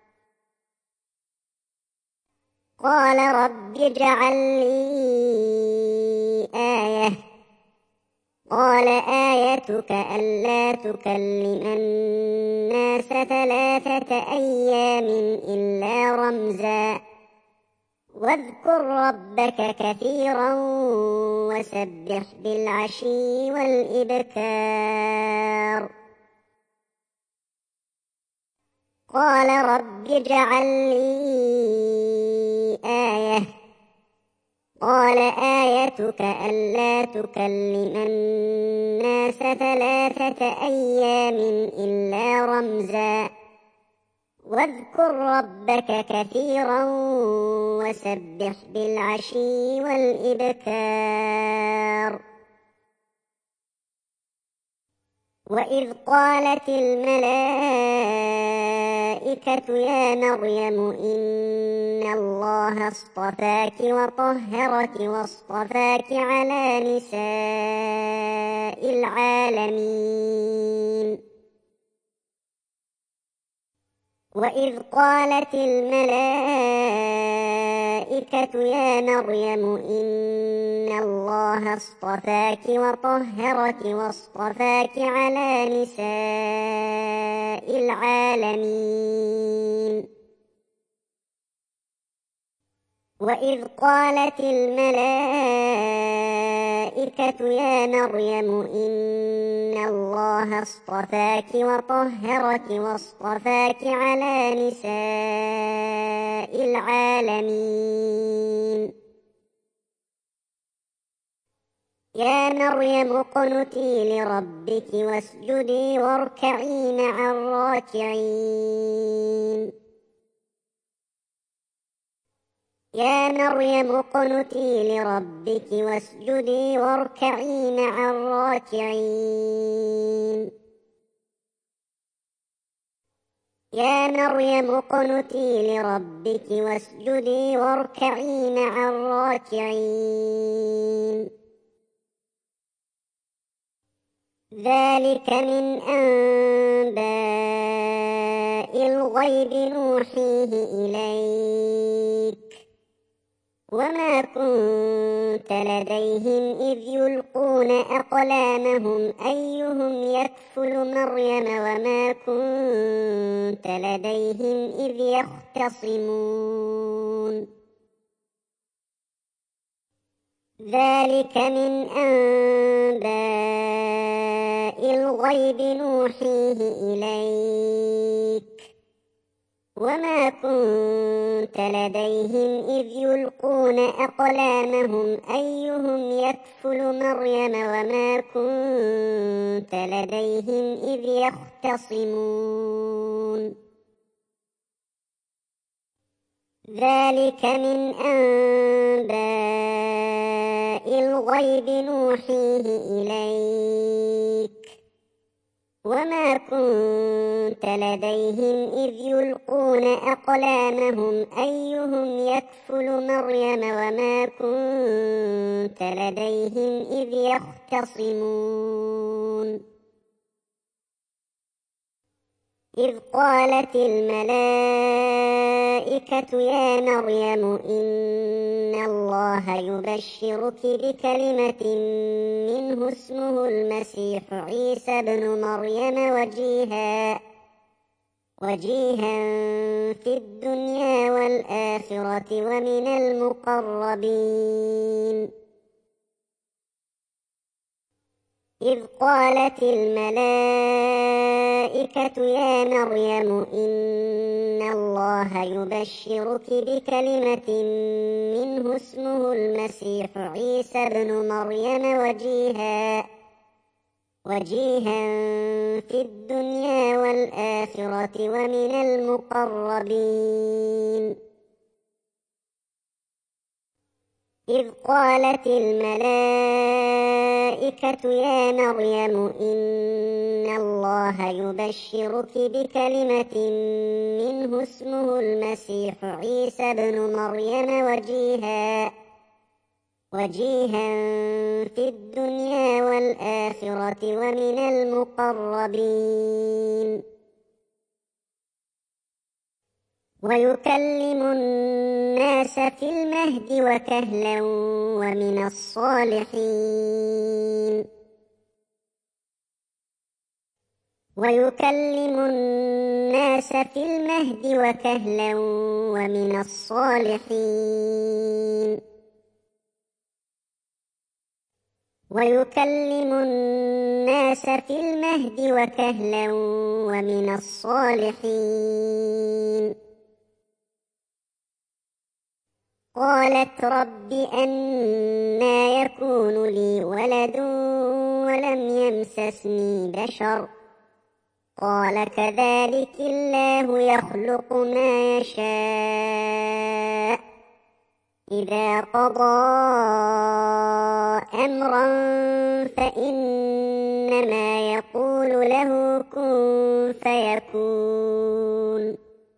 قال رب اجعل لي آية قال آيتك ألا تكلم الناس 3 أيام إلا رمزا واذكر ربك كثيرا وسبح بالعشي والإبكار قال رب اجعل لي آية قال آيتك ألا تكلم الناس 3 أيام إلا رمزا واذكر ربك كثيرا وسبح بالعشي والإبكار. وإذ قالت الملائكة يا مريم إن الله اصطفاك وطهرك واصطفاك على نساء العالمين. وإذ قالت الملائكة يا مريم إن الله اصطفاك وطهرك واصطفاك على نساء العالمين. وإذ قالت الملائكة يا مريم إن الله اصطفاك وطهرك واصطفاك على نساء العالمين. يا مريم اقنتي لربك واسجدي واركعي مع الراكعين. يا مريم اقنتي لربك واسجدي واركعي مع الراكعين. يا مريم اقنتي لربك واسجدي واركعي مع الراكعين. ذلك من أنباء الغيب نوحيه إليك وما كنت لديهم إذ يلقون أقلامهم أيهم يكفل مريم وما كنت لديهم إذ يختصمون. ذلك من أنباء الغيب نوحيه إليك وما كنت لديهم إذ يلقون أقلامهم أيهم يكفل مريم وما كنت لديهم إذ يختصمون. ذلك من أنباء الغيب نوحيه إليك وما كنت لديهم إذ يلقون أقلامهم أيهم يكفل مريم وما كنت لديهم إذ يختصمون. إذ قالت الملائكة يا مريم إن الله يبشرك بكلمة منه اسمه المسيح عيسى بن مريم وجيها في الدنيا والآخرة ومن المقربين. إذ قالت الملائكة يا مريم إن الله يبشرك بكلمة منه اسمه المسيح عيسى بن مريم وجيها في الدنيا والآخرة ومن المقربين. إذ قالت الملائكة يا مريم إن الله يبشرك بكلمة منه اسمه المسيح عيسى بن مريم وجيها في الدنيا والآخرة ومن المقربين. ويكلم الناس في المهد وكهلا ومن الصالحين. ويكلم الناس في المهد وكهلا ومن الصالحين. ويكلم الناس في المهد وكهلا ومن الصالحين. قالت رب أنى يكون لي ولد ولم يمسسني بشر قال كذلك الله يخلق ما يشاء إذا قضى أمرا فإنما يقول له كن فيكون.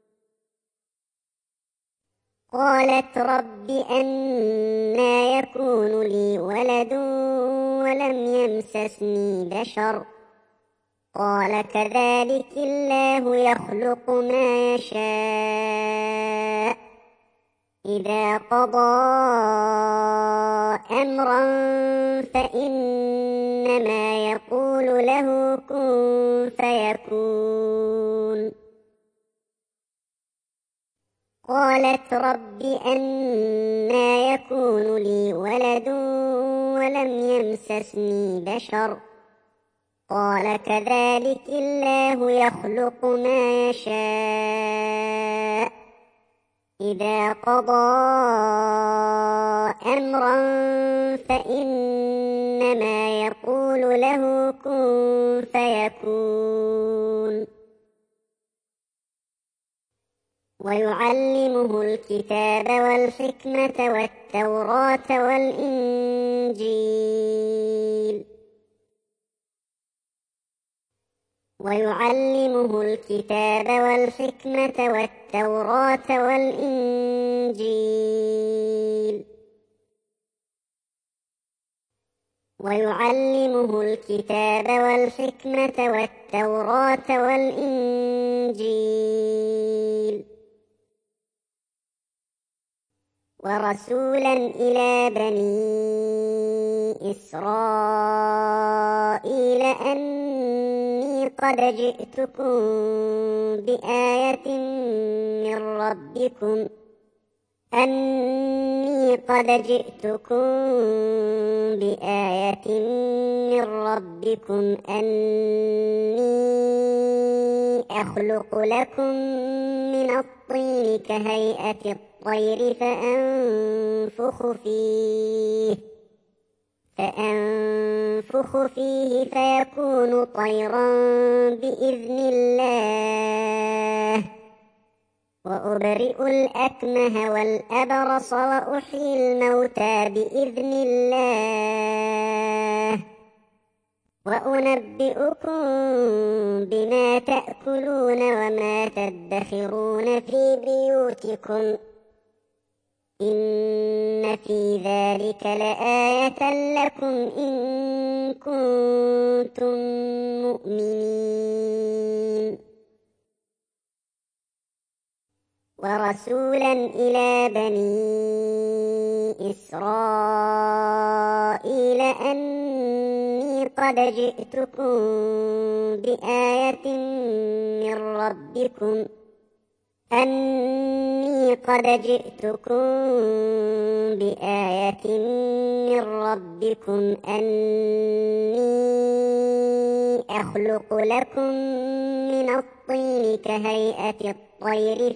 قالت رب أنى يكون لي ولد ولم يمسسني بشر قال كذلك الله يخلق ما يشاء إذا قضى أمرا فإنما يقول له كن فيكون. قالت رب أنى يكون لي ولد ولم يمسسني بشر قال كذلك الله يخلق ما يشاء إذا قضى أمرا فإنما يقول له كن فيكون. ويعلمه الكتاب والحكمة والتوراة والإنجيل. ويعلمه الكتاب والحكمة والتوراة والإنجيل. ويعلمه الكتاب والحكمة والتوراة والإنجيل. ورسولا إلى بني إسرائيل أني قد جئتكم بآية من ربكم أني أخلق لكم من الطين كهيئة الطير فأنفخ فيه فيكون طيرا بإذن الله. وأبرئ الأكمه والأبرص وأحيي الموتى بإذن الله. وأنبئكم بما تأكلون وما تدخرون في بيوتكم إن في ذلك لآية لكم إن كنتم مؤمنين. ورسولا إلى بني إسرائيل أني قد جئتكم بآية من ربكم أني أخلق لكم من الطين كهيئة الطير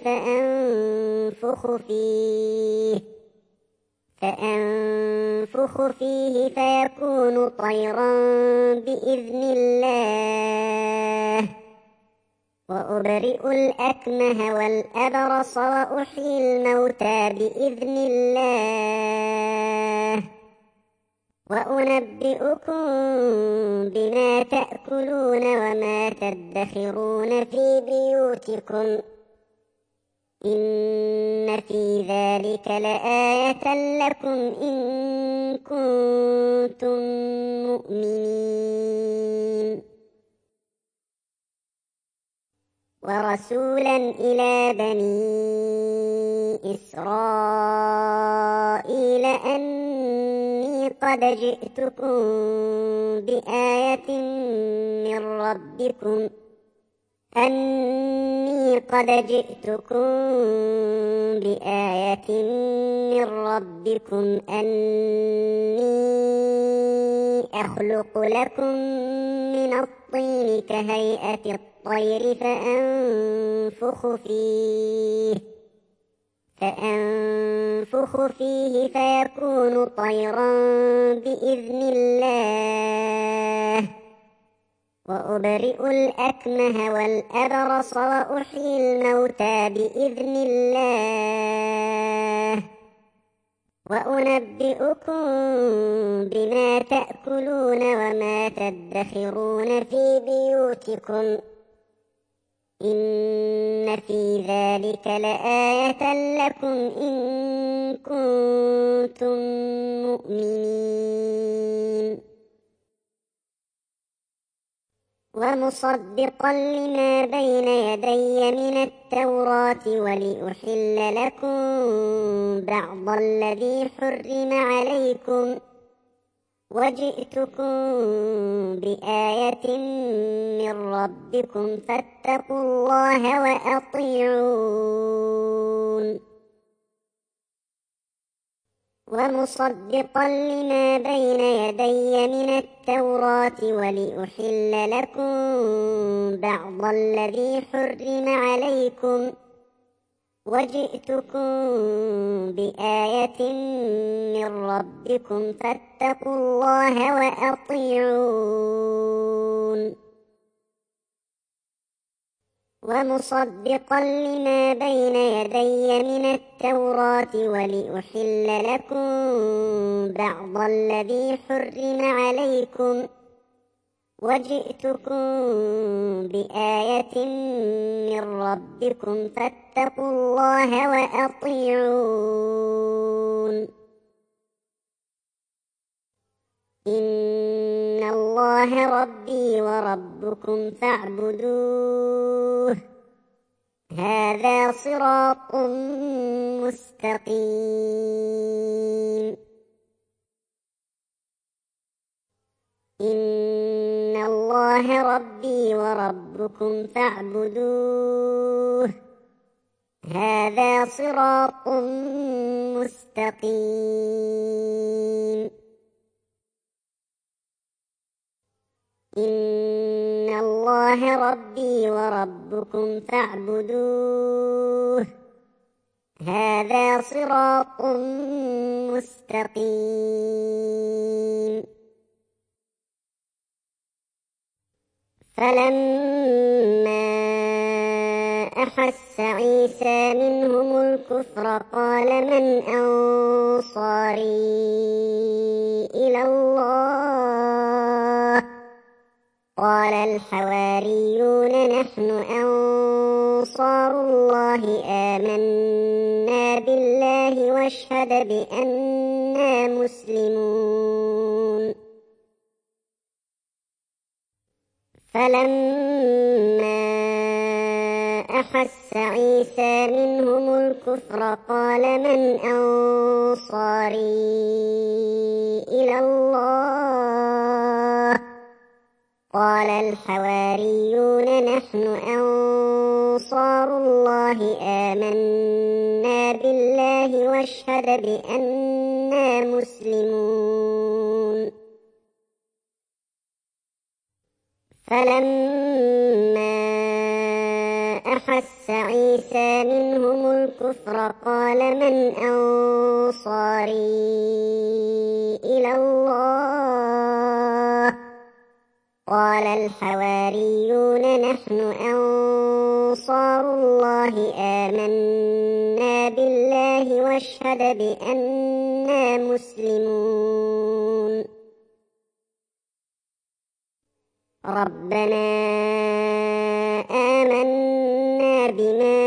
فأنفخ فيه فيكون طيرا بإذن الله. وأبرئ الأكمه والأبرص وأحيي الموتى بإذن الله. وأنبئكم بما تأكلون وما تدخرون في بيوتكم إن في ذلك لآية لكم إن كنتم مؤمنين. ورسولا إلى بني إسرائيل أني قد جئتكم بآية من ربكم أني أخلق لكم من الطين كهيئة الطير فأنفخ فيه فيكون طيرا بإذن الله. وأبرئ الأكمه والأبرص وأحيي الموتى بإذن الله وأنبئكم بما تأكلون وما تدخرون في بيوتكم إن في ذلك لآية لكم إن كنتم مؤمنين ومصدقا لما بين يدي من التوراة ولأحل لكم بعض الذي حرم عليكم وجئتكم بآية من ربكم فاتقوا الله وأطيعون ومصدقا لما بين يدي من التوراة ولأحل لكم بعض الذي حرم عليكم وجئتكم بآية من ربكم فاتقوا الله وأطيعون ومصدقا لما بين يدي من التوراة ولأحل لكم بعض الذي حرم عليكم وجئتكم بآية من ربكم فاتقوا الله وأطيعون إن الله ربي وربكم فاعبدوه هذا صراط مستقيم إن الله ربي وربكم فاعبدوه هذا صراط مستقيم إن الله ربي وربكم فاعبدوه هذا صراط مستقيم فلما أحس عيسى منهم الكفر قال من أنصاري إلى الله قال الحواريون نحن أنصار الله آمنا بالله واشهد بأننا مسلمون فلما أحس عيسى منهم الكفر قال من أنصاري إلى الله قال الحواريون نحن أنصار الله آمنا بالله واشهد بأننا مسلمون فلما أحس عيسى منهم الكفر قال من أنصاري إلى الله قال الحواريون نحن أنصار الله آمنا بالله واشهد بأننا مسلمون ربنا آمنا بما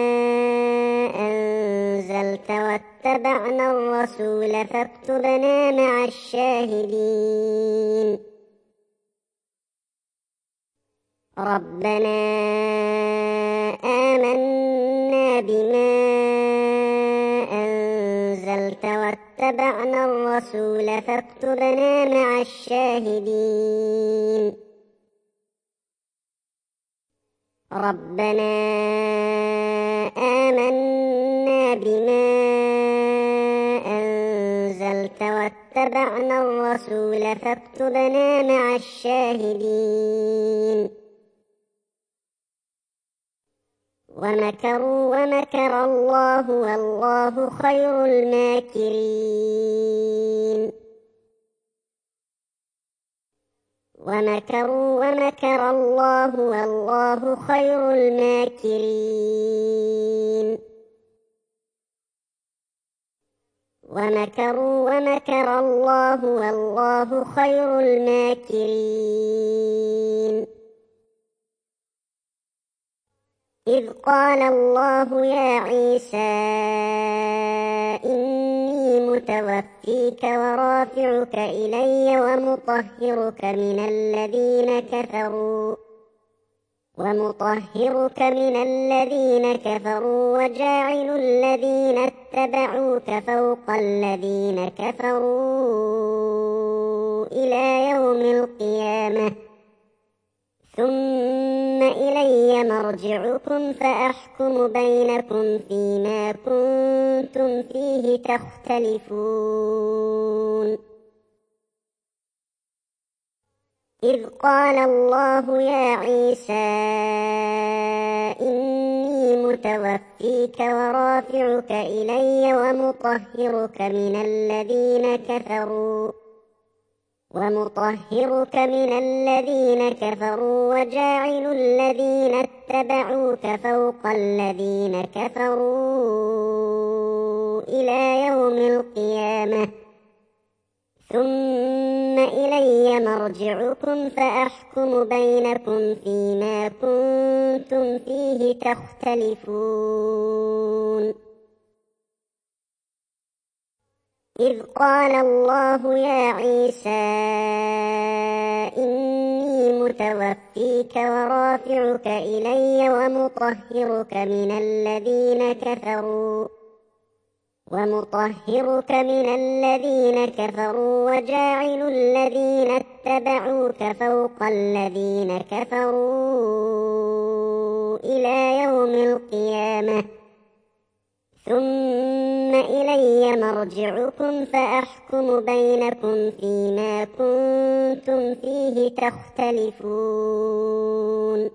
أنزلت واتبعنا الرسول فاكتبنا مع الشاهدين ربنا آمنا بما أنزلت واتبعنا الرسول فاكتبنا مع الشاهدين ربنا آمنا بما أنزلت واتبعنا الرسول فاكتبنا مع الشاهدين ومكروا ومكر الله والله خير الماكرين ومكروا ومكر الله والله خير الماكرين ومكروا ومكر الله والله خير الماكرين إذ قال الله يا عيسى إني متوفيك ورافعك إلي ومطهرك من الذين كفروا وجاعل الذين اتبعوك فوق الذين كفروا إلى يوم القيامة ثم إلي مرجعكم فأحكم بينكم فيما كنتم فيه تختلفون إذ قال الله يا عيسى إني متوفيك ورافعك إلي ومطهرك من الذين كفروا وجاعل الذين اتبعوك فوق الذين كفروا إلى يوم القيامة ثم إلي مرجعكم فأحكم بينكم فيما كنتم فيه تختلفون إذ قال الله يا عيسى إني متوفيك ورافعك إلي ومطهرك من الذين كفروا وجاعل الذين اتبعوك فوق الذين كفروا إلى يوم القيامة ثم إلي مرجعكم فأحكم بينكم فيما كنتم فيه تختلفون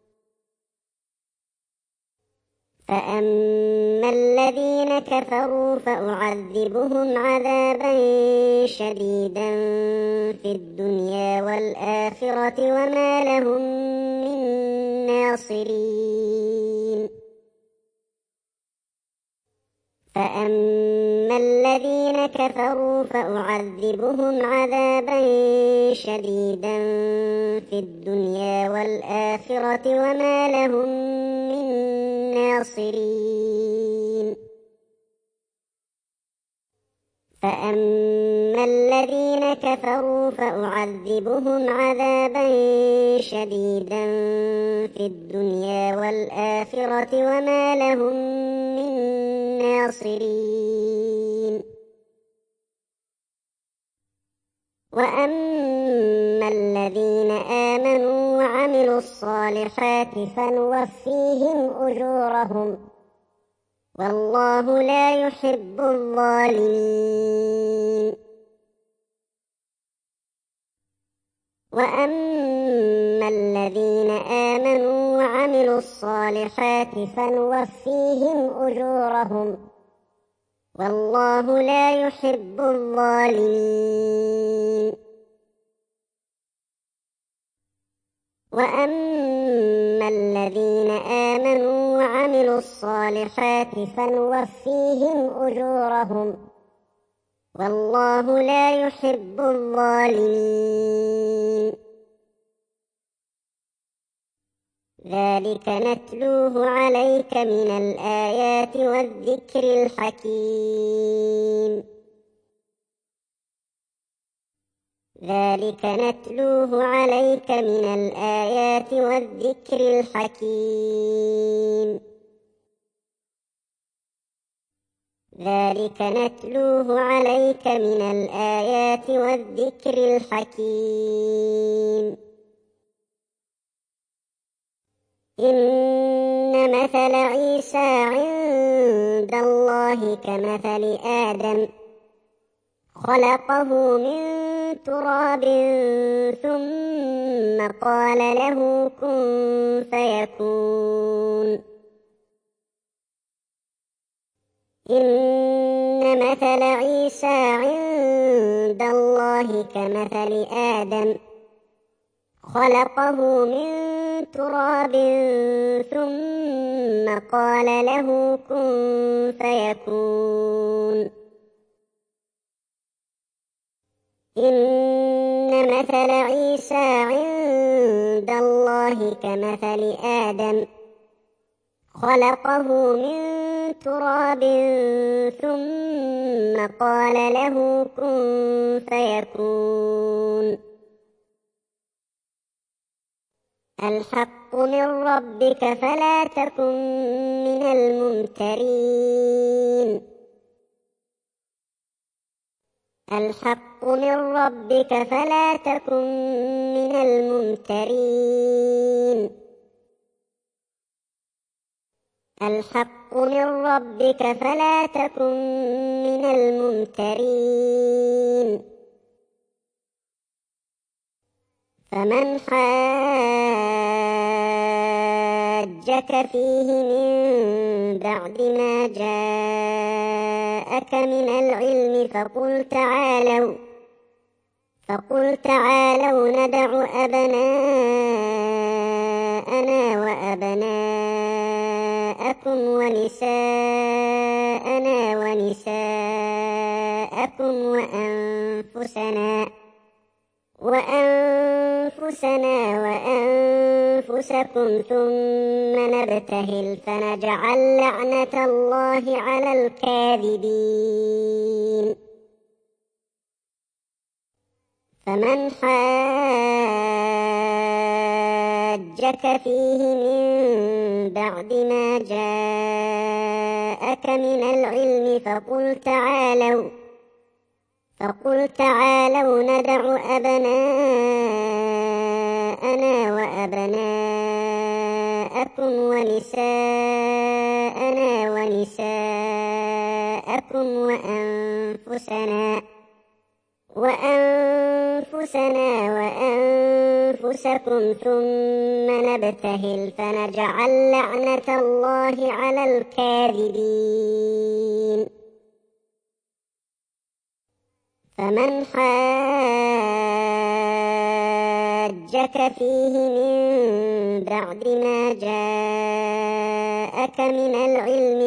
فأما الذين كفروا فأعذبهم عذابا شديدا في الدنيا والآخرة وما لهم من ناصرين فأما الذين كفروا فأعذبهم عذابا شديدا في الدنيا والآخرة وما لهم من ناصرين فأما الذين كفروا فأعذبهم عذابا شديدا في الدنيا والآخرة وما لهم من ناصرين وأما الذين آمنوا وعملوا الصالحات فنوفيهم أجورهم والله لا يحب الظالمين وأما الذين آمنوا وعملوا الصالحات فنوفيهم أجورهم والله لا يحب الظالمين وأما الذين آمنوا وعملوا الصالحات فنوفيهم أجورهم والله لا يحب الظالمين ذلك نتلوه عليك من الآيات والذكر الحكيم ذلك نتلوه عليك من الآيات والذكر الحكيم ذلك نتلوه عليك من الآيات والذكر الحكيم إن مثل عيسى عند الله كمثل آدم خلقه من تراب ثم قال له كن فيكون إن مثل عيسى عند الله كمثل آدم خلقه من تراب ثم قال له كن فيكون. إن مثل عيسى عند الله كمثل آدم خلقه من تراب ثم قال له كن فيكون. الحق من ربك فلا تكن من الممترين. الحق من ربك فلا تكن من الممترين. الحق من ربك فلا تكن من الممترين. فمن حاجك فيه من بعد ما جاءك من العلم فقل تعالوا ندع أبناءنا وأبناءكم ونساءنا ونساءكم وأنفسنا وأنفسكم ثم نبتهل فنجعل لعنة الله على الكاذبين. فمن حاجك فيه من بعد ما جاءك من العلم فقل تعالوا ندع أبناءنا وأبناءكم ونساءنا ونساءكم وأنفسنا وأنفسكم ثم نبتهل فنجعل لعنة الله على الكاذبين. فمن حاجك فيه من بعد ما جاءك من العلم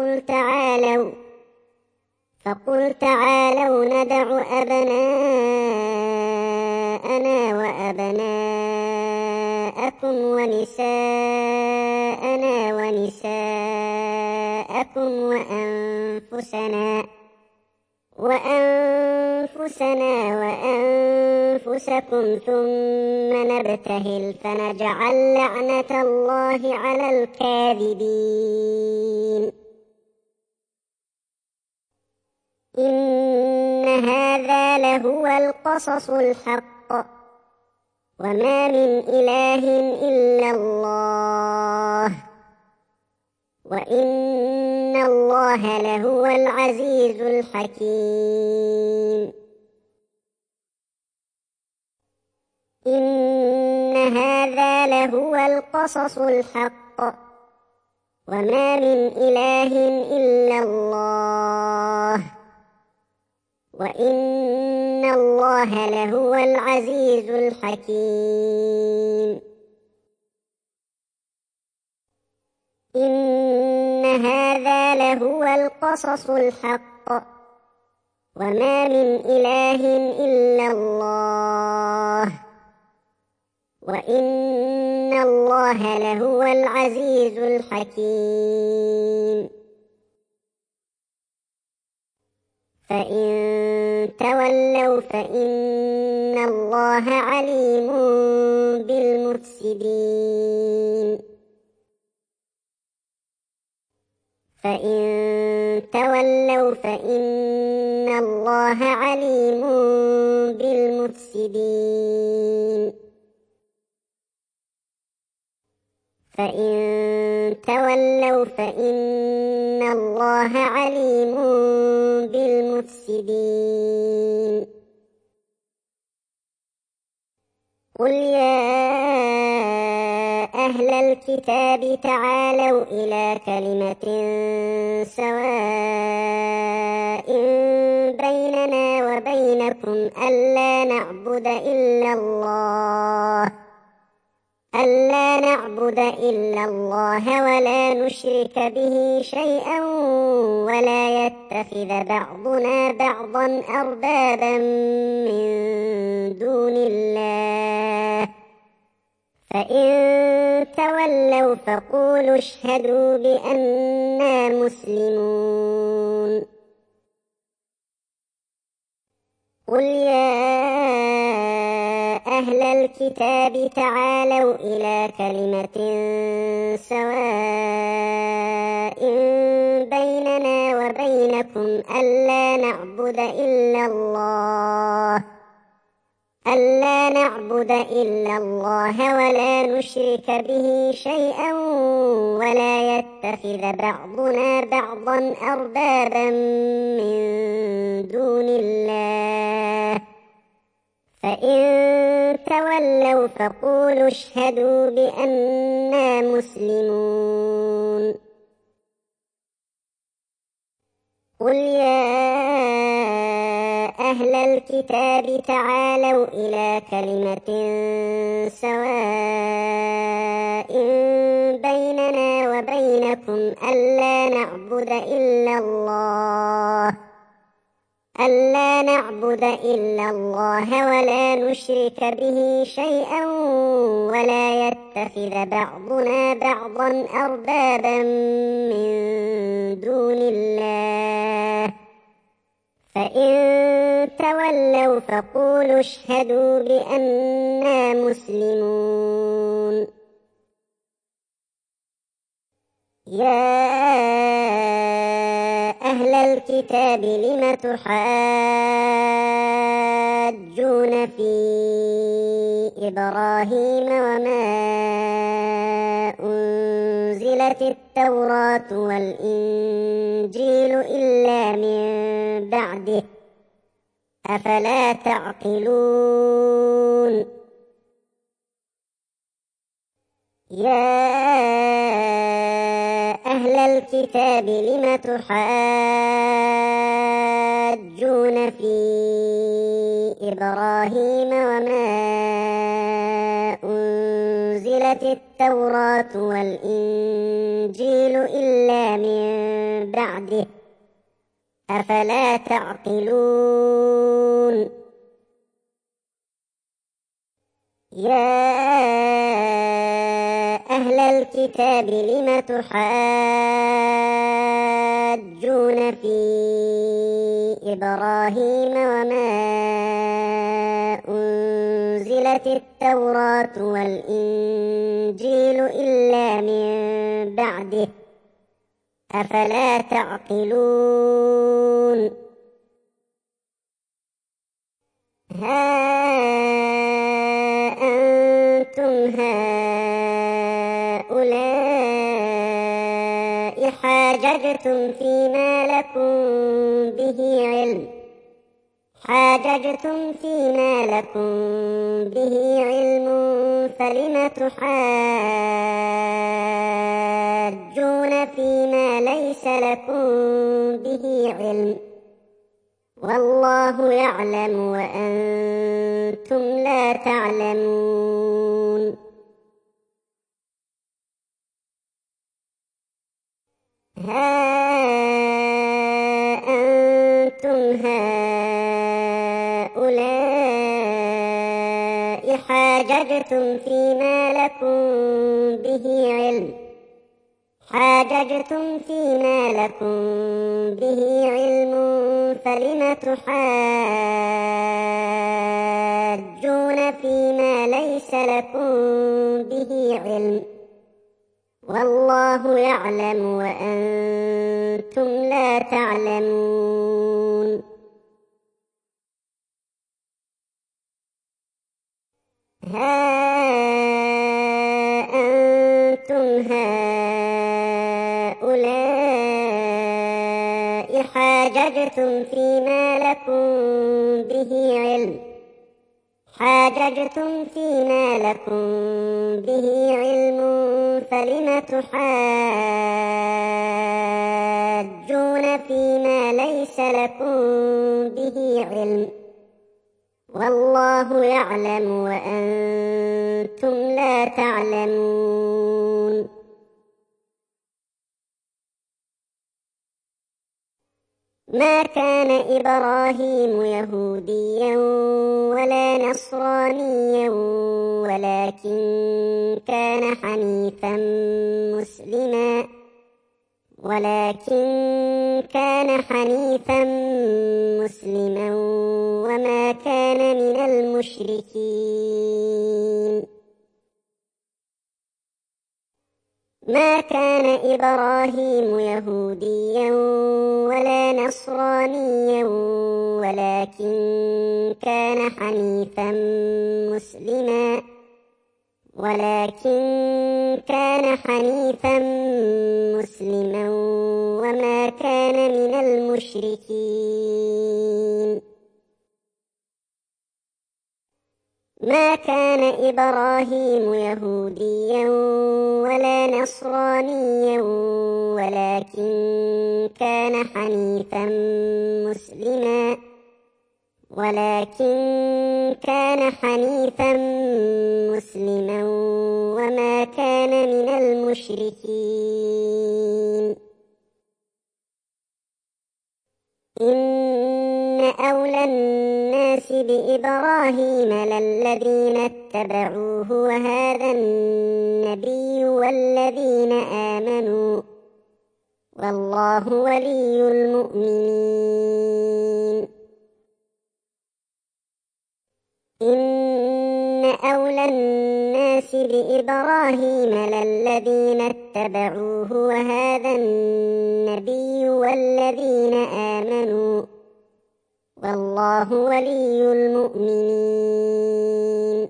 فقل تعالوا ندع أبناءنا وأبناءكم ونساءنا ونساءكم وأنفسنا وأنفسكم ثم نبتهل فنجعل لعنة الله على الكاذبين. إن هذا لهو القصص الحق وما من إله إلا الله وإن الله لهو العزيز الحكيم. إن هذا لهو القصص الحق وما من إله إلا الله وإن الله لهو العزيز الحكيم. إن هذا لهو القصص الحق وما من إله إلا الله وإن الله لهو العزيز الحكيم. فإن تولوا فإن الله عليم بالمفسدين. فإن تولوا فإن الله عليم بالمفسدين. فإن تولوا فإن الله عليم بالمفسدين. قل يا أهل الكتاب تعالوا إلى كلمة سواء بيننا وبينكم ألا نعبد إلا الله ألا نعبد إلا الله ولا نشرك به شيئا ولا يتخذ بعضنا بعضا أربابا من دون الله فإن تولوا فقولوا اشهدوا بأننا مسلمون. قل يا أهل الكتاب تعالوا إلى كلمة سواء بيننا وبينكم ألا نعبد إلا الله ولا نشرك به شيئا ولا يتخذ بعضنا بعضا أربابا من دون الله فإن تولوا فقولوا اشهدوا بأننا مسلمون. قل يا أهل الكتاب تعالوا إلى كلمة سواء بيننا وبينكم ألا نعبد إلا الله ولا نشرك به شيئا ولا يتخذ بعضنا بعضا أربابا من دون الله فإن تولوا فقولوا اشهدوا بأننا مسلمون. يا أهل الكتاب لم تحاجون في إبراهيم وما أنزلت التوراة والإنجيل إلا من بعده أفلا تعقلون. يا أهل الكتاب لم تحاجون في إبراهيم وما أنزلت التوراة والإنجيل إلا من بعده أفلا تعقلون. يا أهل الكتاب لم تحاجون في إبراهيم وما أنزلت التوراة والإنجيل إلا من بعده أفلا تعقلون. أنتم هؤلاء حاججتم فيما لكم به علم فلم تحاجون فيما ليس لكم به علم والله يعلم وأنتم لا تعلمون. أنتم هؤلاء حاججتم فيما لكم به علم فلم تحاجون فيما ليس لكم به علم والله يعلم وأنتم لا تعلمون. أنتم هؤلاء حاججتم فيما لكم به علم فلم تحاجون فيما ليس لكم به علم والله يعلم وأنتم لا تعلمون. ما كان إبراهيم يهوديا ولا نصرانيا ولكن كان حنيفا مسلما وما كان من المشركين. ما كان إبراهيم يهوديا ولا نصرانيا ولكن كان حنيفا مسلما وما كان من المشركين. ما كان إبراهيم يهوديا ولا نصرانيا ولكن كان حنيفا مسلما وما كان من المشركين. إن أولى الناس بإبراهيم للذين اتبعوه وهذا النبي والذين آمنوا والله ولي المؤمنين. إن أولى الناس بإبراهيم للذين اتبعوه وهذا النبي والذين آمنوا والله ولي المؤمنين.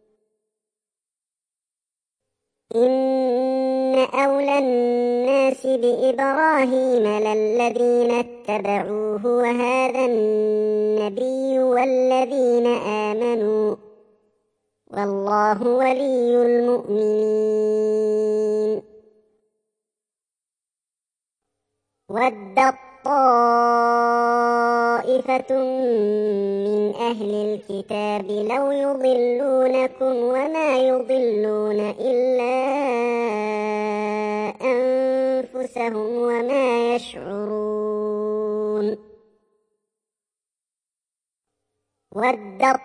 إن أولى الناس بإبراهيم للذين اتبعوه وهذا النبي والذين آمنوا والله ولي المؤمنين. ودت طائفة من أهل الكتاب لو يضلونكم وما يضلون إلا أنفسهم وما يشعرون. ودت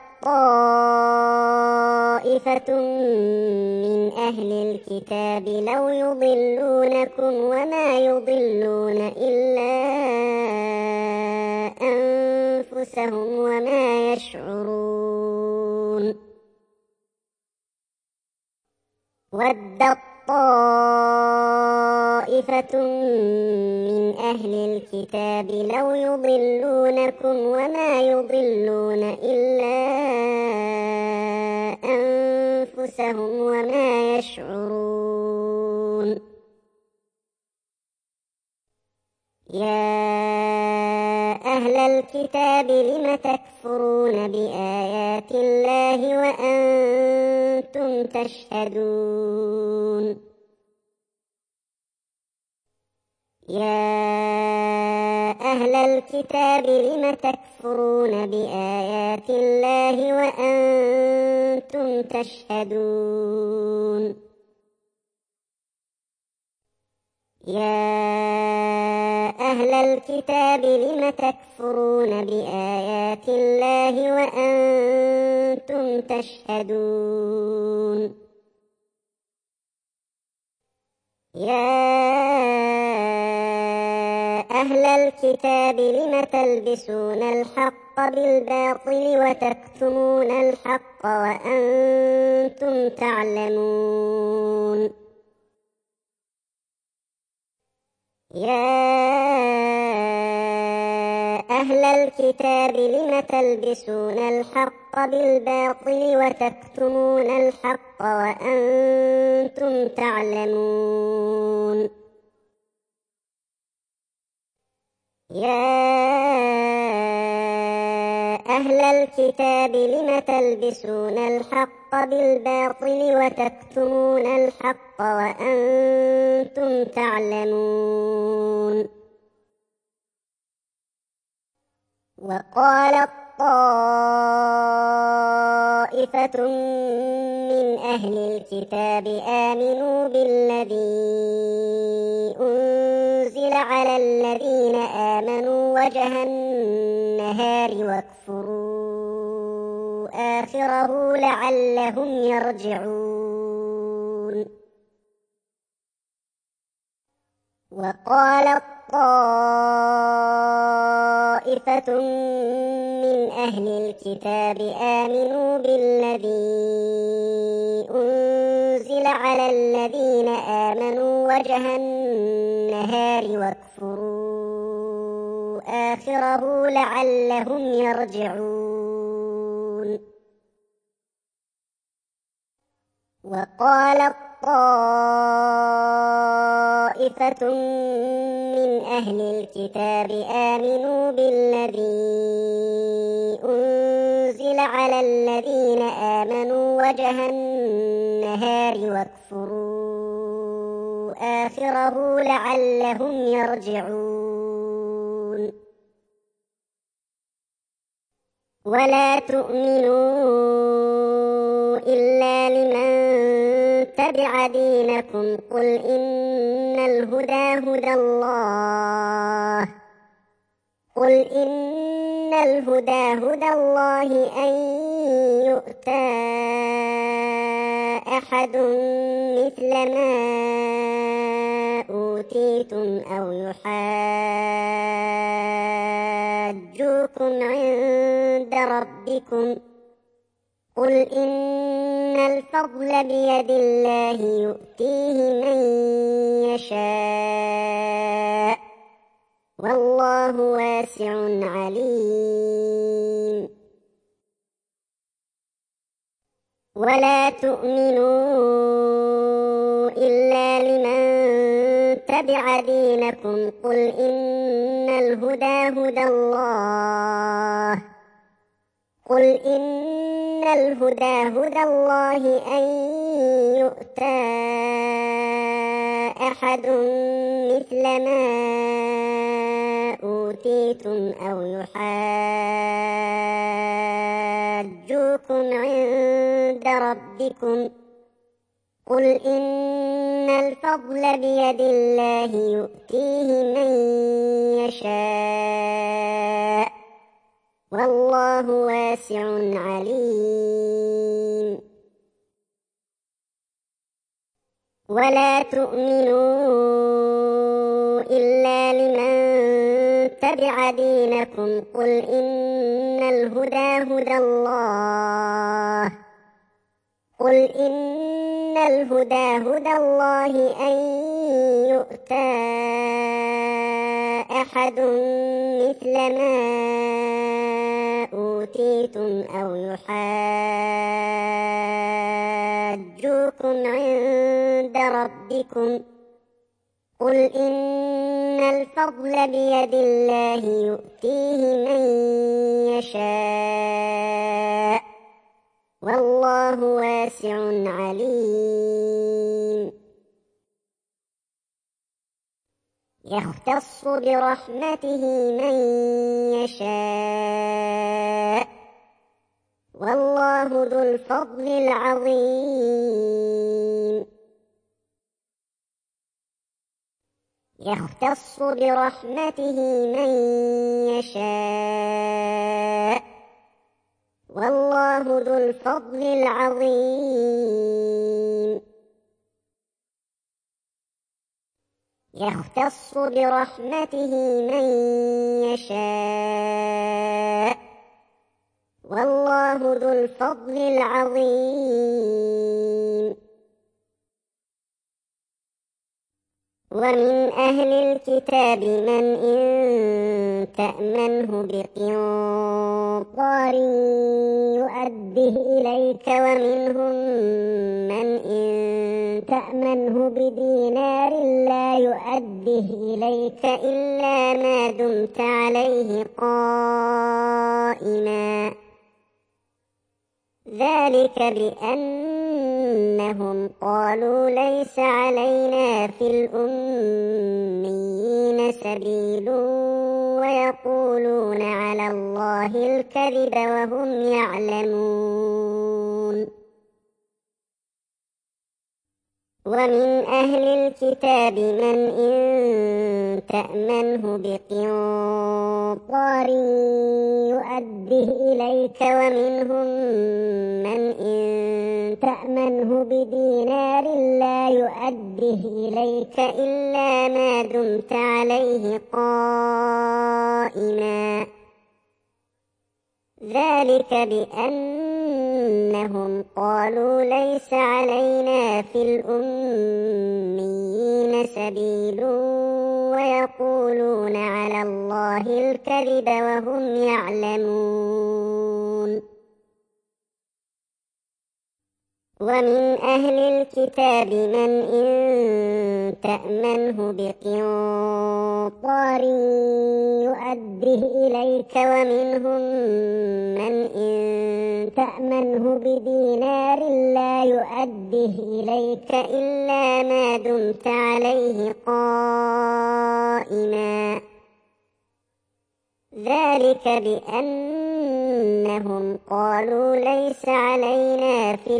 طائفة من أهل الكتاب لو يضلونكم وما يضلون إلا أنفسهم وما يشعرون. ودت طائفة من أهل الكتاب لو يضلونكم وما يضلون إلا أنفسهم وما يشعرون. يا أهل الكتاب لم تكفرون بآيات الله وأنتم تشهدون. يا أهل الكتاب لم تكفرون بآيات الله وأنتم تشهدون. يا أهل الكتاب لم تكفرون بآيات الله وأنتم تشهدون. يا أهل الكتاب لم تلبسون الحق بالباطل وتكتمون الحق وأنتم تعلمون. يا أهل الكتاب لم تلبسون الحق بالباطل وتكتمون الحق وأنتم تعلمون. يا أهل الكتاب لم تلبسون الحق بالباطل وتكتمون الحق وأنتم تعلمون. وقالت طائفة من أهل الكتاب آمنوا بالذي أنزل على الذين آمنوا وجه النهار واكفروا آخره لعلهم يرجعون. وقالت طائفة من أهل الكتاب آمنوا بالذي أنزل على الذين آمنوا وجه النهار واكفروا آخره لعلهم يرجعون. وقالت طائفة من أهل الكتاب آمنوا بالذي أنزل على الذين آمنوا وجه النهار واكفروا آخره لعلهم يرجعون. ولا تؤمنوا إلا لمن تبع دينكم قل إن الهدى هدى الله أن يؤتى أحد مثل ما أوتيتم أو يحاجوكم عند ربكم قل إن الفضل بيد الله يؤتيه من يشاء والله واسع عليم. ولا تؤمنوا إلا لمن تبع دينكم قل إن الهدى هدى الله أن يؤتى أحد مثل ما أوتيتم أو يحاجوكم عند ربكم قل إن الفضل بيد الله يؤتيه من يشاء والله واسع عليم. ولا تؤمنوا إلا لمن تبع دينكم قل إن الهدى هدى الله أن يؤتى أحد مثل ما أوتيتم أو يحاجوكم عند ربكم قل إن الفضل بيد الله يؤتيه من يشاء والله واسع عليم. يختص برحمته من يشاء والله ذو الفضل العظيم. يختص برحمته من يشاء والله ذو الفضل العظيم. يختص برحمته من يشاء والله ذو الفضل العظيم. ومن أهل الكتاب من إن تأمنه بقنطار يؤده إليك ومنهم من إن تأمنه بدينار لا يؤده إليك إلا ما دمت عليه قائما ذلك بأن بأنهم قالوا ليس علينا في الأميين سبيل ويقولون على الله الكذب وهم يعلمون. ومن أهل الكتاب من إن تأمنه بقنطار يؤده إليك ومنهم من إن تأمنه بدينار لا يؤده إليك إلا ما دمت عليه قائما ذلك بأنهم قالوا ليس علينا في الأميين سبيل ويقولون على الله الكذب وهم يعلمون. ومن أهل الكتاب من إن تأمنه بقنطار يؤده إليك ومنهم من إن تأمنه بدينار لا يؤده إليك إلا ما دمت عليه قائما ذلك بأنهم قالوا ليس علينا في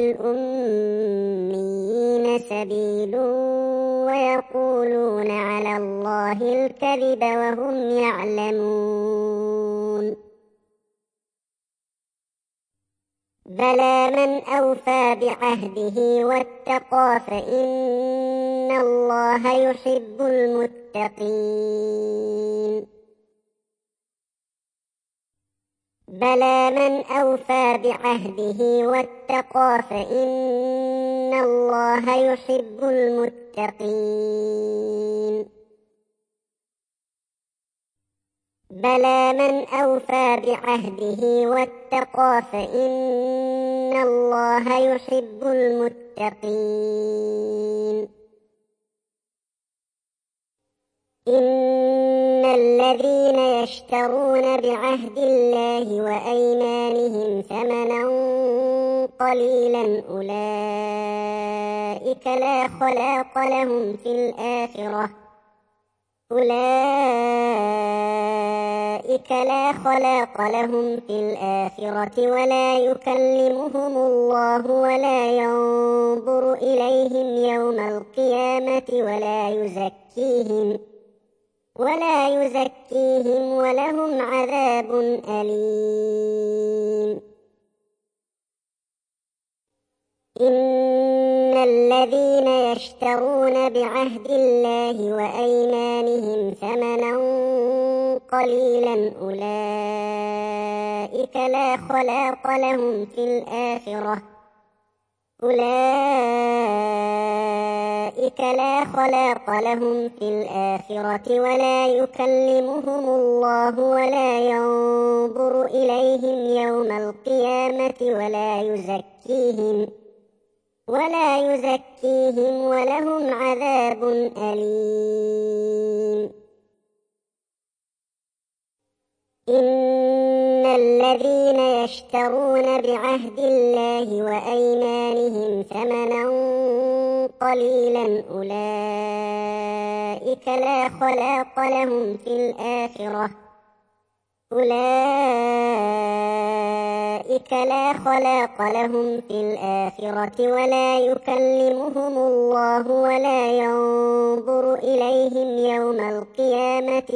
الأميين سبيل ويقولون على الله الكذب وهم يعلمون. بلى من أوفى بعهده واتقى فإن الله يحب المتقين. بلى من أوفى بعهده واتقى فإن الله يحب المتقين. بلى من أوفى بعهده واتقى فإن الله يحب المتقين. إن الذين يشترون بعهد الله وأيمانهم ثمنا قليلا أولئك لا خلاق لهم في الآخرة ولا يكلمهم الله ولا ينظر إليهم يوم القيامة ولا يزكيهم ولهم عذاب أليم. إن الذين يشترون بعهد الله وأيمانهم ثمنا قليلا أولئك لا خلاق لهم في الآخرة ولا يكلمهم الله ولا ينظر إليهم يوم القيامة ولا يزكيهم ولهم عذاب أليم. إن الذين يشترون بعهد الله وأيمانهم ثمنا قليلا أولئك لا خلاق لهم في الآخرة ولا يكلمهم الله ولا ينظر إليهم يوم القيامة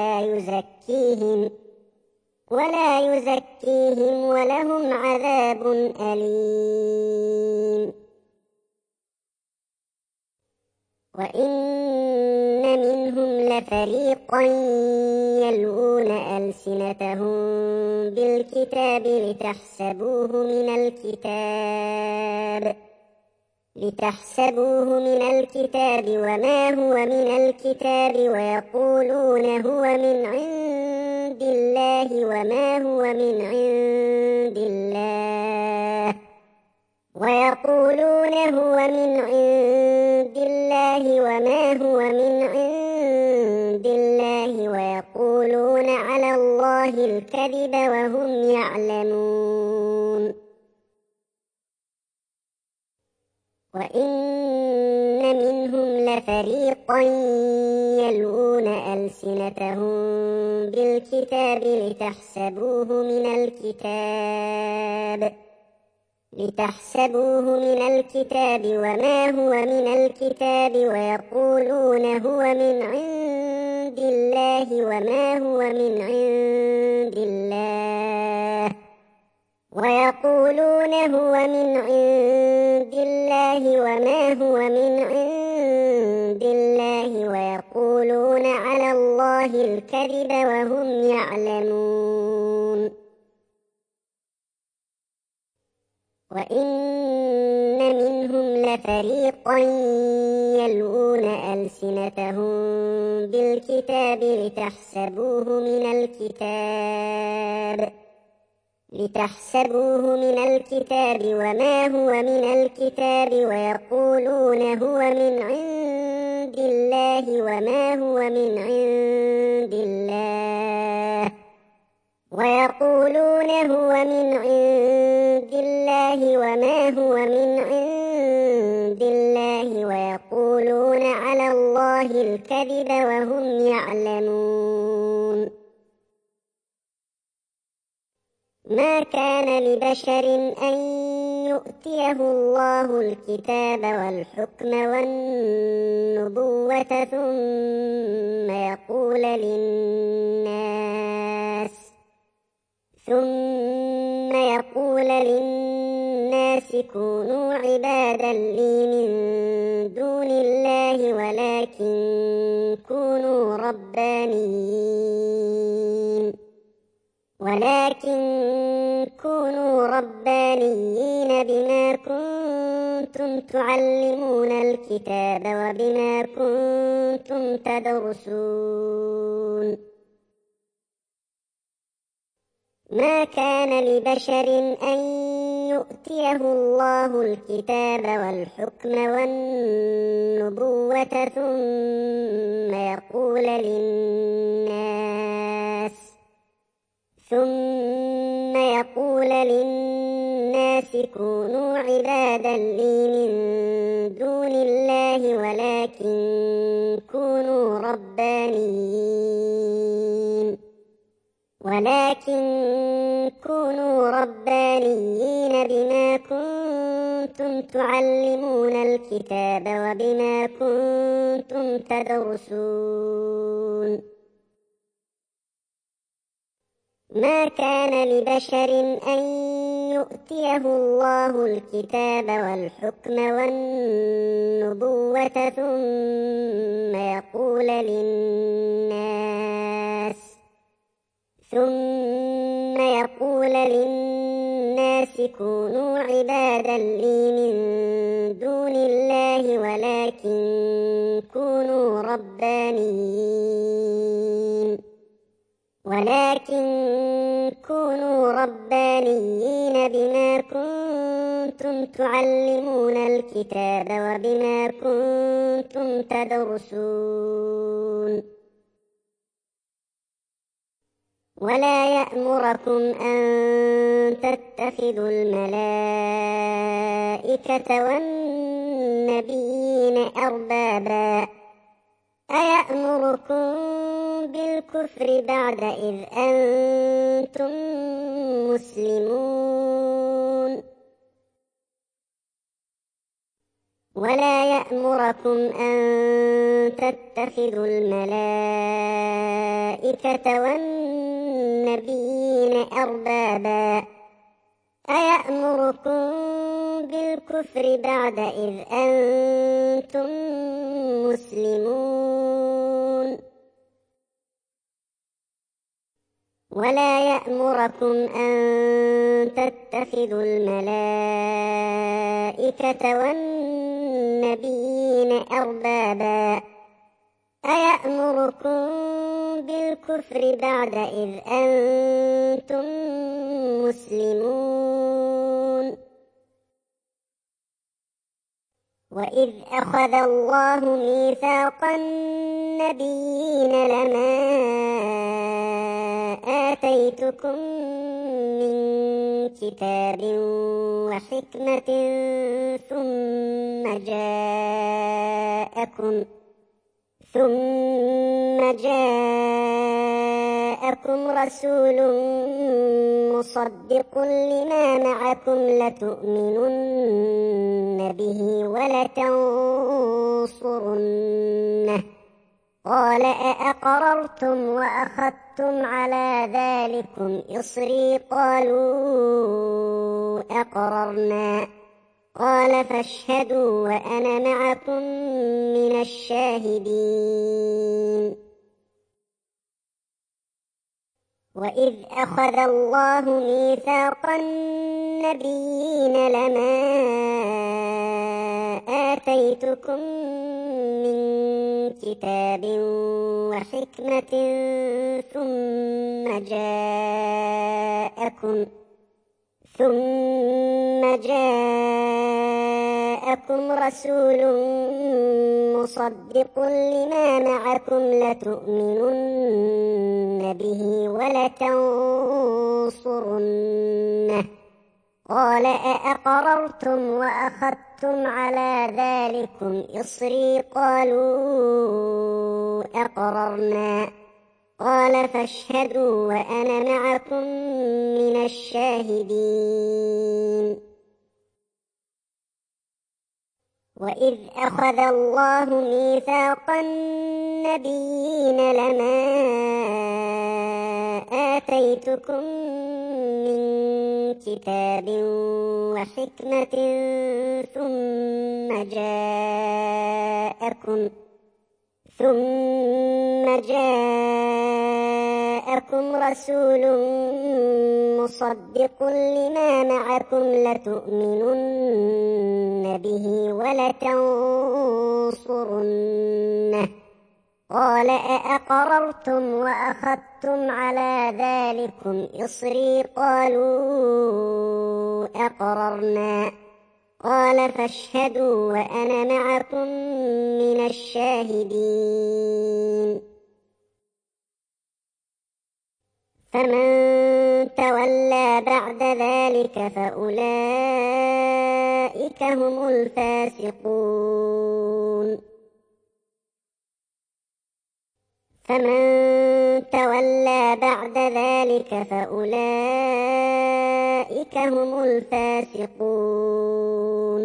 ولا يزكيهم ولهم عذاب أليم. وإن منهم لفريقا يلوون ألسنتهم بالكتاب لتحسبوه من الكتاب وما هو من الكتاب ويقولون هو من عند الله وما هو من عند الله ويقولون على الله الكذب وهم يعلمون. وإن منهم لفريقا يلوون ألسنتهم بالكتاب لتحسبوه من الكتاب وما هو من الكتاب ويقولون هو من عند الله وما هو من عند الله ويقولون ويقولون على الله الكذب وهم يعلمون. وإن منهم لفريقا يلوون ألسنتهم بالكتاب لتحسبوه من الكتاب وما هو من الكتاب ويقولون هو من عند الله وما هو من عند الله ويقولون على الله الكذب وهم يعلمون. ما كان لبشر أن يؤتيه الله الكتاب والحكم والنبوة ثم يقول للناس كونوا عبادا لي من دون الله ولكن كونوا ربانيين بما كنتم تعلمون الكتاب وبما كنتم تدرسون. ما كان لبشر أن يؤتيه الله الكتاب والحكم والنبوة ثم يقول للناس كونوا عبادا لي من دون الله ولكن كونوا ربانيين بما كنتم تعلمون الكتاب وبما كنتم تدرسون. ما كان لبشر أن يؤتيه الله الكتاب والحكم والنبوة ثم يقول للناس كونوا عبادا لي من دون الله ولكن كونوا ربانيين بما كنتم تعلمون الكتاب وبما كنتم تدرسون. ولا يأمركم أن تتخذوا الملائكة والنبيين أربابا أيأمركم بالكفر بعد إذ أنتم مسلمون. ولا يأمركم أن تتخذوا الملائكة والنبيين أربابا أيأمركم بالكفر بعد إذ أنتم مسلمون. ولا يأمركم أن تتخذوا الملائكة والنبيين أربابا أيأمركم بالكفر بعد إذ أنتم مسلمون. وإذ أخذ الله ميثاق النبيين لما آتيتكم من كتاب وحكمة ثم جاءكم رسول مصدق لما معكم لتؤمنن به ولتنصرنه قال أأقررتم وأخذتم على ذلكم إصري قالوا أقررنا قال فاشهدوا وأنا معكم من الشاهدين وإذ أخذ الله ميثاق النبيين لما آتيتكم من كتاب وحكمة ثم جاءكم رسول مصدق لما معكم لتؤمنن به ولتنصرنه قال أأقررتم وأخذتم على ذلكم إصري قالوا أقررنا قال فاشهدوا وأنا معكم من الشاهدين وإذ أخذ الله ميثاق النبيين لما آتيتكم من كتاب وحكمة ثم جاءكم رسول مصدق لما معكم لتؤمنن به ولتنصرنه قال أأقررتم وأخذتم على ذلكم إصري قالوا أقررنا قال فاشهدوا وأنا معكم من الشاهدين فمن تولى بعد ذلك فأولئك هم الفاسقون فمن تولى بعد ذلك فأولئك هم الفاسقون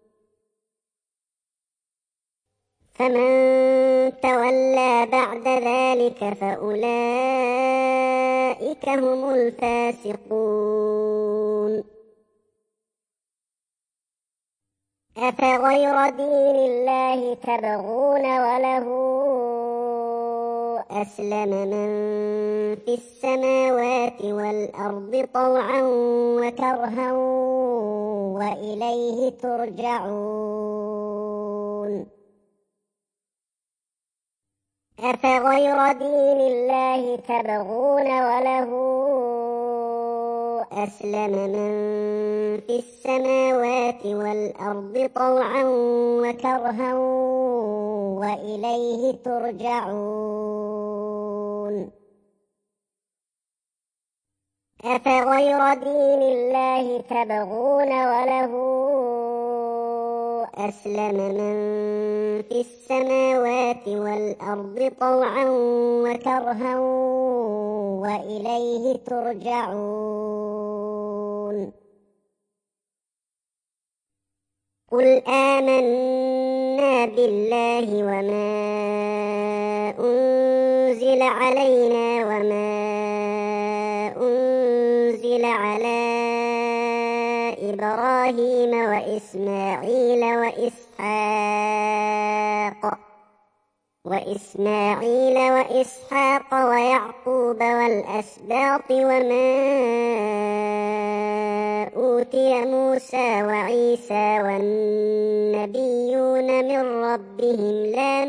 فمن تولى بعد ذلك فأولئك هم الفاسقون أفغير دين الله تبغون وله أسلم من في السماوات والأرض طوعا وكرها وإليه ترجعون أفغير دين الله تبغون وله أسلم من في السماوات والأرض طوعا وكرها وإليه ترجعون أفغير دين الله تبغون وله أسلم من في السماوات والأرض طوعا وكرها وإليه ترجعون قل آمنا بالله وما أنزل علينا وما أنزل على إبراهيم وإسماعيل وإسحاق ويعقوب والأسباط وما أوتي موسى وعيسى والنبيون من ربهم لا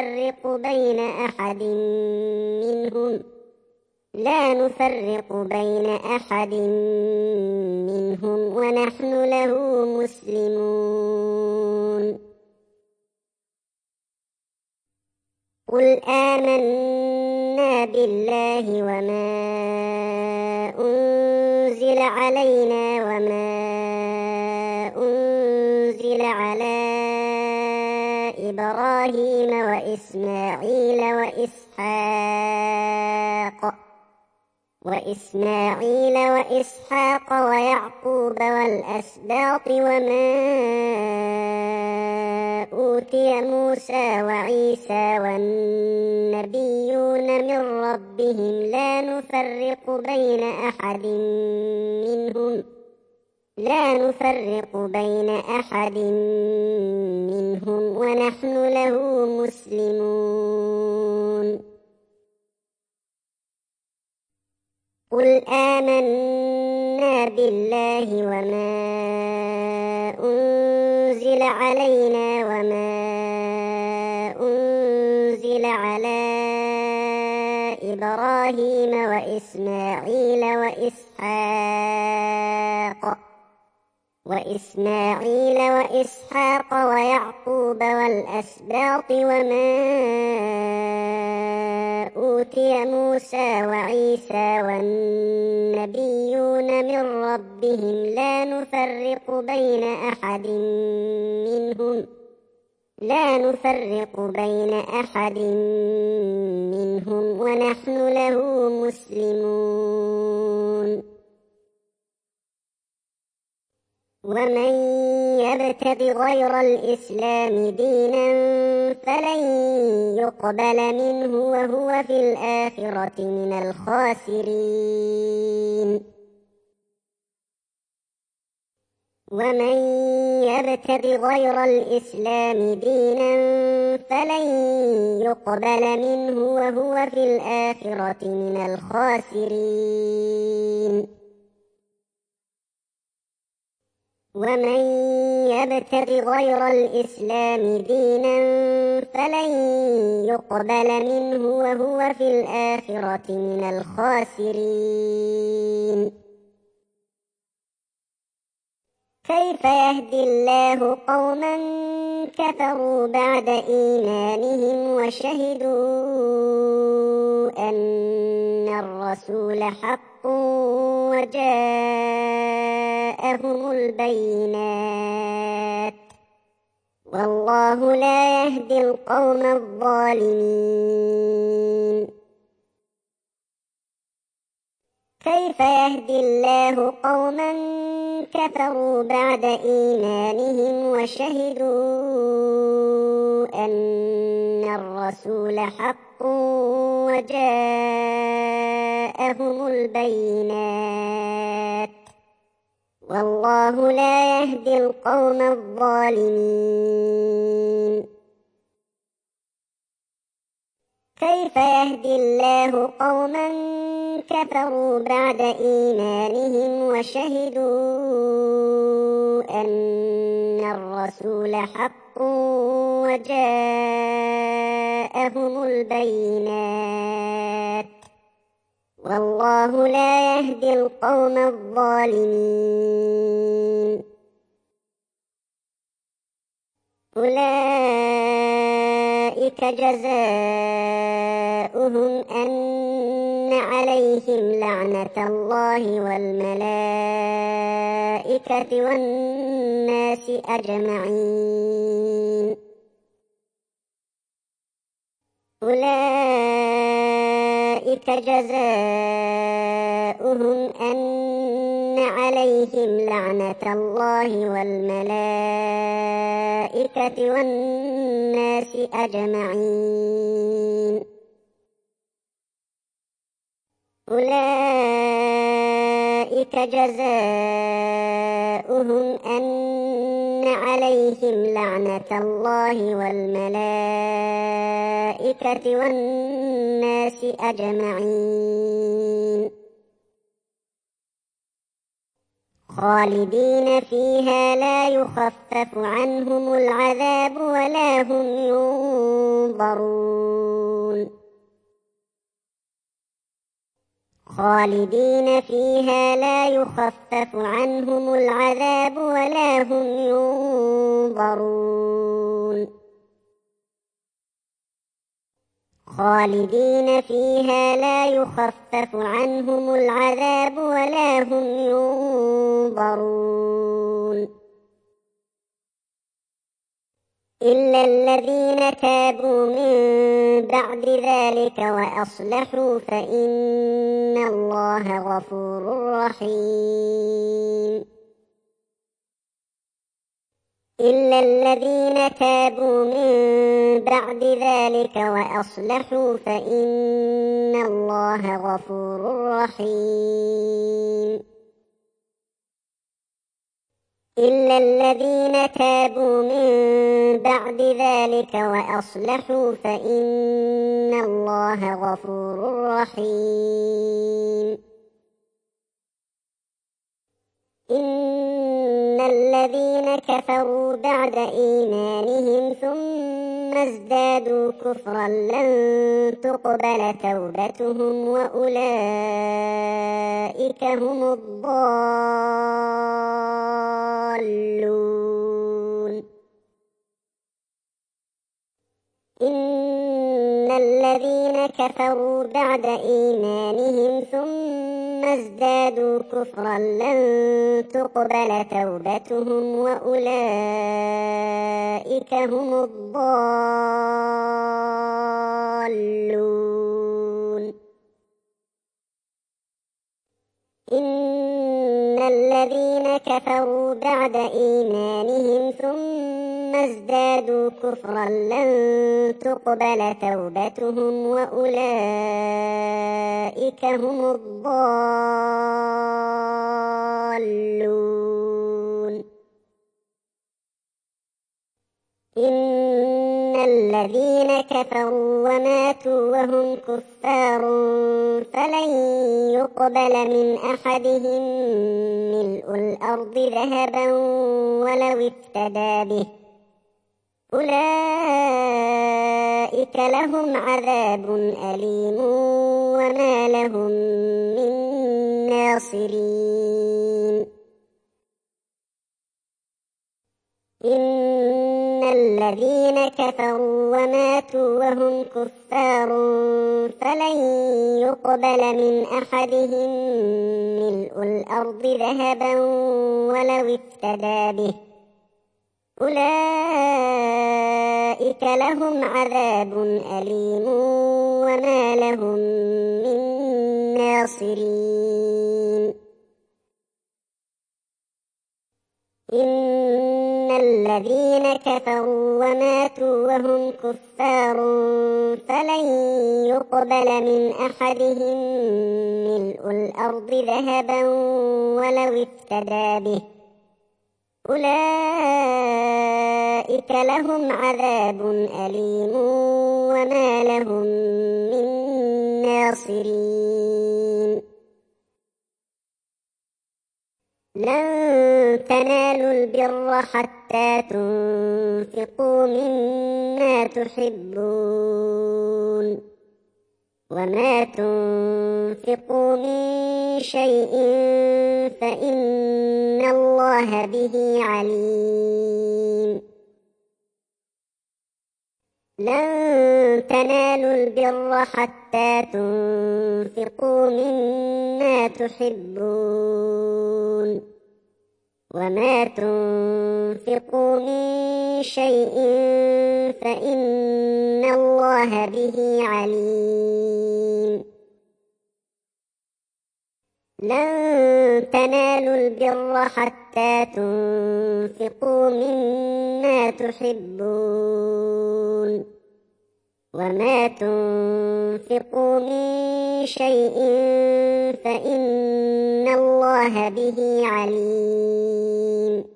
نفرق بين أحد منهم ونحن له مسلمون قل آمنا بالله وما أنزل أنزل علينا وما أنزل على إبراهيم وإسماعيل وإسحاق ويعقوب والأسباط وما أوتي موسى وعيسى والنبيون من ربهم لا نفرق بين أحد منهم ونحن له مسلمون قل آمنا بالله وما أنزل علينا وما أنزل على إبراهيم وإسماعيل وإسحاق ويعقوب والأسباط وما أوتي موسى وعيسى والنبيون من ربهم لا نفرق بين أحد منهم ونحن له مسلمون ومن يبتغ غير الإسلام دينا فلن يقبل منه وهو في الآخرة من الخاسرين ومن يبتغ غير الإسلام دينا فلن يقبل منه وهو في الآخرة من الخاسرين ومن يبتغ غير الإسلام دينا فلن يقبل منه وهو في الآخرة من الخاسرين كيف يهدي الله قوما كفروا بعد إيمانهم وشهدوا أن الرسول حق وجاءهم البينات والله لا يهدي القوم الظالمين كيف يهدي الله قوما كفروا بعد إيمانهم وشهدوا أن الرسول حق وجاءهم البينات والله لا يهدي القوم الظالمين كيف يهدي الله قوما كفروا بعد إيمانهم وشهدوا أن الرسول حق وجاءهم البينات والله لا يهدي القوم الظالمين أولئك جزاؤهم أن عليهم لعنة الله والملائكة والناس أجمعين أولئك جزاؤهم أن عليهم لعنة الله والملائكة والناس أجمعين أولئك جزاؤهم أن عليهم لعنة الله والملائكة والناس أجمعين خالدين فيها لا يخفف عنهم العذاب ولا هم ينظرون خالدين فيها لا يخفف عنهم العذاب ولا هم ينظرون خالدين فيها لا يخفف عنهم العذاب ولا هم ينظرون إلا الذين تابوا من بعد ذلك وأصلحوا فإن الله غفور رحيم إلا الذين تابوا من بعد ذلك وأصلحوا فإن الله غفور رحيم إلا الذين تابوا من بعد ذلك وأصلحوا فإن الله غفور رحيم إن الذين كفروا بعد إيمانهم ثم ازدادوا كفرا لن تقبل توبتهم وأولئك هم الضالون إن الذين كفروا بعد إيمانهم ثم ازدادوا كفرا لن تقبل توبتهم وأولئك هم الضالون إن الذين كفروا بعد إيمانهم ثم ازدادوا كفرا لن تقبل توبتهم وأولئك هم الضالون إن الذين كفروا وماتوا وهم كفار فلن يقبل من أحدهم ملء الأرض ذهبا ولو افتدى به أولئك لهم عذاب أليم وما لهم من ناصرين إن الذين كفروا وماتوا وهم كفار فلن يقبل من أحدهم ملء الأرض ذهبا ولو افتدى به أولئك لهم عذاب أليم وما لهم من ناصرين إن الذين كفروا وماتوا وهم كفار فلن يقبل من أحدهم ملء الأرض ذهبا ولو افتدى به أولئك لهم عذاب أليم وما لهم من ناصرين لن تنالوا البر حتى تنفقوا مما تحبون وما تنفقوا من شيء فإن الله به عليم لن تنالوا البر حتى تنفقوا مما تحبون وما تنفقوا من شيء فإن الله به عليم لن تنالوا البر حتى تنفقوا مما تحبون وما تنفقوا من شيء فإن الله به عليم